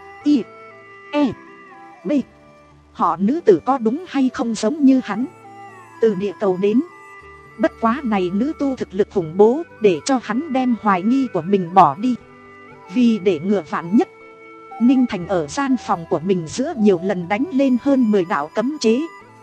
y e b họ nữ tử có đúng hay không giống như hắn từ địa cầu đến. Bất quá này nữ tu thực lực khủng bố, để cho hắn đem hoài nghi của mình bỏ đi. Vì để ngừa vạn nhất, Ninh Thành ở gian phòng của mình giữa nhiều lần đánh lên hơn mười đạo cấm chế.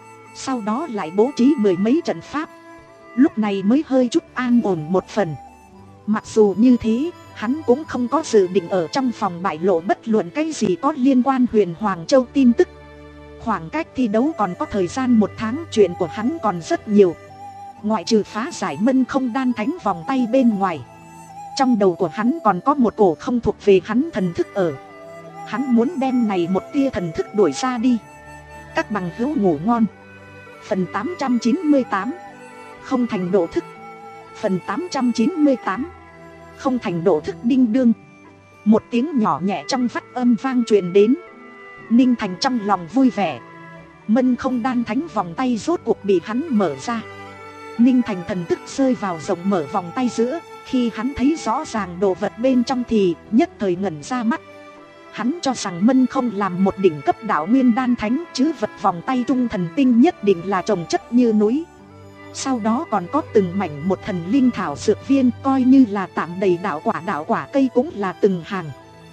Sau đó lại bố trí mười mấy trận pháp. Lúc này mới hơi chút an ổn một phần. Mặc dù như thế, hắn cũng không có dự định ở trong phòng bại lộ bất luận cái gì có liên quan Huyền Hoàng Châu tin tức. Khoảng cách thi đấu còn có thời gian một tháng, chuyện của hắn còn rất nhiều. Ngoại trừ phá giải Mân Không Đan Thánh vòng tay bên ngoài, trong đầu của hắn còn có một cổ không thuộc về hắn thần thức ở. Hắn muốn đem này một tia thần thức đuổi ra đi. Các bằng hữu ngủ ngon. Phần tám trăm chín mươi tám, không thành độ thức. Phần tám trăm chín mươi tám, không thành độ thức đinh đương. Một tiếng nhỏ nhẹ trong vắt âm vang truyền đến. Ninh Thành trong lòng vui vẻ. Mân Không Đan Thánh vòng tay rốt cuộc bị hắn mở ra. Ninh Thành thần thức rơi vào rộng mở vòng tay giữa. Khi hắn thấy rõ ràng đồ vật bên trong thì nhất thời ngẩn ra mắt. Hắn cho rằng Mân Không làm một đỉnh cấp đạo nguyên đan thánh, chứ vật vòng tay trung thần tinh nhất định là trồng chất như núi. Sau đó còn có từng mảnh một thần linh thảo dược viên, coi như là tạm đầy đạo quả. Đạo quả cây cũng là từng hàng.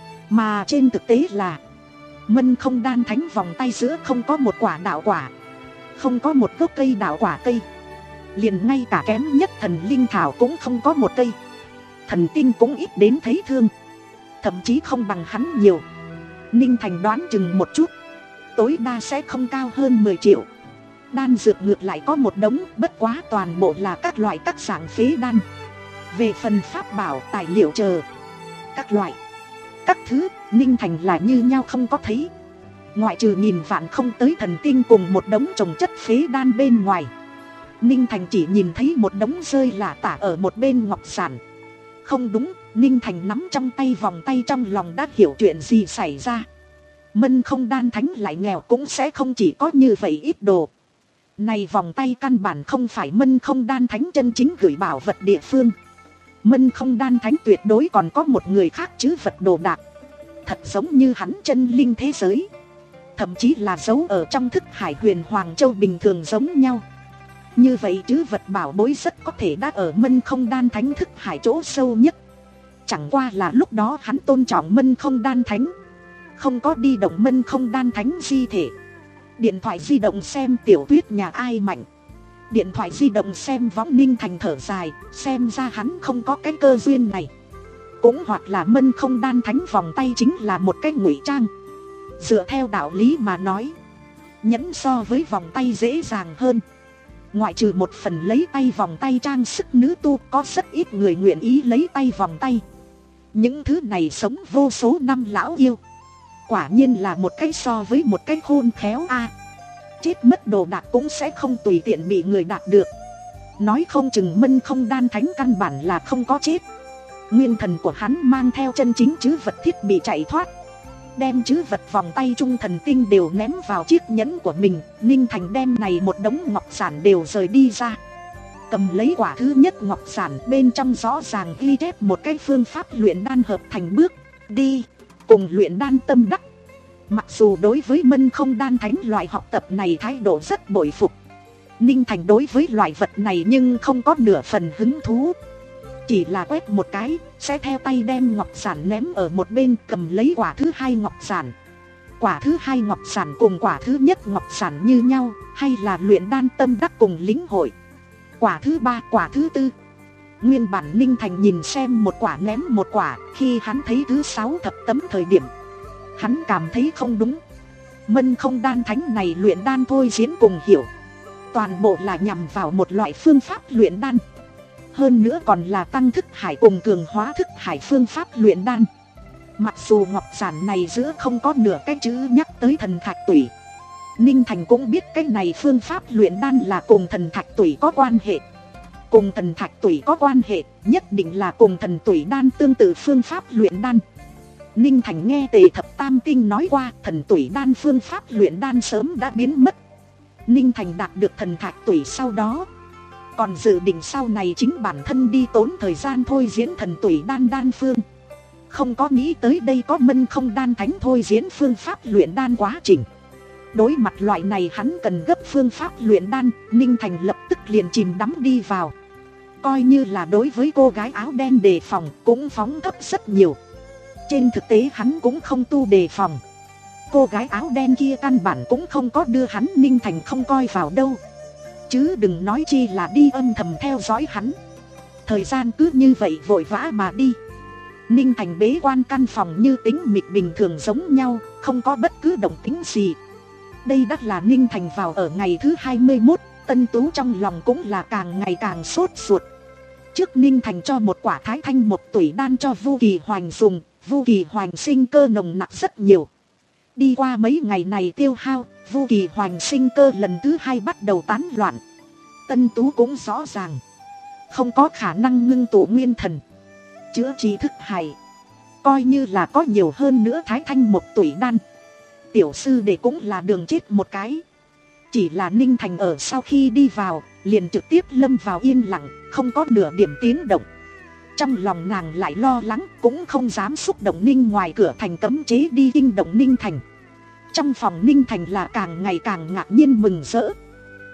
Mà trên thực tế là Mân Không Đan Thánh vòng tay giữa không có một quả đạo quả, không có một gốc cây đạo quả cây. Liền ngay cả kém nhất thần linh thảo cũng không có một cây. Thần tinh cũng ít đến thấy thương, thậm chí không bằng hắn nhiều. Ninh Thành đoán chừng một chút, tối đa sẽ không cao hơn mười triệu. Đan dược ngược lại có một đống, bất quá toàn bộ là các loại các dạng phế đan. Về phần pháp bảo, tài liệu chờ các loại các thứ, Ninh Thành là như nhau không có thấy. Ngoại trừ nghìn vạn không tới thần tinh cùng một đống trồng chất phế đan bên ngoài, Ninh Thành chỉ nhìn thấy một đống rơi lả tả ở một bên ngọc giản. Không đúng, Ninh Thành nắm trong tay vòng tay, trong lòng đã hiểu chuyện gì xảy ra. Mân Không Đan Thánh lại nghèo cũng sẽ không chỉ có như vậy ít đồ. Này vòng tay căn bản không phải Mân Không Đan Thánh chân chính gửi bảo vật địa phương. Mân Không Đan Thánh tuyệt đối còn có một người khác chứ vật đồ đạc, thật giống như hắn chân linh thế giới, thậm chí là giấu ở trong thức hải huyền Hoàng Châu bình thường giống nhau. Như vậy chứ vật bảo bối rất có thể đã ở Mân Không Đan Thánh thức hải chỗ sâu nhất. Chẳng qua là lúc đó hắn tôn trọng Mân Không Đan Thánh, không có đi động Mân Không Đan Thánh di thể. Điện thoại di động xem tiểu thuyết nhà ai mạnh, điện thoại di động xem võng. Ninh Thành thở dài, xem ra hắn không có cái cơ duyên này. Cũng hoặc là Mân Không Đan Thánh vòng tay chính là một cái ngụy trang. Dựa theo đạo lý mà nói, nhẫn so với vòng tay dễ dàng hơn. Ngoại trừ một phần lấy tay vòng tay trang sức nữ tu, có rất ít người nguyện ý lấy tay vòng tay. Những thứ này sống vô số năm lão yêu, quả nhiên là một cái so với một cái khôn khéo a. Chết mất đồ đạc cũng sẽ không tùy tiện bị người đạt được. Nói không chừng Mân Không Đan Thánh căn bản là không có chết. Nguyên thần của hắn mang theo chân chính chứ vật thiết bị chạy thoát, đem chứ vật vòng tay trung thần tinh đều ném vào chiếc nhẫn của mình. Ninh Thành đem này một đống ngọc giản đều rời đi ra, cầm lấy quả thứ nhất ngọc giản, bên trong rõ ràng ghi chép một cái phương pháp luyện đan hợp thành bước đi cùng luyện đan tâm đắc. Mặc dù đối với Mân Không Đan Thánh loại học tập này thái độ rất bội phục, Ninh Thành đối với loại vật này nhưng không có nửa phần hứng thú. Chỉ là quét một cái, sẽ theo tay đem ngọc giản ném ở một bên, cầm lấy quả thứ hai ngọc giản. Quả thứ hai ngọc giản cùng quả thứ nhất ngọc giản như nhau, hay là luyện đan tâm đắc cùng lĩnh hội. Quả thứ ba, quả thứ tư. Nguyên bản Ninh Thành nhìn xem một quả ném một quả, khi hắn thấy thứ sáu thập tấm thời điểm, hắn cảm thấy không đúng. Mân Không Đan Thánh này luyện đan thôi diễn cùng hiểu, toàn bộ là nhằm vào một loại phương pháp luyện đan. Hơn nữa còn là tăng thức hải cùng cường hóa thức hải phương pháp luyện đan. Mặc dù ngọc giản này giữa không có nửa cái chữ nhắc tới thần thạch tủy, Ninh Thành cũng biết cái này phương pháp luyện đan là cùng thần thạch tủy có quan hệ. Cùng thần thạch tủy có quan hệ, nhất định là cùng thần tủy đan tương tự phương pháp luyện đan. Ninh Thành nghe Tề Thập Tam Tinh nói qua, thần tủy đan phương pháp luyện đan sớm đã biến mất. Ninh Thành đạt được thần thạch tủy sau đó, còn dự định sau này chính bản thân đi tốn thời gian thôi diễn thần tủy đan đan phương. Không có nghĩ tới đây có Mân Không Đan Thánh thôi diễn phương pháp luyện đan quá trình. Đối mặt loại này hắn cần gấp phương pháp luyện đan, Ninh Thành lập tức liền chìm đắm đi vào. Coi như là đối với cô gái áo đen đề phòng cũng phóng thấp rất nhiều. Trên thực tế hắn cũng không tu đề phòng. Cô gái áo đen kia căn bản cũng không có đưa hắn Ninh Thành không coi vào đâu, chứ đừng nói chi là đi âm thầm theo dõi hắn. Thời gian cứ như vậy vội vã mà đi. Ninh Thành bế quan căn phòng như tính mịch bình thường giống nhau, không có bất cứ động tĩnh gì. Đây đã là Ninh Thành vào ở ngày thứ hai mươi mốt, Tân Tú trong lòng cũng là càng ngày càng sốt ruột. Trước Ninh Thành cho một quả thái thanh một tủy đan cho Vu Kỳ Hoành dùng, Vu Kỳ Hoành sinh cơ nồng nặc rất nhiều. Đi qua mấy ngày này tiêu hao, Vu Kỳ Hoành sinh cơ lần thứ hai bắt đầu tán loạn. Tân Tú cũng rõ ràng không có khả năng ngưng tụ nguyên thần, chữa trị thức hải. Coi như là có nhiều hơn nữa thái thanh một tủy đan, tiểu sư đệ cũng là đường chết một cái. Chỉ là Ninh Thành ở sau khi đi vào, liền trực tiếp lâm vào yên lặng, không có nửa điểm tiếng động. Trong lòng nàng lại lo lắng, cũng không dám xúc động Ninh ngoài cửa thành cấm chế đi kinh động Ninh Thành. Trong phòng Ninh Thành là càng ngày càng ngạc nhiên mừng rỡ.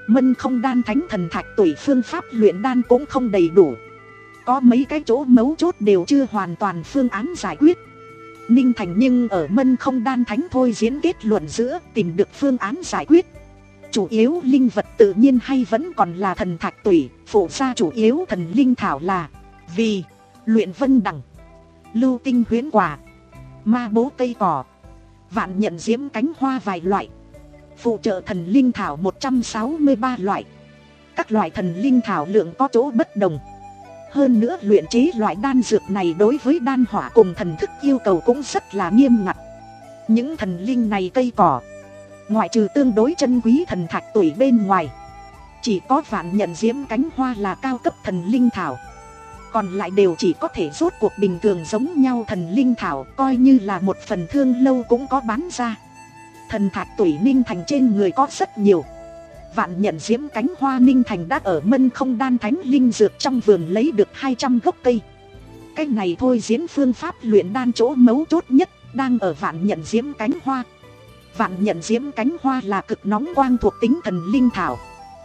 Mân không đan thánh thần thạch tủy phương pháp luyện đan cũng không đầy đủ. Có mấy cái chỗ mấu chốt đều chưa hoàn toàn phương án giải quyết. Ninh Thành nhưng ở mân không đan thánh thôi diễn kết luận giữa tìm được phương án giải quyết. Chủ yếu linh vật tự nhiên hay vẫn còn là thần thạch tủy, phụ gia chủ yếu thần linh thảo là vì luyện vân đằng, lưu tinh huyễn quả, ma bố cây cỏ, vạn nhận diễm cánh hoa vài loại, phụ trợ thần linh thảo một trăm sáu mươi ba loại. Các loại thần linh thảo lượng có chỗ bất đồng. Hơn nữa luyện chế loại đan dược này đối với đan hỏa cùng thần thức yêu cầu cũng rất là nghiêm ngặt. Những thần linh này cây cỏ, ngoại trừ tương đối chân quý thần thạch tủy bên ngoài, chỉ có vạn nhận diễm cánh hoa là cao cấp thần linh thảo. Còn lại đều chỉ có thể rốt cuộc bình thường giống nhau thần linh thảo, coi như là một phần thương lâu cũng có bán ra. Thần thạch tủy Ninh Thành trên người có rất nhiều. Vạn nhận diễm cánh hoa Ninh Thành đã ở mân không đan thánh linh dược trong vườn lấy được hai trăm gốc cây. Cái này thôi diễn phương pháp luyện đan chỗ mấu chốt nhất đang ở vạn nhận diễm cánh hoa. Vạn nhận diễm cánh hoa là cực nóng quang thuộc tính thần linh thảo,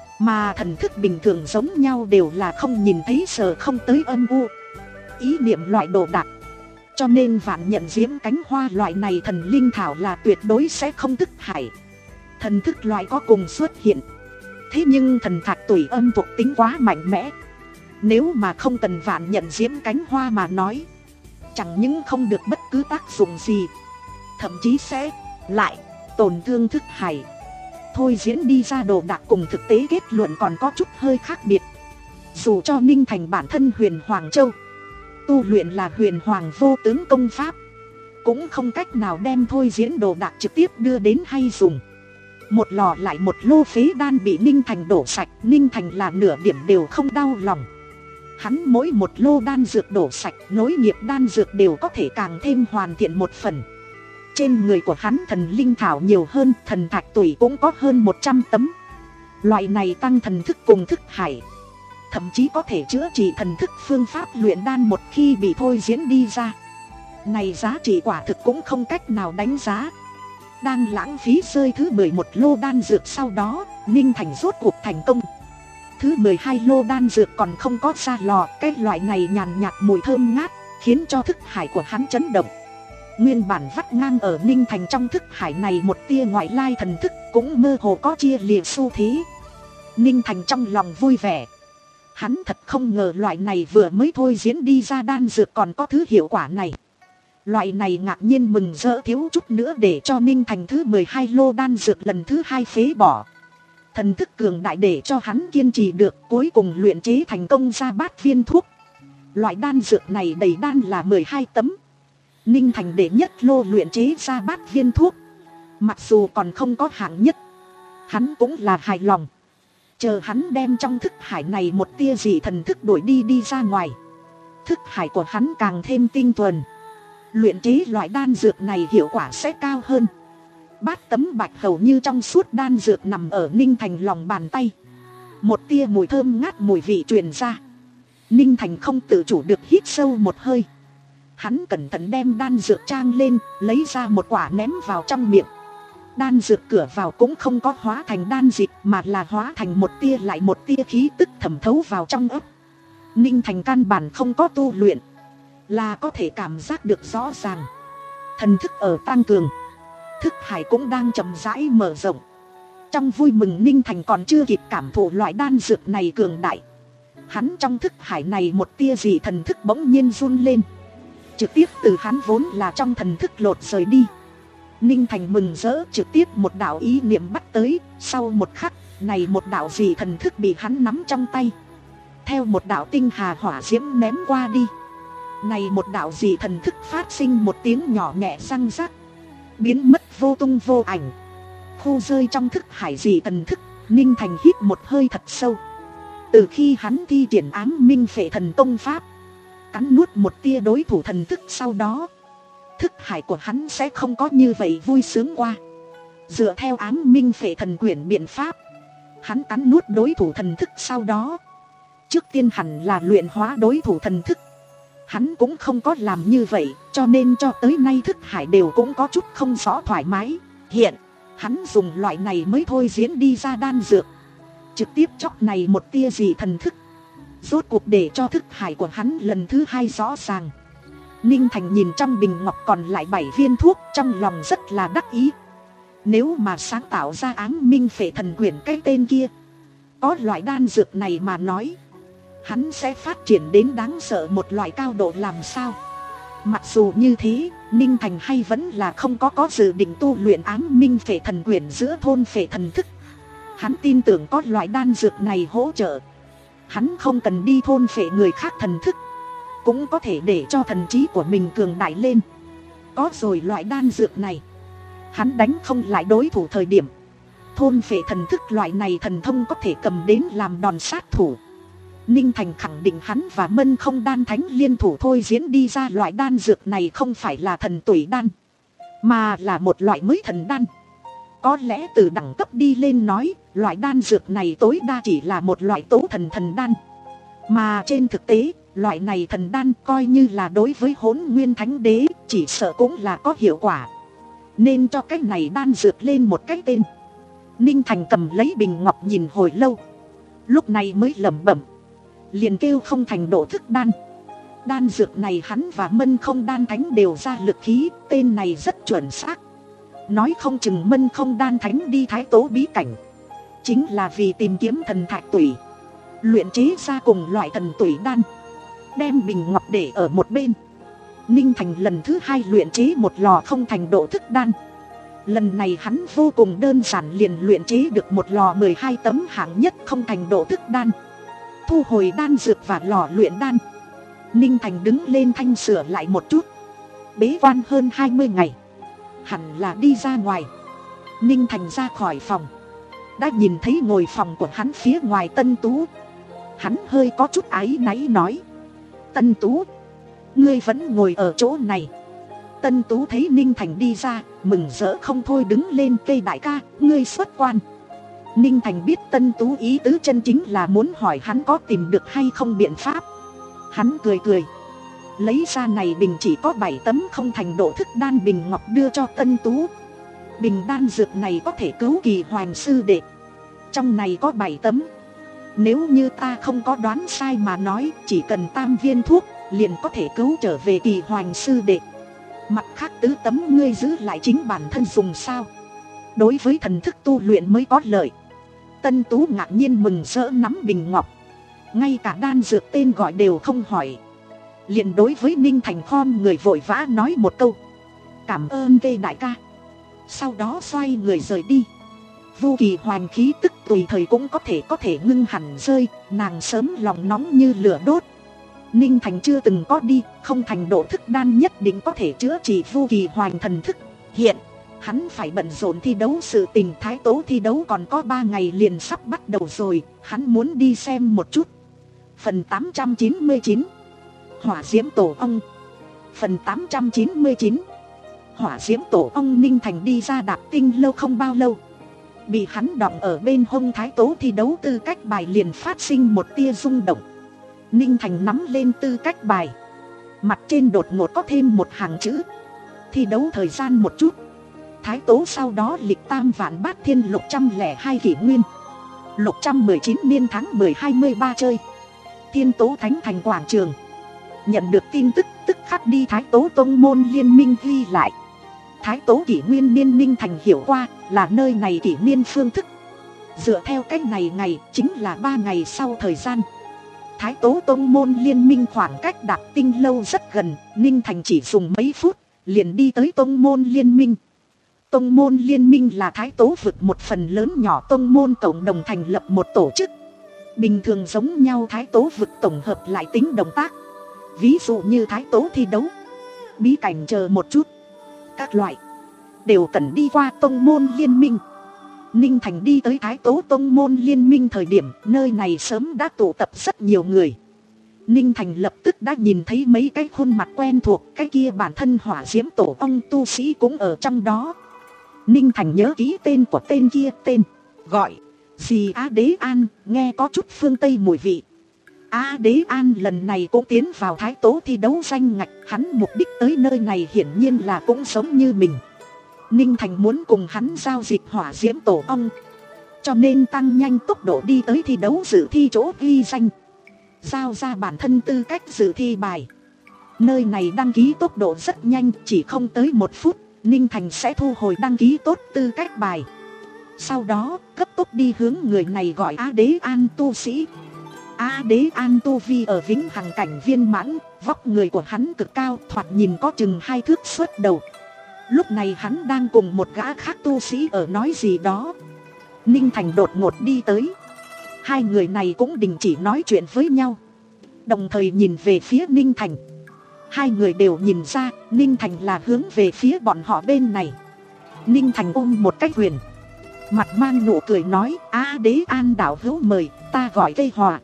mà thần thức bình thường giống nhau đều là không nhìn thấy sờ không tới âm u ý niệm loại đồ đạc. Cho nên vạn nhận diễm cánh hoa loại này thần linh thảo là tuyệt đối sẽ không thức hải. Thần thức loại có cùng xuất hiện. Thế nhưng thần thạch tủy âm thuộc tính quá mạnh mẽ. Nếu mà không cần vạn nhận diễm cánh hoa mà nói, chẳng những không được bất cứ tác dụng gì, thậm chí sẽ lại tổn thương thức hải. Thôi diễn đi ra đồ đạc cùng thực tế kết luận còn có chút hơi khác biệt. Dù cho Ninh Thành bản thân huyền Hoàng Châu tu luyện là huyền hoàng vô tướng công pháp, cũng không cách nào đem thôi diễn đồ đạc trực tiếp đưa đến hay dùng. Một lò lại một lô phế đan bị Ninh Thành đổ sạch, Ninh Thành là nửa điểm đều không đau lòng. Hắn mỗi một lô đan dược đổ sạch, nối nghiệp đan dược đều có thể càng thêm hoàn thiện một phần. Trên người của hắn thần linh thảo nhiều hơn, thần thạch tủy cũng có hơn một trăm tấm. Loại này tăng thần thức cùng thức hải, thậm chí có thể chữa trị thần thức phương pháp luyện đan một khi bị thôi diễn đi ra. Này giá trị quả thực cũng không cách nào đánh giá. Đang lãng phí rơi thứ mười một lô đan dược sau đó, Ninh Thành rốt cuộc thành công. Thứ mười hai lô đan dược còn không có ra lò, cái loại này nhàn nhạt mùi thơm ngát, khiến cho thức hải của hắn chấn động. Nguyên bản vắt ngang ở Ninh Thành trong thức hải này một tia ngoại lai thần thức cũng mơ hồ có chia lìa xu thế. Ninh Thành trong lòng vui vẻ. Hắn thật không ngờ loại này vừa mới thôi diễn đi ra đan dược còn có thứ hiệu quả này. Loại này ngạc nhiên mừng rỡ thiếu chút nữa để cho Ninh Thành thứ mười hai lô đan dược lần thứ hai phế bỏ. Thần thức cường đại để cho hắn kiên trì được, cuối cùng luyện chế thành công ra bát viên thuốc. Loại đan dược này đầy đan là mười hai tấm. Ninh Thành đệ nhất lô luyện chế ra bát viên thuốc. Mặc dù còn không có hạng nhất, hắn cũng là hài lòng. Chờ hắn đem trong thức hải này một tia dị thần thức đổi đi đi ra ngoài, thức hải của hắn càng thêm tinh thuần. Luyện chế loại đan dược này hiệu quả sẽ cao hơn. Bát tấm bạch hầu như trong suốt đan dược nằm ở Ninh Thành lòng bàn tay. Một tia mùi thơm ngát mùi vị truyền ra. Ninh Thành không tự chủ được hít sâu một hơi. Hắn cẩn thận đem đan dược trang lên, lấy ra một quả ném vào trong miệng. Đan dược cửa vào cũng không có hóa thành đan dịch, mà là hóa thành một tia lại một tia khí tức thẩm thấu vào trong ấp. Ninh Thành căn bản không có tu luyện, là có thể cảm giác được rõ ràng. Thần thức ở tăng cường, thức hải cũng đang chậm rãi mở rộng. Trong vui mừng Ninh Thành còn chưa kịp cảm thụ loại đan dược này cường đại, hắn trong thức hải này một tia dị thần thức bỗng nhiên run lên, trực tiếp từ hắn vốn là trong thần thức lột rời đi. Ninh Thành mừng rỡ, trực tiếp một đạo ý niệm bắt tới. Sau một khắc, này một đạo dị thần thức bị hắn nắm trong tay, theo một đạo tinh hà hỏa diễm ném qua đi. Này một đạo dị thần thức phát sinh một tiếng nhỏ nhẹ răng rắc, biến mất vô tung vô ảnh. Khu rơi trong thức hải dị thần thức, Ninh Thành hít một hơi thật sâu. Từ khi hắn thi triển ám minh phệ thần công pháp, cắn nuốt một tia đối thủ thần thức sau đó, thức hải của hắn sẽ không có như vậy vui sướng qua. Dựa theo ám minh phệ thần quyển biện pháp, hắn cắn nuốt đối thủ thần thức sau đó, trước tiên hẳn là luyện hóa đối thủ thần thức. Hắn cũng không có làm như vậy, cho nên cho tới nay thức hải đều cũng có chút không rõ thoải mái. Hiện, hắn dùng loại này mới thôi diễn đi ra đan dược, trực tiếp chóc này một tia dị thần thức, rốt cuộc để cho thức hải của hắn lần thứ hai rõ ràng. Ninh Thành nhìn trong bình ngọc còn lại bảy viên thuốc, trong lòng rất là đắc ý. Nếu mà sáng tạo ra Ám Minh Phệ Thần Quyển cái tên kia, có loại đan dược này mà nói, hắn sẽ phát triển đến đáng sợ một loại cao độ làm sao. Mặc dù như thế, Ninh Thành hay vẫn là không có có dự định tu luyện Ám Minh Phệ Thần Quyển giữa thôn phệ thần thức. Hắn tin tưởng có loại đan dược này hỗ trợ, hắn không cần đi thôn phệ người khác thần thức, cũng có thể để cho thần trí của mình cường đại lên. Có rồi loại đan dược này, hắn đánh không lại đối thủ thời điểm, thôn phệ thần thức loại này thần thông có thể cầm đến làm đòn sát thủ. Ninh Thành khẳng định hắn và Mân Không Đan Thánh liên thủ thôi diễn đi ra loại đan dược này không phải là thần tủy đan, mà là một loại mới thần đan. Có lẽ từ đẳng cấp đi lên nói, loại đan dược này tối đa chỉ là một loại tố thần thần đan. Mà trên thực tế, loại này thần đan coi như là đối với Hỗn Nguyên Thánh Đế, chỉ sợ cũng là có hiệu quả. Nên cho cái này đan dược lên một cái tên. Ninh Thành cầm lấy bình ngọc nhìn hồi lâu, lúc này mới lẩm bẩm, liền kêu Không Thành Độ Thức Đan. Đan dược này hắn và Mân Không Đan Thánh đều ra lực khí, tên này rất chuẩn xác. Nói không chừng Mân Không Đan Thánh đi Thái Tố bí cảnh chính là vì tìm kiếm thần thạch tủy, luyện chế ra cùng loại thần tủy đan. Đem bình ngọc để ở một bên, Ninh Thành lần thứ hai luyện chế một lò Không Thành Độ Thức Đan. Lần này hắn vô cùng đơn giản liền luyện chế được một lò mười hai tấm hạng nhất Không Thành Độ Thức Đan. Thu hồi đan dược và lò luyện đan, Ninh Thành đứng lên thanh sửa lại một chút. Bế quan hơn hai mươi ngày, hẳn là đi ra ngoài. Ninh Thành ra khỏi phòng, đã nhìn thấy ngồi phòng của hắn phía ngoài Tân Tú. Hắn hơi có chút áy náy nói, Tân Tú, ngươi vẫn ngồi ở chỗ này. Tân Tú thấy Ninh Thành đi ra, mừng rỡ không thôi đứng lên kêu, đại ca, ngươi xuất quan. Ninh Thành biết Tân Tú ý tứ chân chính là muốn hỏi hắn có tìm được hay không biện pháp. Hắn cười cười, lấy ra này bình chỉ có bảy tấm Không Thành Độ Thức Đan bình ngọc đưa cho Tân Tú. Bình đan dược này có thể cứu Kỳ Hoành sư đệ, trong này có bảy tấm. Nếu như ta không có đoán sai mà nói, chỉ cần tam viên thuốc liền có thể cứu trở về Kỳ Hoành sư đệ. Mặt khác tứ tấm ngươi giữ lại chính bản thân dùng sao? Đối với thần thức tu luyện mới có lợi. Tân Tú ngạc nhiên mừng rỡ nắm bình ngọc, ngay cả đan dược tên gọi đều không hỏi, liền đối với Ninh Thành khom người vội vã nói một câu, cảm ơn kê đại ca. Sau đó xoay người rời đi. Vu Kỳ Hoành khí tức tùy thời cũng có thể có thể ngưng hẳn rơi, nàng sớm lòng nóng như lửa đốt. Ninh Thành chưa từng có đi, Không Thành Độ Thức Đan nhất định có thể chữa trị Vu Kỳ Hoành thần thức. Hiện hắn phải bận rộn thi đấu sự tình, Thái Tố thi đấu còn có ba ngày liền sắp bắt đầu rồi, hắn muốn đi xem một chút. Phần tám trăm chín mươi chín, Hỏa Diễm Tổ Ong. Phần tám trăm chín mươi chín, Hỏa Diễm Tổ Ong. Ninh Thành đi ra Đạp Tinh lâu không bao lâu, bị hắn đọng ở bên hông Thái Tố thi đấu tư cách bài liền phát sinh một tia rung động. Ninh Thành nắm lên tư cách bài, mặt trên đột ngột có thêm một hàng chữ, thi đấu thời gian một chút. Thái Tố sau đó lịch tam vạn bát thiên lục trăm lẻ hai kỷ nguyên, lục trăm mười chín niên tháng mười hai mươi ba chơi. Thiên Tố Thánh Thành quảng trường. Nhận được tin tức tức khắc đi Thái Tố Tông môn liên minh ghi lại. Thái Tố kỷ nguyên niên Ninh Thành hiểu qua là nơi này kỷ niên phương thức. Dựa theo cách này ngày chính là ba ngày sau thời gian. Thái Tố Tông môn liên minh khoảng cách Đạp Tinh lâu rất gần, Ninh Thành chỉ dùng mấy phút liền đi tới Tông môn liên minh. Tông môn liên minh là Thái Tố vực một phần lớn nhỏ tông môn cộng đồng thành lập một tổ chức. Bình thường giống nhau Thái Tố vực tổng hợp lại tính động tác. Ví dụ như Thái Tố thi đấu, bí cảnh chờ một chút, các loại đều cần đi qua tông môn liên minh. Ninh Thành đi tới Thái Tố Tông môn liên minh thời điểm nơi này sớm đã tụ tập rất nhiều người. Ninh Thành lập tức đã nhìn thấy mấy cái khuôn mặt quen thuộc, cái kia bản thân Hỏa Diễm Tổ Ong tu sĩ cũng ở trong đó. Ninh Thành nhớ kỹ tên của tên kia, tên gọi gì Á Đế An, nghe có chút phương Tây mùi vị. Á Đế An lần này cũng tiến vào Thái Tố thi đấu danh ngạch, hắn mục đích tới nơi này hiển nhiên là cũng giống như mình. Ninh Thành muốn cùng hắn giao dịch Hỏa Diễm Tổ Ong, cho nên tăng nhanh tốc độ đi tới thi đấu dự thi chỗ ghi danh, giao ra bản thân tư cách dự thi bài. Nơi này đăng ký tốc độ rất nhanh, chỉ không tới một phút, Ninh Thành sẽ thu hồi đăng ký tốt tư cách bài. Sau đó, cấp tốc đi hướng người này gọi A Đế An tu sĩ. A Đế An tu vi ở vĩnh hằng cảnh viên mãn, vóc người của hắn cực cao, thoạt nhìn có chừng hai thước xuất đầu. Lúc này hắn đang cùng một gã khác tu sĩ ở nói gì đó. Ninh Thành đột ngột đi tới. Hai người này cũng đình chỉ nói chuyện với nhau, đồng thời nhìn về phía Ninh Thành. Hai người đều nhìn ra Ninh Thành là hướng về phía bọn họ bên này. Ninh Thành ôm một cách huyền, mặt mang nụ cười nói: A Đế An đạo hữu mời, ta gọi Cây Hòa,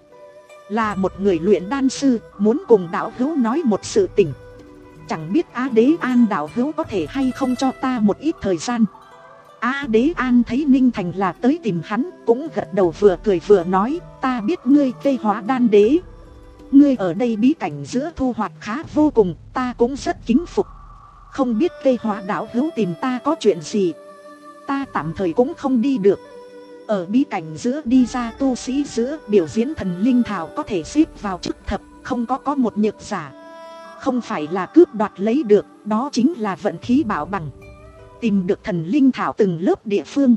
là một người luyện đan sư, muốn cùng đạo hữu nói một sự tình. Chẳng biết A Đế An đạo hữu có thể hay không cho ta một ít thời gian. A Đế An thấy Ninh Thành là tới tìm hắn, cũng gật đầu vừa cười vừa nói: ta biết ngươi Cây Hóa đan đế, ngươi ở đây bí cảnh giữa thu hoạch khá vô cùng, ta cũng rất kính phục. Không biết Cây Hóa đạo hữu tìm ta có chuyện gì? Ta tạm thời cũng không đi được. Ở bí cảnh giữa đi ra tu sĩ giữa biểu diễn thần linh thảo có thể xếp vào chức thập, không có có một nhược giả. Không phải là cướp đoạt lấy được, đó chính là vận khí bảo bằng. Tìm được thần linh thảo từng lớp địa phương.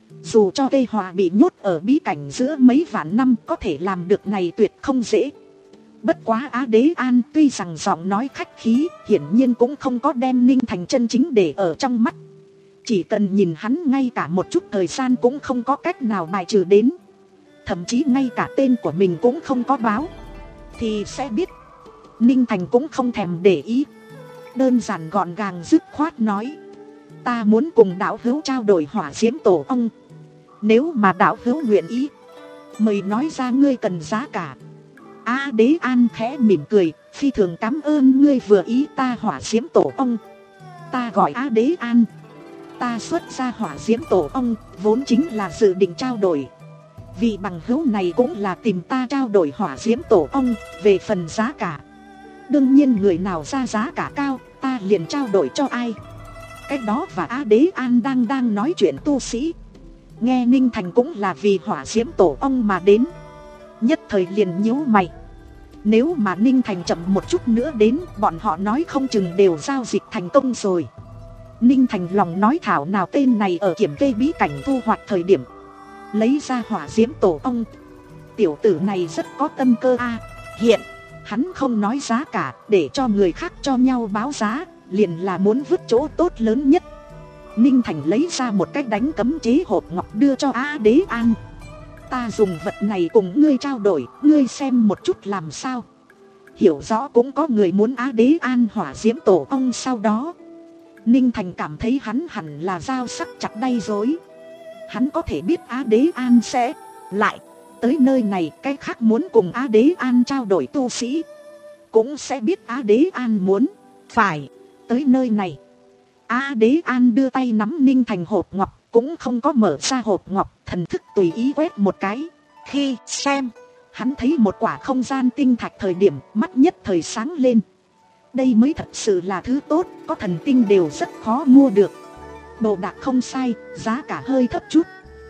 Dù cho Cây Hòa bị nhốt ở bí cảnh giữa mấy vạn năm, có thể làm được này tuyệt không dễ. Bất quá Á Đế An tuy rằng giọng nói khách khí, hiển nhiên cũng không có đem Ninh Thành chân chính để ở trong mắt. Chỉ cần nhìn hắn ngay cả một chút thời gian cũng không có cách nào bài trừ đến. Thậm chí ngay cả tên của mình cũng không có báo, thì sẽ biết. Ninh Thành cũng không thèm để ý, đơn giản gọn gàng dứt khoát nói: ta muốn cùng đạo hữu trao đổi hỏa diễm tổ ong. Nếu mà đạo hữu nguyện ý, mời nói ra ngươi cần giá cả. A Đế An khẽ mỉm cười: phi thường cảm ơn ngươi vừa ý ta hỏa diễm tổ ong. Ta gọi A Đế An, ta xuất ra hỏa diễm tổ ong vốn chính là dự định trao đổi. Vị bằng hữu này cũng là tìm ta trao đổi hỏa diễm tổ ong. Về phần giá cả, đương nhiên người nào ra giá cả cao, ta liền trao đổi cho ai. Cái đó và A Đế An đang đang nói chuyện tu sĩ nghe Ninh Thành cũng là vì hỏa diễm tổ ong mà đến, nhất thời liền nhíu mày. Nếu mà Ninh Thành chậm một chút nữa đến, bọn họ nói không chừng đều giao dịch thành công rồi. Ninh Thành lòng nói thảo nào tên này ở kiểm kê bí cảnh thu hoạch thời điểm lấy ra hỏa diễm tổ ong. Tiểu tử này rất có tâm cơ a. À, hiện hắn không nói giá cả để cho người khác cho nhau báo giá, liền là muốn vứt chỗ tốt lớn nhất. Ninh Thành lấy ra một cái đánh cấm chế hộp ngọc đưa cho A Đế An. Ta dùng vật này cùng ngươi trao đổi, ngươi xem một chút làm sao. Hiểu rõ cũng có người muốn A Đế An hỏa diễm tổ ong. Sau đó Ninh Thành cảm thấy hắn hẳn là dao sắc chặt đay dối. Hắn có thể biết A Đế An sẽ lại tới nơi này, cái khác muốn cùng A Đế An trao đổi tu sĩ cũng sẽ biết A Đế An muốn phải tới nơi này. A Đế An đưa tay nắm Ninh Thành hộp ngọc, cũng không có mở ra hộp ngọc, thần thức tùy ý quét một cái. Khi xem hắn thấy một quả không gian tinh thạch thời điểm, mắt nhất thời sáng lên. Đây mới thật sự là thứ tốt, có thần tinh đều rất khó mua được. Đồ đạc không sai, giá cả hơi thấp chút.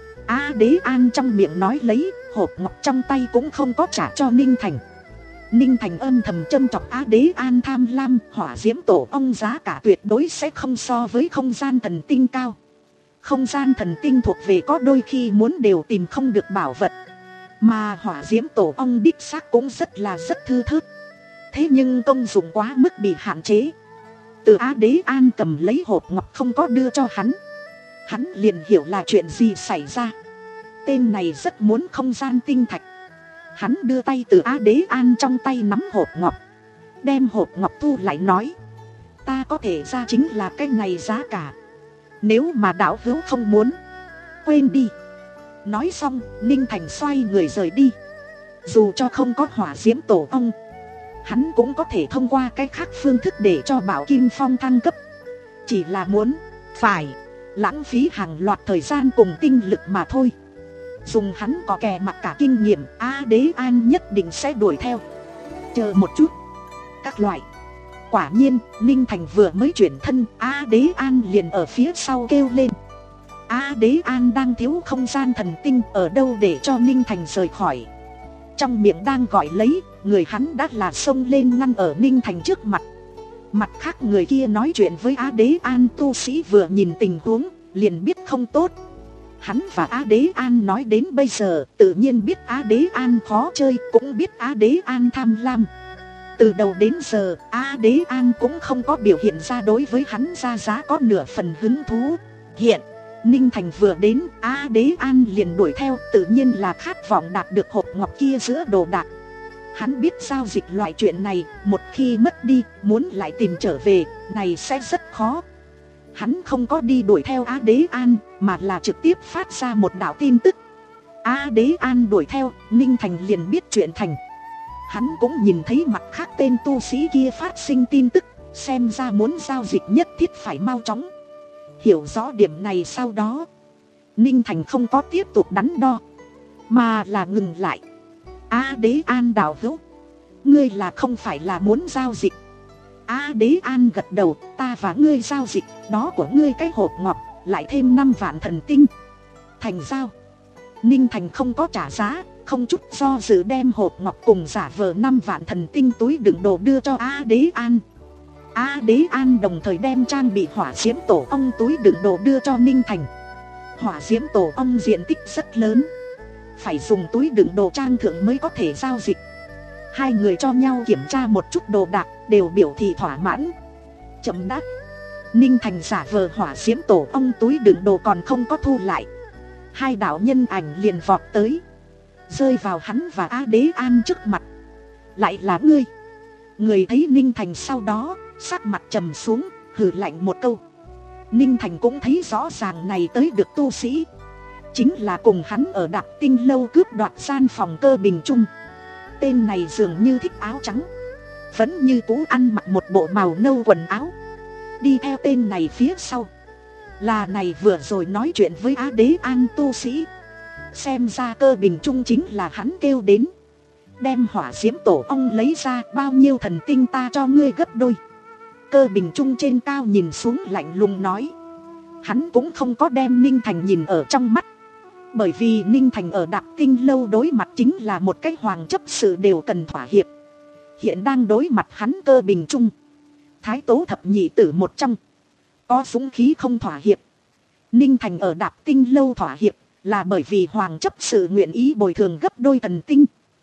A Đế An trong miệng nói lấy, hộp ngọc trong tay cũng không có trả cho Ninh Thành. Ninh Thành âm thầm châm chọc A Đế An tham lam, hỏa diễm tổ ong giá cả tuyệt đối sẽ không so với không gian thần tinh cao. Không gian thần tinh thuộc về có đôi khi muốn đều tìm không được bảo vật, mà hỏa diễm tổ ong đích xác cũng rất là rất thư thớt. Thế nhưng công dụng quá mức bị hạn chế. Từ A Đế An cầm lấy hộp ngọc không có đưa cho hắn, hắn liền hiểu là chuyện gì xảy ra. Tên này rất muốn không gian tinh thạch. Hắn đưa tay từ A Đế An trong tay nắm hộp ngọc, đem hộp ngọc thu lại nói: ta có thể ra chính là cái này giá cả. Nếu mà đạo hữu không muốn, quên đi. Nói xong Ninh Thành xoay người rời đi. Dù cho không có hỏa diễm tổ ong, hắn cũng có thể thông qua cái khác phương thức để cho Bảo Kim Phong thăng cấp. Chỉ là muốn phải lãng phí hàng loạt thời gian cùng tinh lực mà thôi. Dùng hắn có kè mặc cả kinh nghiệm, A Đế An nhất định sẽ đuổi theo. Chờ một chút. Các loại. Quả nhiên Ninh Thành vừa mới chuyển thân, A Đế An liền ở phía sau kêu lên: A A Đế An đang thiếu không gian thần tinh ở đâu để cho Ninh Thành rời khỏi. Trong miệng đang gọi lấy, người hắn đã là xông lên ngăn ở Ninh Thành trước mặt. Mặt khác người kia nói chuyện với A Đế An, tu sĩ vừa nhìn tình huống liền biết không tốt. Hắn và A Đế An nói đến bây giờ, tự nhiên biết A Đế An khó chơi, cũng biết A Đế An tham lam. Từ đầu đến giờ, A Đế An cũng không có biểu hiện ra đối với hắn ra giá có nửa phần hứng thú. Hiện Ninh Thành vừa đến, A Đế An liền đuổi theo, tự nhiên là khát vọng đạt được hộp ngọc kia giữa đồ đạc. Hắn biết giao dịch loại chuyện này, một khi mất đi, muốn lại tìm trở về, này sẽ rất khó. Hắn không có đi đuổi theo A Đế An, mà là trực tiếp phát ra một đạo tin tức. A Đế An đuổi theo, Ninh Thành liền biết chuyện thành. Hắn cũng nhìn thấy mặt khác tên tu sĩ kia phát sinh tin tức, xem ra muốn giao dịch nhất thiết phải mau chóng. Hiểu rõ điểm này sau đó, Ninh Thành không có tiếp tục đắn đo, mà là ngừng lại. A Đế An đạo hữu, ngươi là không phải là muốn giao dịch? A Đế An gật đầu, ta và ngươi giao dịch, đó của ngươi cái hộp ngọc, lại thêm năm vạn thần tinh. Thành giao. Ninh Thành không có trả giá, không chút do dự đem hộp ngọc cùng giả vờ năm vạn thần tinh túi đựng đồ đưa cho A Đế An. A Đế An đồng thời đem trang bị hỏa diễm tổ ong túi đựng đồ đưa cho Ninh Thành. Hỏa diễm tổ ong diện tích rất lớn, phải dùng túi đựng đồ trang thượng mới có thể giao dịch. Hai người cho nhau kiểm tra một chút đồ đạc, đều biểu thị thỏa mãn. Chậm đắc, Ninh Thành giả vờ hỏa diễm tổ ong túi đựng đồ còn không có thu lại, hai đạo nhân ảnh liền vọt tới, rơi vào hắn và A Đế An trước mặt. Lại là ngươi? Người thấy Ninh Thành sau đó, sắc mặt trầm xuống, hừ lạnh một câu. Ninh Thành cũng thấy rõ ràng này tới được tu sĩ, chính là cùng hắn ở Đạp Tinh lâu cướp đoạt gian phòng Cơ Bình Trung. Tên này dường như thích áo trắng, vẫn như cũ ăn mặc một bộ màu nâu quần áo. Đi theo tên này phía sau là này vừa rồi nói chuyện với Á Đế An tu sĩ. Xem ra Cơ Bình Trung chính là hắn kêu đến. Đem hỏa diễm tổ ong lấy ra, bao nhiêu thần tinh ta cho ngươi gấp đôi. Cơ Bình Trung trên cao nhìn xuống lạnh lùng nói. Hắn cũng không có đem Ninh Thành nhìn ở trong mắt, bởi vì Ninh Thành ở Đạp Tinh lâu đối mặt chính là một cái hoàng chấp sự đều cần thỏa hiệp. Hiện đang đối mặt hắn Cơ Bình Trung, Thái Tố thập nhị tử một trong, có dũng khí không thỏa hiệp. Ninh Thành ở Đạp Tinh lâu thỏa hiệp là bởi vì hoàng chấp sự nguyện ý bồi thường gấp đôi thần tinh.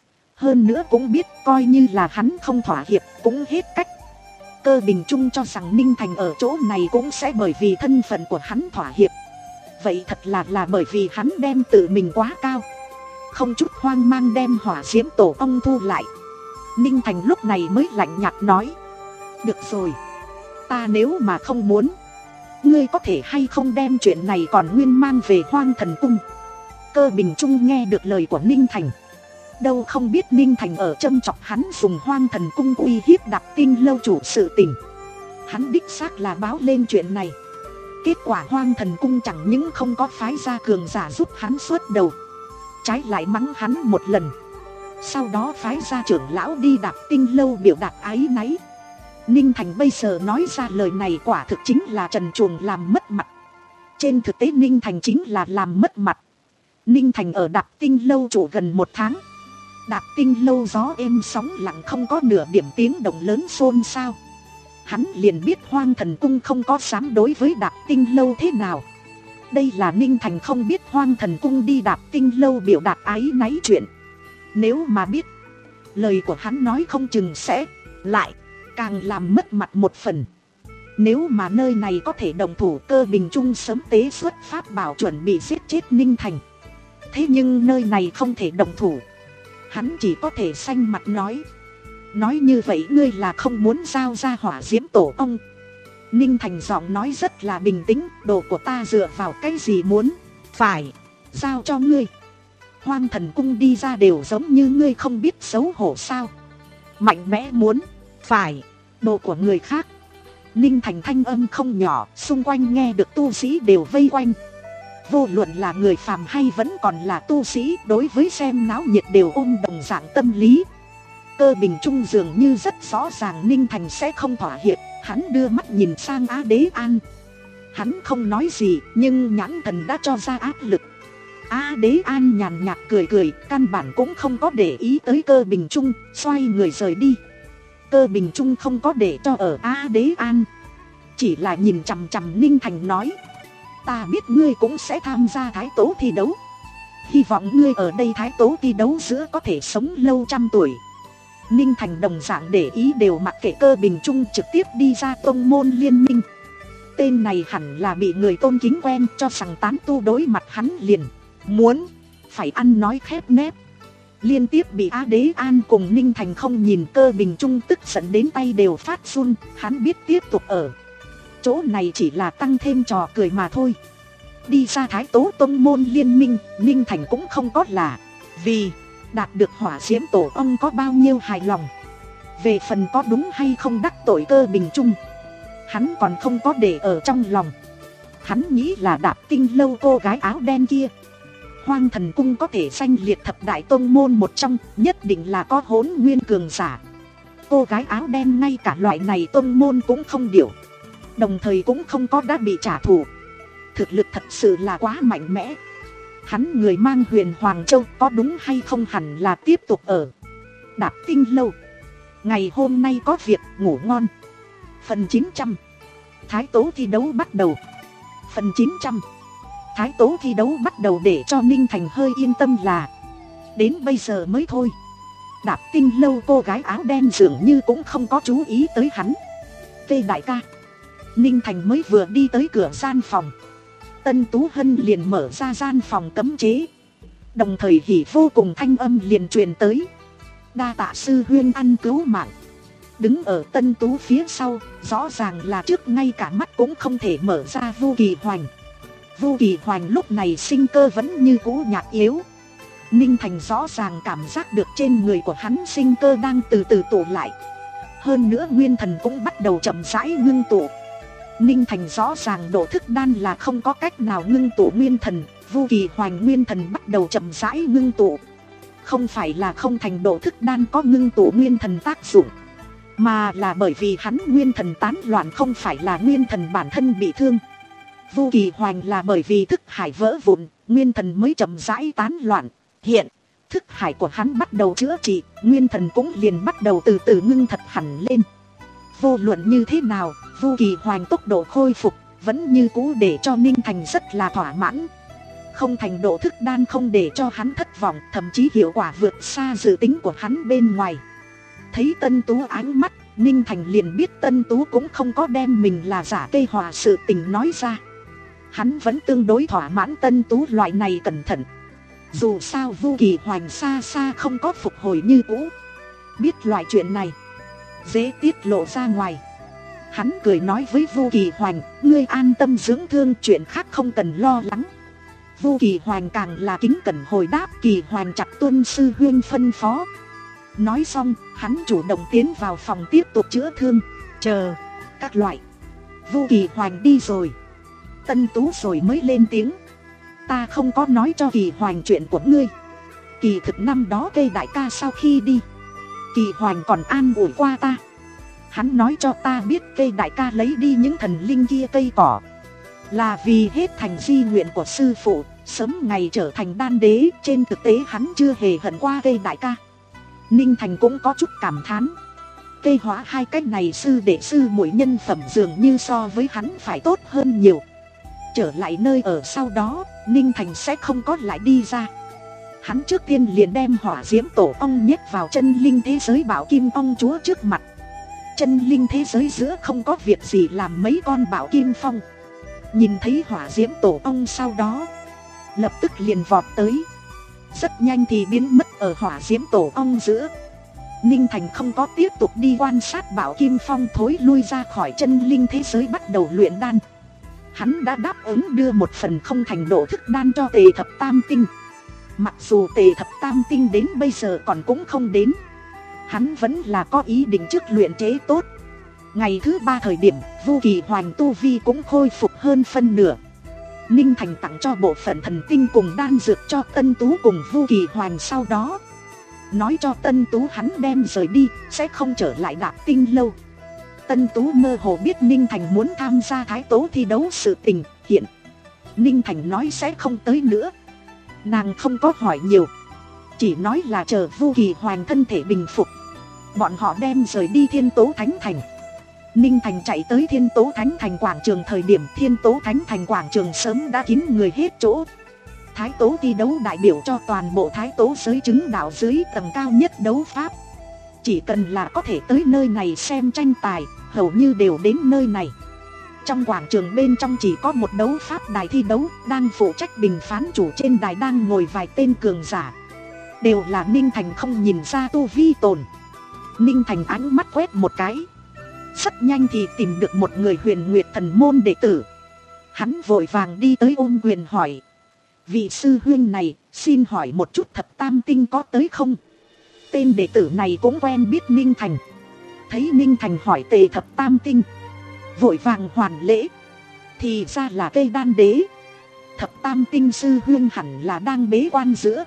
Hơn nữa cũng biết coi như là hắn không thỏa hiệp cũng hết cách. Cơ Bình Trung cho rằng Ninh Thành ở chỗ này cũng sẽ bởi vì thân phận của hắn thỏa hiệp. Vậy thật là là bởi vì hắn đem tự mình quá cao, không chút hoang mang đem hỏa diễm tổ ong thu lại. Ninh Thành lúc này mới lạnh nhạt nói. Được rồi, ta nếu mà không muốn, ngươi có thể hay không đem chuyện này còn nguyên mang về Hoang Thần Cung. Cơ Bình Trung nghe được lời của Ninh Thành, đâu không biết Ninh Thành ở châm chọc hắn dùng Hoang Thần Cung uy hiếp Đạp Tinh lâu chủ sự tình. Hắn đích xác là báo lên chuyện này. Kết quả Hoang Thần Cung chẳng những không có phái ra cường giả giúp hắn xuất đầu, trái lại mắng hắn một lần. Sau đó phái ra trưởng lão đi Đạp Tinh lâu biểu đạt áy náy. Ninh Thành bây giờ nói ra lời này quả thực chính là trần truồng làm mất mặt. Trên thực tế Ninh Thành chính là làm mất mặt. Ninh Thành ở Đạp Tinh lâu trụ gần một tháng. Đạp Tinh lâu gió êm sóng lặng, không có nửa điểm tiếng động lớn xôn xao. Hắn liền biết Hoang Thần Cung không có dám đối với Đạp Tinh lâu thế nào. Đây là Ninh Thành không biết Hoang Thần Cung đi Đạp Tinh lâu biểu đạt áy náy chuyện. Nếu mà biết, lời của hắn nói không chừng sẽ lại càng làm mất mặt một phần. Nếu mà nơi này có thể đồng thủ, Cơ Bình Trung sớm tế xuất pháp bảo chuẩn bị giết chết Ninh Thành. Thế nhưng nơi này không thể đồng thủ, hắn chỉ có thể xanh mặt nói. Nói như vậy ngươi là không muốn giao ra hỏa diễm tổ ong? Ninh Thành giọng nói rất là bình tĩnh. Đồ của ta dựa vào cái gì muốn phải giao cho ngươi? Hoang Thần Cung đi ra đều giống như ngươi không biết xấu hổ sao? Mạnh mẽ muốn phải đồ của người khác. Ninh Thành thanh âm không nhỏ, xung quanh nghe được tu sĩ đều vây quanh. Vô luận là người phàm hay vẫn còn là tu sĩ, đối với xem náo nhiệt đều ôm đồng dạng tâm lý. Cơ Bình Trung dường như rất rõ ràng Ninh Thành sẽ không thỏa hiệp. Hắn đưa mắt nhìn sang Á Đế An. Hắn không nói gì, nhưng nhãn thần đã cho ra áp lực. A Đế An nhàn nhạt cười cười, căn bản cũng không có để ý tới Cơ Bình Trung, xoay người rời đi. Cơ Bình Trung không có để cho ở A Đế An, chỉ là nhìn chằm chằm Ninh Thành nói: ta biết ngươi cũng sẽ tham gia thái tố thi đấu, hy vọng ngươi ở đây thái tố thi đấu giữa có thể sống lâu trăm tuổi. Ninh Thành đồng dạng để ý đều mặc kệ Cơ Bình Trung, trực tiếp đi ra tông môn liên minh. Tên này hẳn là bị người tôn kính quen, cho rằng tán tu đối mặt hắn liền muốn phải ăn nói khép nép. Liên tiếp bị Á Đế An cùng Ninh Thành không nhìn, Cơ Bình Trung tức giận đến tay đều phát run. Hắn biết tiếp tục ở chỗ này chỉ là tăng thêm trò cười mà thôi. Đi ra thái tố tông môn liên minh, Ninh Thành cũng không có là vì đạt được hỏa diễm tổ ong có bao nhiêu hài lòng. Về phần có đúng hay không đắc tội Cơ Bình Trung, hắn còn không có để ở trong lòng. Hắn nghĩ là Đạp Tinh lâu cô gái áo đen kia, Hoang Thần Cung có thể danh liệt thập đại tông môn một trong, nhất định là có hỗn nguyên cường giả. Cô gái áo đen ngay cả loại này tông môn cũng không điều, đồng thời cũng không có đã bị trả thù. Thực lực thật sự là quá mạnh mẽ. Hắn người mang Huyền Hoàng Châu, có đúng hay không hẳn là tiếp tục ở Đạp Tinh lâu. Ngày hôm nay có việc, ngủ ngon. Phần chín trăm Thái tố thi đấu bắt đầu. Phần chín trăm Thái tố thi đấu bắt đầu. Để cho Ninh Thành hơi yên tâm là đến bây giờ mới thôi. Đạp Tinh lâu cô gái áo đen dường như cũng không có chú ý tới hắn. Tê đại ca. Ninh Thành mới vừa đi tới cửa gian phòng, Tân Tú Hân liền mở ra gian phòng cấm chế. Đồng thời hỉ vô cùng thanh âm liền truyền tới: đa tạ sư huyên ăn cứu mạng. Đứng ở Tân Tú phía sau, rõ ràng là trước ngay cả mắt cũng không thể mở ra Vu Kỳ Hoành. Vu Kỳ Hoành lúc này sinh cơ vẫn như cũ nhạt yếu. Ninh Thành rõ ràng cảm giác được trên người của hắn sinh cơ đang từ từ tụ lại. Hơn nữa nguyên thần cũng bắt đầu chậm rãi ngưng tụ. Ninh Thành rõ ràng độ thức đan là không có cách nào ngưng tụ nguyên thần. Vu Kỳ Hoành nguyên thần bắt đầu chậm rãi ngưng tụ. Không phải là không thành độ thức đan có ngưng tụ nguyên thần tác dụng, mà là bởi vì hắn nguyên thần tán loạn, không phải là nguyên thần bản thân bị thương. Vu Kỳ Hoành là bởi vì thức hải vỡ vụn, nguyên thần mới chậm rãi tán loạn. Hiện thức hải của hắn bắt đầu chữa trị, nguyên thần cũng liền bắt đầu từ từ ngưng thật hẳn lên. Vô luận như thế nào, Vu Kỳ Hoành tốc độ khôi phục vẫn như cũ để cho Ninh Thành rất là thỏa mãn. Không thành độ thức đan không để cho hắn thất vọng, thậm chí hiệu quả vượt xa dự tính của hắn bên ngoài. Thấy Tân Tú ánh mắt, Ninh Thành liền biết Tân Tú cũng không có đem mình là giả cây hòa sự tình nói ra. Hắn vẫn tương đối thỏa mãn Tân Tú loại này cẩn thận. Dù sao Vu Kỳ Hoành xa xa không có phục hồi như cũ. Biết loại chuyện này dễ tiết lộ ra ngoài, hắn cười nói với Vu Kỳ Hoành: ngươi an tâm dưỡng thương, chuyện khác không cần lo lắng. Vu Kỳ Hoành càng là kính cẩn hồi đáp: Kỳ Hoành chặt tuân sư huyên phân phó. Nói xong, hắn chủ động tiến vào phòng tiếp tục chữa thương. Chờ các loại Vu Kỳ Hoành đi rồi, Tân Tú rồi mới lên tiếng: ta không có nói cho Kỳ Hoành chuyện của ngươi. Kỳ thực năm đó cây đại ca sau khi đi, Kỳ Hoành còn an ủi qua ta. Hắn nói cho ta biết cây đại ca lấy đi những thần linh kia cây cỏ là vì hết thành di nguyện của sư phụ, sớm ngày trở thành đan đế. Trên thực tế hắn chưa hề hận qua cây đại ca. Ninh Thành cũng có chút cảm thán. Cây hóa hai cái này sư đệ sư muội nhân phẩm dường như so với hắn phải tốt hơn nhiều. Trở lại nơi ở sau đó, Ninh Thành sẽ không có lại đi ra. Hắn trước tiên liền đem hỏa diễm tổ ong nhét vào chân linh thế giới bảo kim ong chúa trước mặt. Chân linh thế giới giữa không có việc gì làm mấy con bảo kim phong. Nhìn thấy hỏa diễm tổ ong sau đó, lập tức liền vọt tới. Rất nhanh thì biến mất ở hỏa diễm tổ ong giữa. Ninh Thành không có tiếp tục đi quan sát bảo kim phong, thối lui ra khỏi chân linh thế giới bắt đầu luyện đan. Hắn đã đáp ứng đưa một phần không thành độ thức đan cho Tề Thập Tam Tinh. Mặc dù Tề Thập Tam Tinh đến bây giờ còn cũng không đến, hắn vẫn là có ý định trước luyện chế tốt. Ngày thứ ba thời điểm, Vu Kỳ Hoành tu vi cũng khôi phục hơn phân nửa. Ninh Thành tặng cho bộ phận thần tinh cùng đan dược cho Tân Tú cùng Vu Kỳ Hoành, sau đó nói cho Tân Tú hắn đem rời đi, sẽ không trở lại Đạp Tinh lâu. Tân Tú mơ hồ biết Ninh Thành muốn tham gia thái tố thi đấu sự tình, hiện Ninh Thành nói sẽ không tới nữa. Nàng không có hỏi nhiều, chỉ nói là chờ Vu Kỳ Hoành thân thể bình phục, bọn họ đem rời đi Thiên Tố Thánh Thành. Ninh Thành chạy tới Thiên Tố Thánh Thành quảng trường thời điểm Thiên Tố Thánh Thành quảng trường sớm đã kín người hết chỗ. Thái tố thi đấu đại biểu cho toàn bộ thái tố giới chứng đạo dưới tầng cao nhất đấu pháp. Chỉ cần là có thể tới nơi này xem tranh tài, hầu như đều đến nơi này. Trong quảng trường bên trong chỉ có một đấu pháp đài thi đấu, đang phụ trách bình phán chủ trên đài đang ngồi vài tên cường giả. Đều là Ninh Thành không nhìn ra tu vi tồn. Ninh Thành ánh mắt quét một cái, rất nhanh thì tìm được một người Huyền Nguyệt Thần môn đệ tử. Hắn vội vàng đi tới ôm quyền hỏi: vị sư huynh này, xin hỏi một chút Thập Tam Tinh có tới không? Tên đệ tử này cũng quen biết Ninh Thành. Thấy Ninh Thành hỏi tề Thập Tam Tinh, vội vàng hoàn lễ. Thì ra là cây đan đế. Thập Tam Tinh sư huynh hẳn là đang bế quan giữa.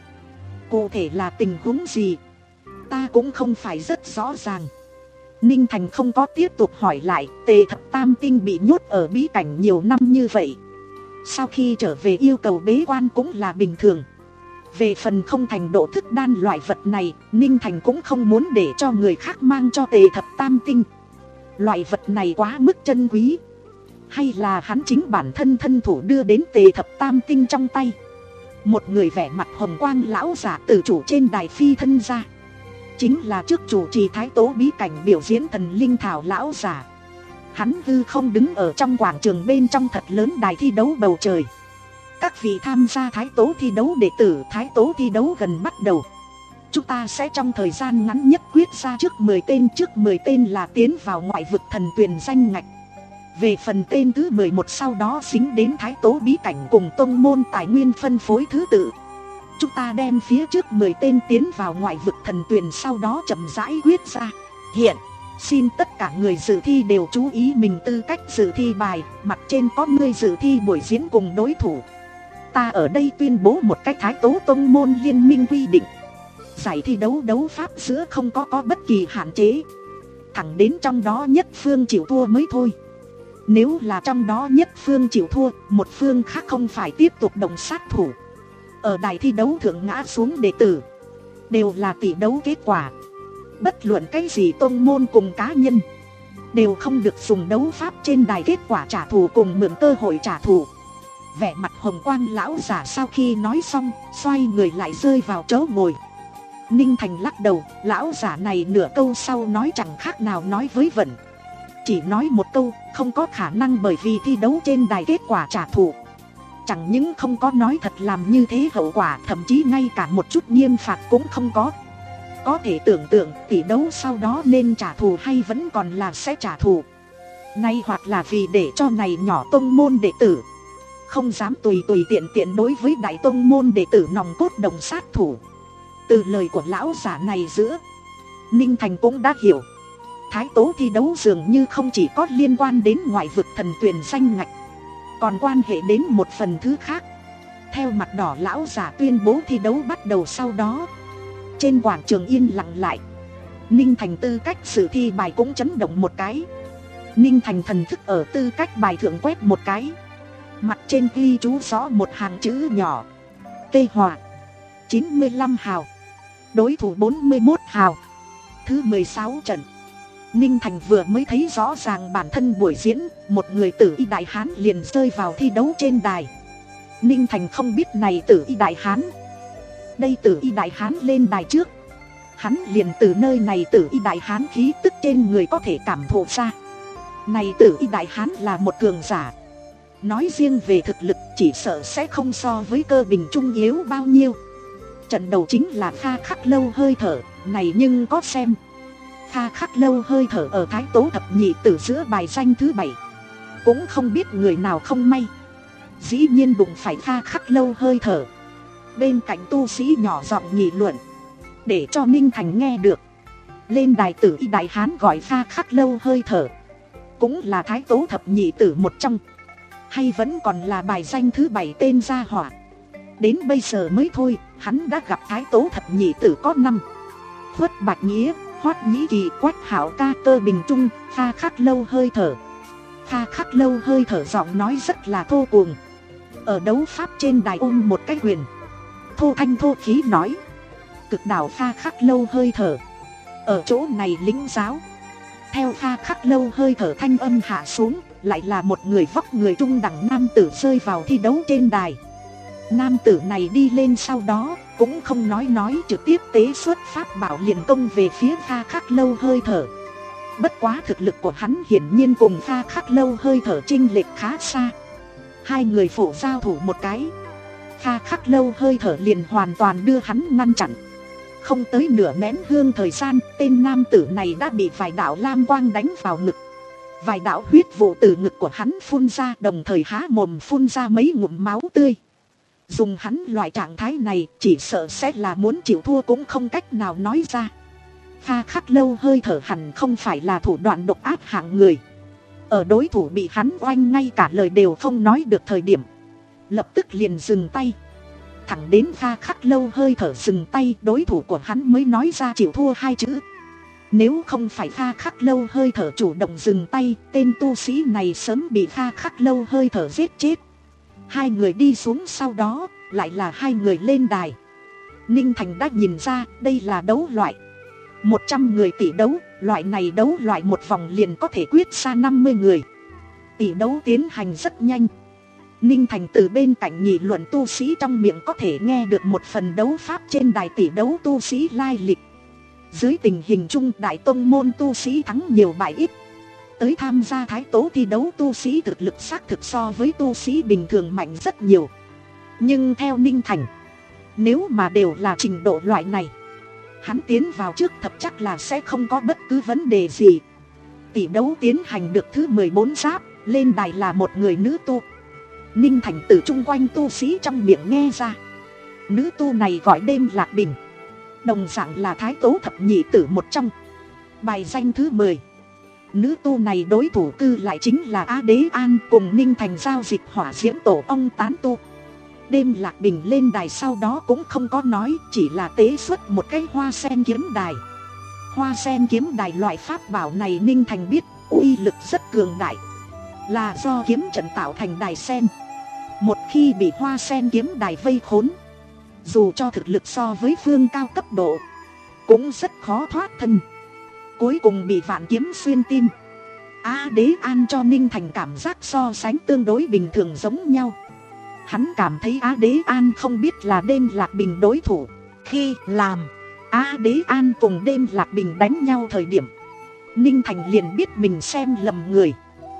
Cụ thể là tình huống gì, ta cũng không phải rất rõ ràng. Ninh Thành không có tiếp tục hỏi lại. Tề Thập Tam Tinh bị nhốt ở bí cảnh nhiều năm như vậy, sau khi trở về yêu cầu bế quan cũng là bình thường. Về phần không thành độ thức đan loại vật này, Ninh Thành cũng không muốn để cho người khác mang cho Tề Thập Tam Tinh. Loại vật này quá mức chân quý, hay là hắn chính bản thân thân thủ đưa đến Tề Thập Tam Tinh trong tay. Một người vẻ mặt hồng quang lão giả tự chủ trên đài phi thân ra, chính là trước chủ trì thái tố bí cảnh biểu diễn thần linh thảo lão giả. Hắn hư không đứng ở trong quảng trường bên trong thật lớn đài thi đấu bầu trời. Các vị tham gia thái tố thi đấu đệ tử, thái tố thi đấu gần bắt đầu. Chúng ta sẽ trong thời gian ngắn nhất quyết ra trước mười tên, trước mười tên là tiến vào ngoại vực thần tuyền danh ngạch. Về phần tên thứ mười một sau đó dính đến thái tố bí cảnh cùng tông môn tài nguyên phân phối thứ tự. Chúng ta đem phía trước mười tên tiến vào ngoại vực thần tuyền sau đó chậm rãi quyết ra. Hiện xin tất cả người dự thi đều chú ý mình tư cách dự thi bài, mặt trên có người dự thi buổi diễn cùng đối thủ. Ta ở đây tuyên bố một cách thái tố tông môn liên minh quy định. Giải thi đấu đấu pháp giữa không có có bất kỳ hạn chế, thẳng đến trong đó nhất phương chịu thua mới thôi. Nếu là trong đó nhất phương chịu thua, một phương khác không phải tiếp tục động sát thủ. Ở đài thi đấu thượng ngã xuống đệ tử đều là tỷ đấu kết quả. Bất luận cái gì tông môn cùng cá nhân đều không được dùng đấu pháp trên đài kết quả trả thù cùng mượn cơ hội trả thù. Vẻ mặt hồng quang lão giả sau khi nói xong, xoay người lại rơi vào chỗ ngồi. Ninh Thành lắc đầu, lão giả này nửa câu sau nói chẳng khác nào nói với vẩn. Chỉ nói một câu, không có khả năng bởi vì thi đấu trên đài kết quả trả thù. Chẳng những không có nói thật làm như thế hậu quả, thậm chí ngay cả một chút nghiêm phạt cũng không có. Có thể tưởng tượng tỷ đấu sau đó nên trả thù hay vẫn còn là sẽ trả thù. Nay hoặc là vì để cho này nhỏ tông môn đệ tử không dám tùy tùy tiện tiện đối với đại tông môn đệ tử nòng cốt đồng sát thủ. Từ lời của lão giả này giữa, Ninh Thành cũng đã hiểu. Thái tố thi đấu dường như không chỉ có liên quan đến ngoại vực thần tuyền danh ngạch, còn quan hệ đến một phần thứ khác. Theo mặt đỏ lão giả tuyên bố thi đấu bắt đầu sau đó, trên quảng trường yên lặng lại. Ninh Thành tư cách sử thi bài cũng chấn động một cái. Ninh Thành thần thức ở tư cách bài thượng quét một cái, mặt trên ghi chú rõ một hàng chữ nhỏ: Tê Hòa chín mươi lăm hào, đối thủ bốn mươi mốt hào, thứ mười sáu trận. Ninh Thành vừa mới thấy rõ ràng bản thân buổi diễn, một người tử y đại hán liền rơi vào thi đấu trên đài. Ninh Thành không biết này tử y đại hán. Đây tử y đại hán lên đài trước, hắn liền từ nơi này tử y đại hán khí tức trên người có thể cảm thụ ra. Này tử y đại hán là một cường giả. Nói riêng về thực lực chỉ sợ sẽ không so với Cơ Bình Trung yếu bao nhiêu. Trận đầu chính là Kha Khắc Lâu hơi thở, này nhưng có xem. Kha Khắc Lâu hơi thở ở thái tố thập nhị tử giữa bài danh thứ bảy. Cũng không biết người nào không may, dĩ nhiên đụng phải Kha Khắc Lâu hơi thở. Bên cạnh tu sĩ nhỏ giọng nghị luận, để cho Ninh Thành nghe được. Lên đài tử y đại hán gọi Kha Khắc Lâu hơi thở, cũng là thái tố thập nhị tử một trong, hay vẫn còn là bài danh thứ bảy tên gia hỏa. Đến bây giờ mới thôi, hắn đã gặp thái tố thập nhị tử có năm: Khuất Bạch Nghĩa, Hoát Nhĩ Kỳ, Quách Hảo ca Cơ Bình Trung, Kha Khắc Lâu hơi thở. Kha Khắc Lâu hơi thở giọng nói rất là thô cuồng. Ở đấu pháp trên đài ôm một cái quyền, thô thanh thô khí nói: cực đạo Kha Khắc Lâu hơi thở, ở chỗ này lĩnh giáo. Theo Kha Khắc Lâu hơi thở thanh âm hạ xuống, lại là một người vóc người trung đẳng nam tử rơi vào thi đấu trên đài. Nam tử này đi lên sau đó cũng không nói nói trực tiếp tế xuất pháp bảo liền công về phía Kha Khắc Lâu hơi thở. Bất quá thực lực của hắn hiển nhiên cùng Kha Khắc Lâu hơi thở chênh lệch khá xa. Hai người phổ giao thủ một cái, Kha Khắc Lâu hơi thở liền hoàn toàn đưa hắn ngăn chặn. Không tới nửa nén hương thời gian, tên nam tử này đã bị vài đạo lam quang đánh vào ngực. Vài đạo huyết vụ từ ngực của hắn phun ra, đồng thời há mồm phun ra mấy ngụm máu tươi. Dùng hắn loại trạng thái này, chỉ sợ sẽ là muốn chịu thua cũng không cách nào nói ra. Kha Khắc Lâu hơi thở hẳn không phải là thủ đoạn độc ác hạng người. Ở đối thủ bị hắn oanh ngay cả lời đều không nói được thời điểm, lập tức liền dừng tay. Thẳng đến Kha Khắc Lâu hơi thở dừng tay, đối thủ của hắn mới nói ra chịu thua hai chữ. Nếu không phải Kha Khắc Lâu hơi thở chủ động dừng tay, tên tu sĩ này sớm bị Kha Khắc Lâu hơi thở giết chết. Hai người đi xuống sau đó, lại là hai người lên đài. Ninh Thành đã nhìn ra đây là đấu loại một trăm người tỷ đấu, loại này đấu loại một vòng liền có thể quyết ra năm mươi người. Tỷ đấu tiến hành rất nhanh. Ninh Thành từ bên cạnh nghị luận tu sĩ trong miệng có thể nghe được một phần đấu pháp trên đài tỷ đấu tu sĩ lai lịch. Dưới tình hình chung, đại tông môn tu sĩ thắng nhiều bại ít. Tới tham gia thái tố thi đấu tu sĩ thực lực xác thực so với tu sĩ bình thường mạnh rất nhiều. Nhưng theo Ninh Thành, nếu mà đều là trình độ loại này, hắn tiến vào trước thập chắc là sẽ không có bất cứ vấn đề gì. Tỷ đấu tiến hành được thứ mười bốn giáp, lên đài là một người nữ tu. Ninh Thành từ chung quanh tu sĩ trong miệng nghe ra, nữ tu này gọi Đêm Lạc Bình, đồng dạng là thái tố thập nhị tử một trong. Bài danh thứ mười. Nữ tu này đối thủ cư lại chính là A Đế An, cùng Ninh Thành giao dịch hỏa diễm tổ ong tán tu. Đêm Lạc Bình lên đài sau đó cũng không có nói, chỉ là tế xuất một cái hoa sen kiếm đài. Hoa sen kiếm đài loại pháp bảo này Ninh Thành biết uy lực rất cường đại, là do kiếm trận tạo thành đài sen. Một khi bị hoa sen kiếm đài vây khốn, dù cho thực lực so với phương cao cấp độ, cũng rất khó thoát thân. Cuối cùng bị vạn kiếm xuyên tim. A Đế An cho Ninh Thành cảm giác so sánh tương đối bình thường giống nhau. Hắn cảm thấy A Đế An không biết là Đêm Lạc Bình đối thủ. Khi làm A Đế An cùng Đêm Lạc Bình đánh nhau thời điểm, Ninh Thành liền biết mình xem lầm người.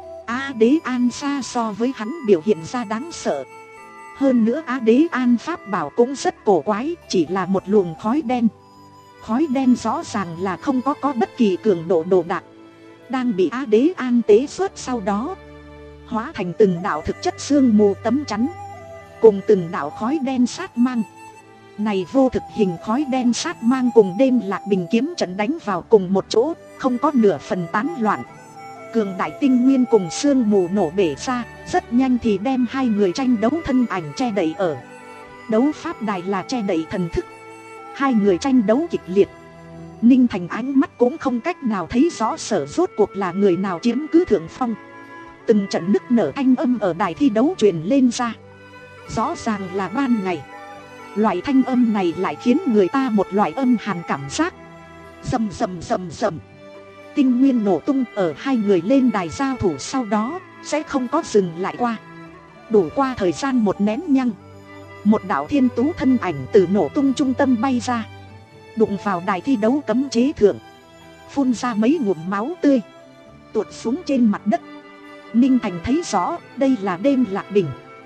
A Đế An xa so với hắn biểu hiện ra đáng sợ. Hơn nữa A Đế An pháp bảo cũng rất cổ quái, chỉ là một luồng khói đen. Khói đen rõ ràng là không có có bất kỳ cường độ đồ đạc. Đang bị A Đế An tế xuất sau đó, hóa thành từng đạo thực chất sương mù tấm chắn, cùng từng đạo khói đen sát mang. Này vô thực hình khói đen sát mang cùng Đêm Lạc Bình kiếm trận đánh vào cùng một chỗ, không có nửa phần tán loạn. Cường đại tinh nguyên cùng sương mù nổ bể ra, rất nhanh thì đem hai người tranh đấu thân ảnh che đậy ở. Đấu pháp đài là che đậy thần thức. Hai người tranh đấu kịch liệt. Ninh Thành ánh mắt cũng không cách nào thấy rõ sở rốt cuộc là người nào chiếm cứ thượng phong. Từng trận nức nở thanh âm ở đài thi đấu truyền lên ra. Rõ ràng là ban ngày. Loại thanh âm này lại khiến người ta một loại âm hàn cảm giác. Rầm rầm rầm rầm. Tinh nguyên nổ tung. Ở hai người lên đài giao thủ sau đó sẽ không có dừng lại qua. Đủ qua thời gian một nén nhăng, một đạo thiên tú thân ảnh từ nổ tung trung tâm bay ra, đụng vào đài thi đấu cấm chế thượng, phun ra mấy ngụm máu tươi, tuột xuống trên mặt đất. Ninh Thành thấy rõ đây là Đêm Lạc Bình.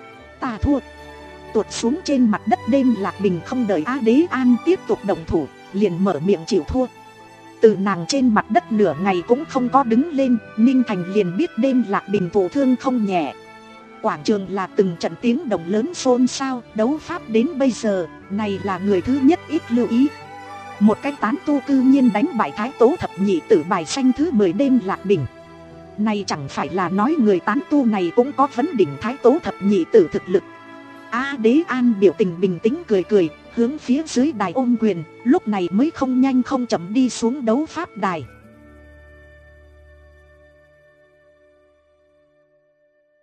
Ta thua. Tuột xuống trên mặt đất Đêm Lạc Bình không đợi A Đế An tiếp tục động thủ, liền mở miệng chịu thua. Từ nàng trên mặt đất nửa ngày cũng không có đứng lên, Ninh Thành liền biết Đêm Lạc Bình thụ thương không nhẹ. Quảng trường là từng trận tiếng động lớn xôn xao. Đấu pháp đến bây giờ, này là người thứ nhất ít lưu ý. Một cái tán tu cư nhiên đánh bại thái tố thập nhị tử bài danh thứ mười Đêm Lạc Bình. Này chẳng phải là nói người tán tu này cũng có vấn đỉnh thái tố thập nhị tử thực lực. A Đế An biểu tình bình tĩnh cười cười, hướng phía dưới đài ôm quyền, lúc này mới không nhanh không chậm đi xuống đấu pháp đài.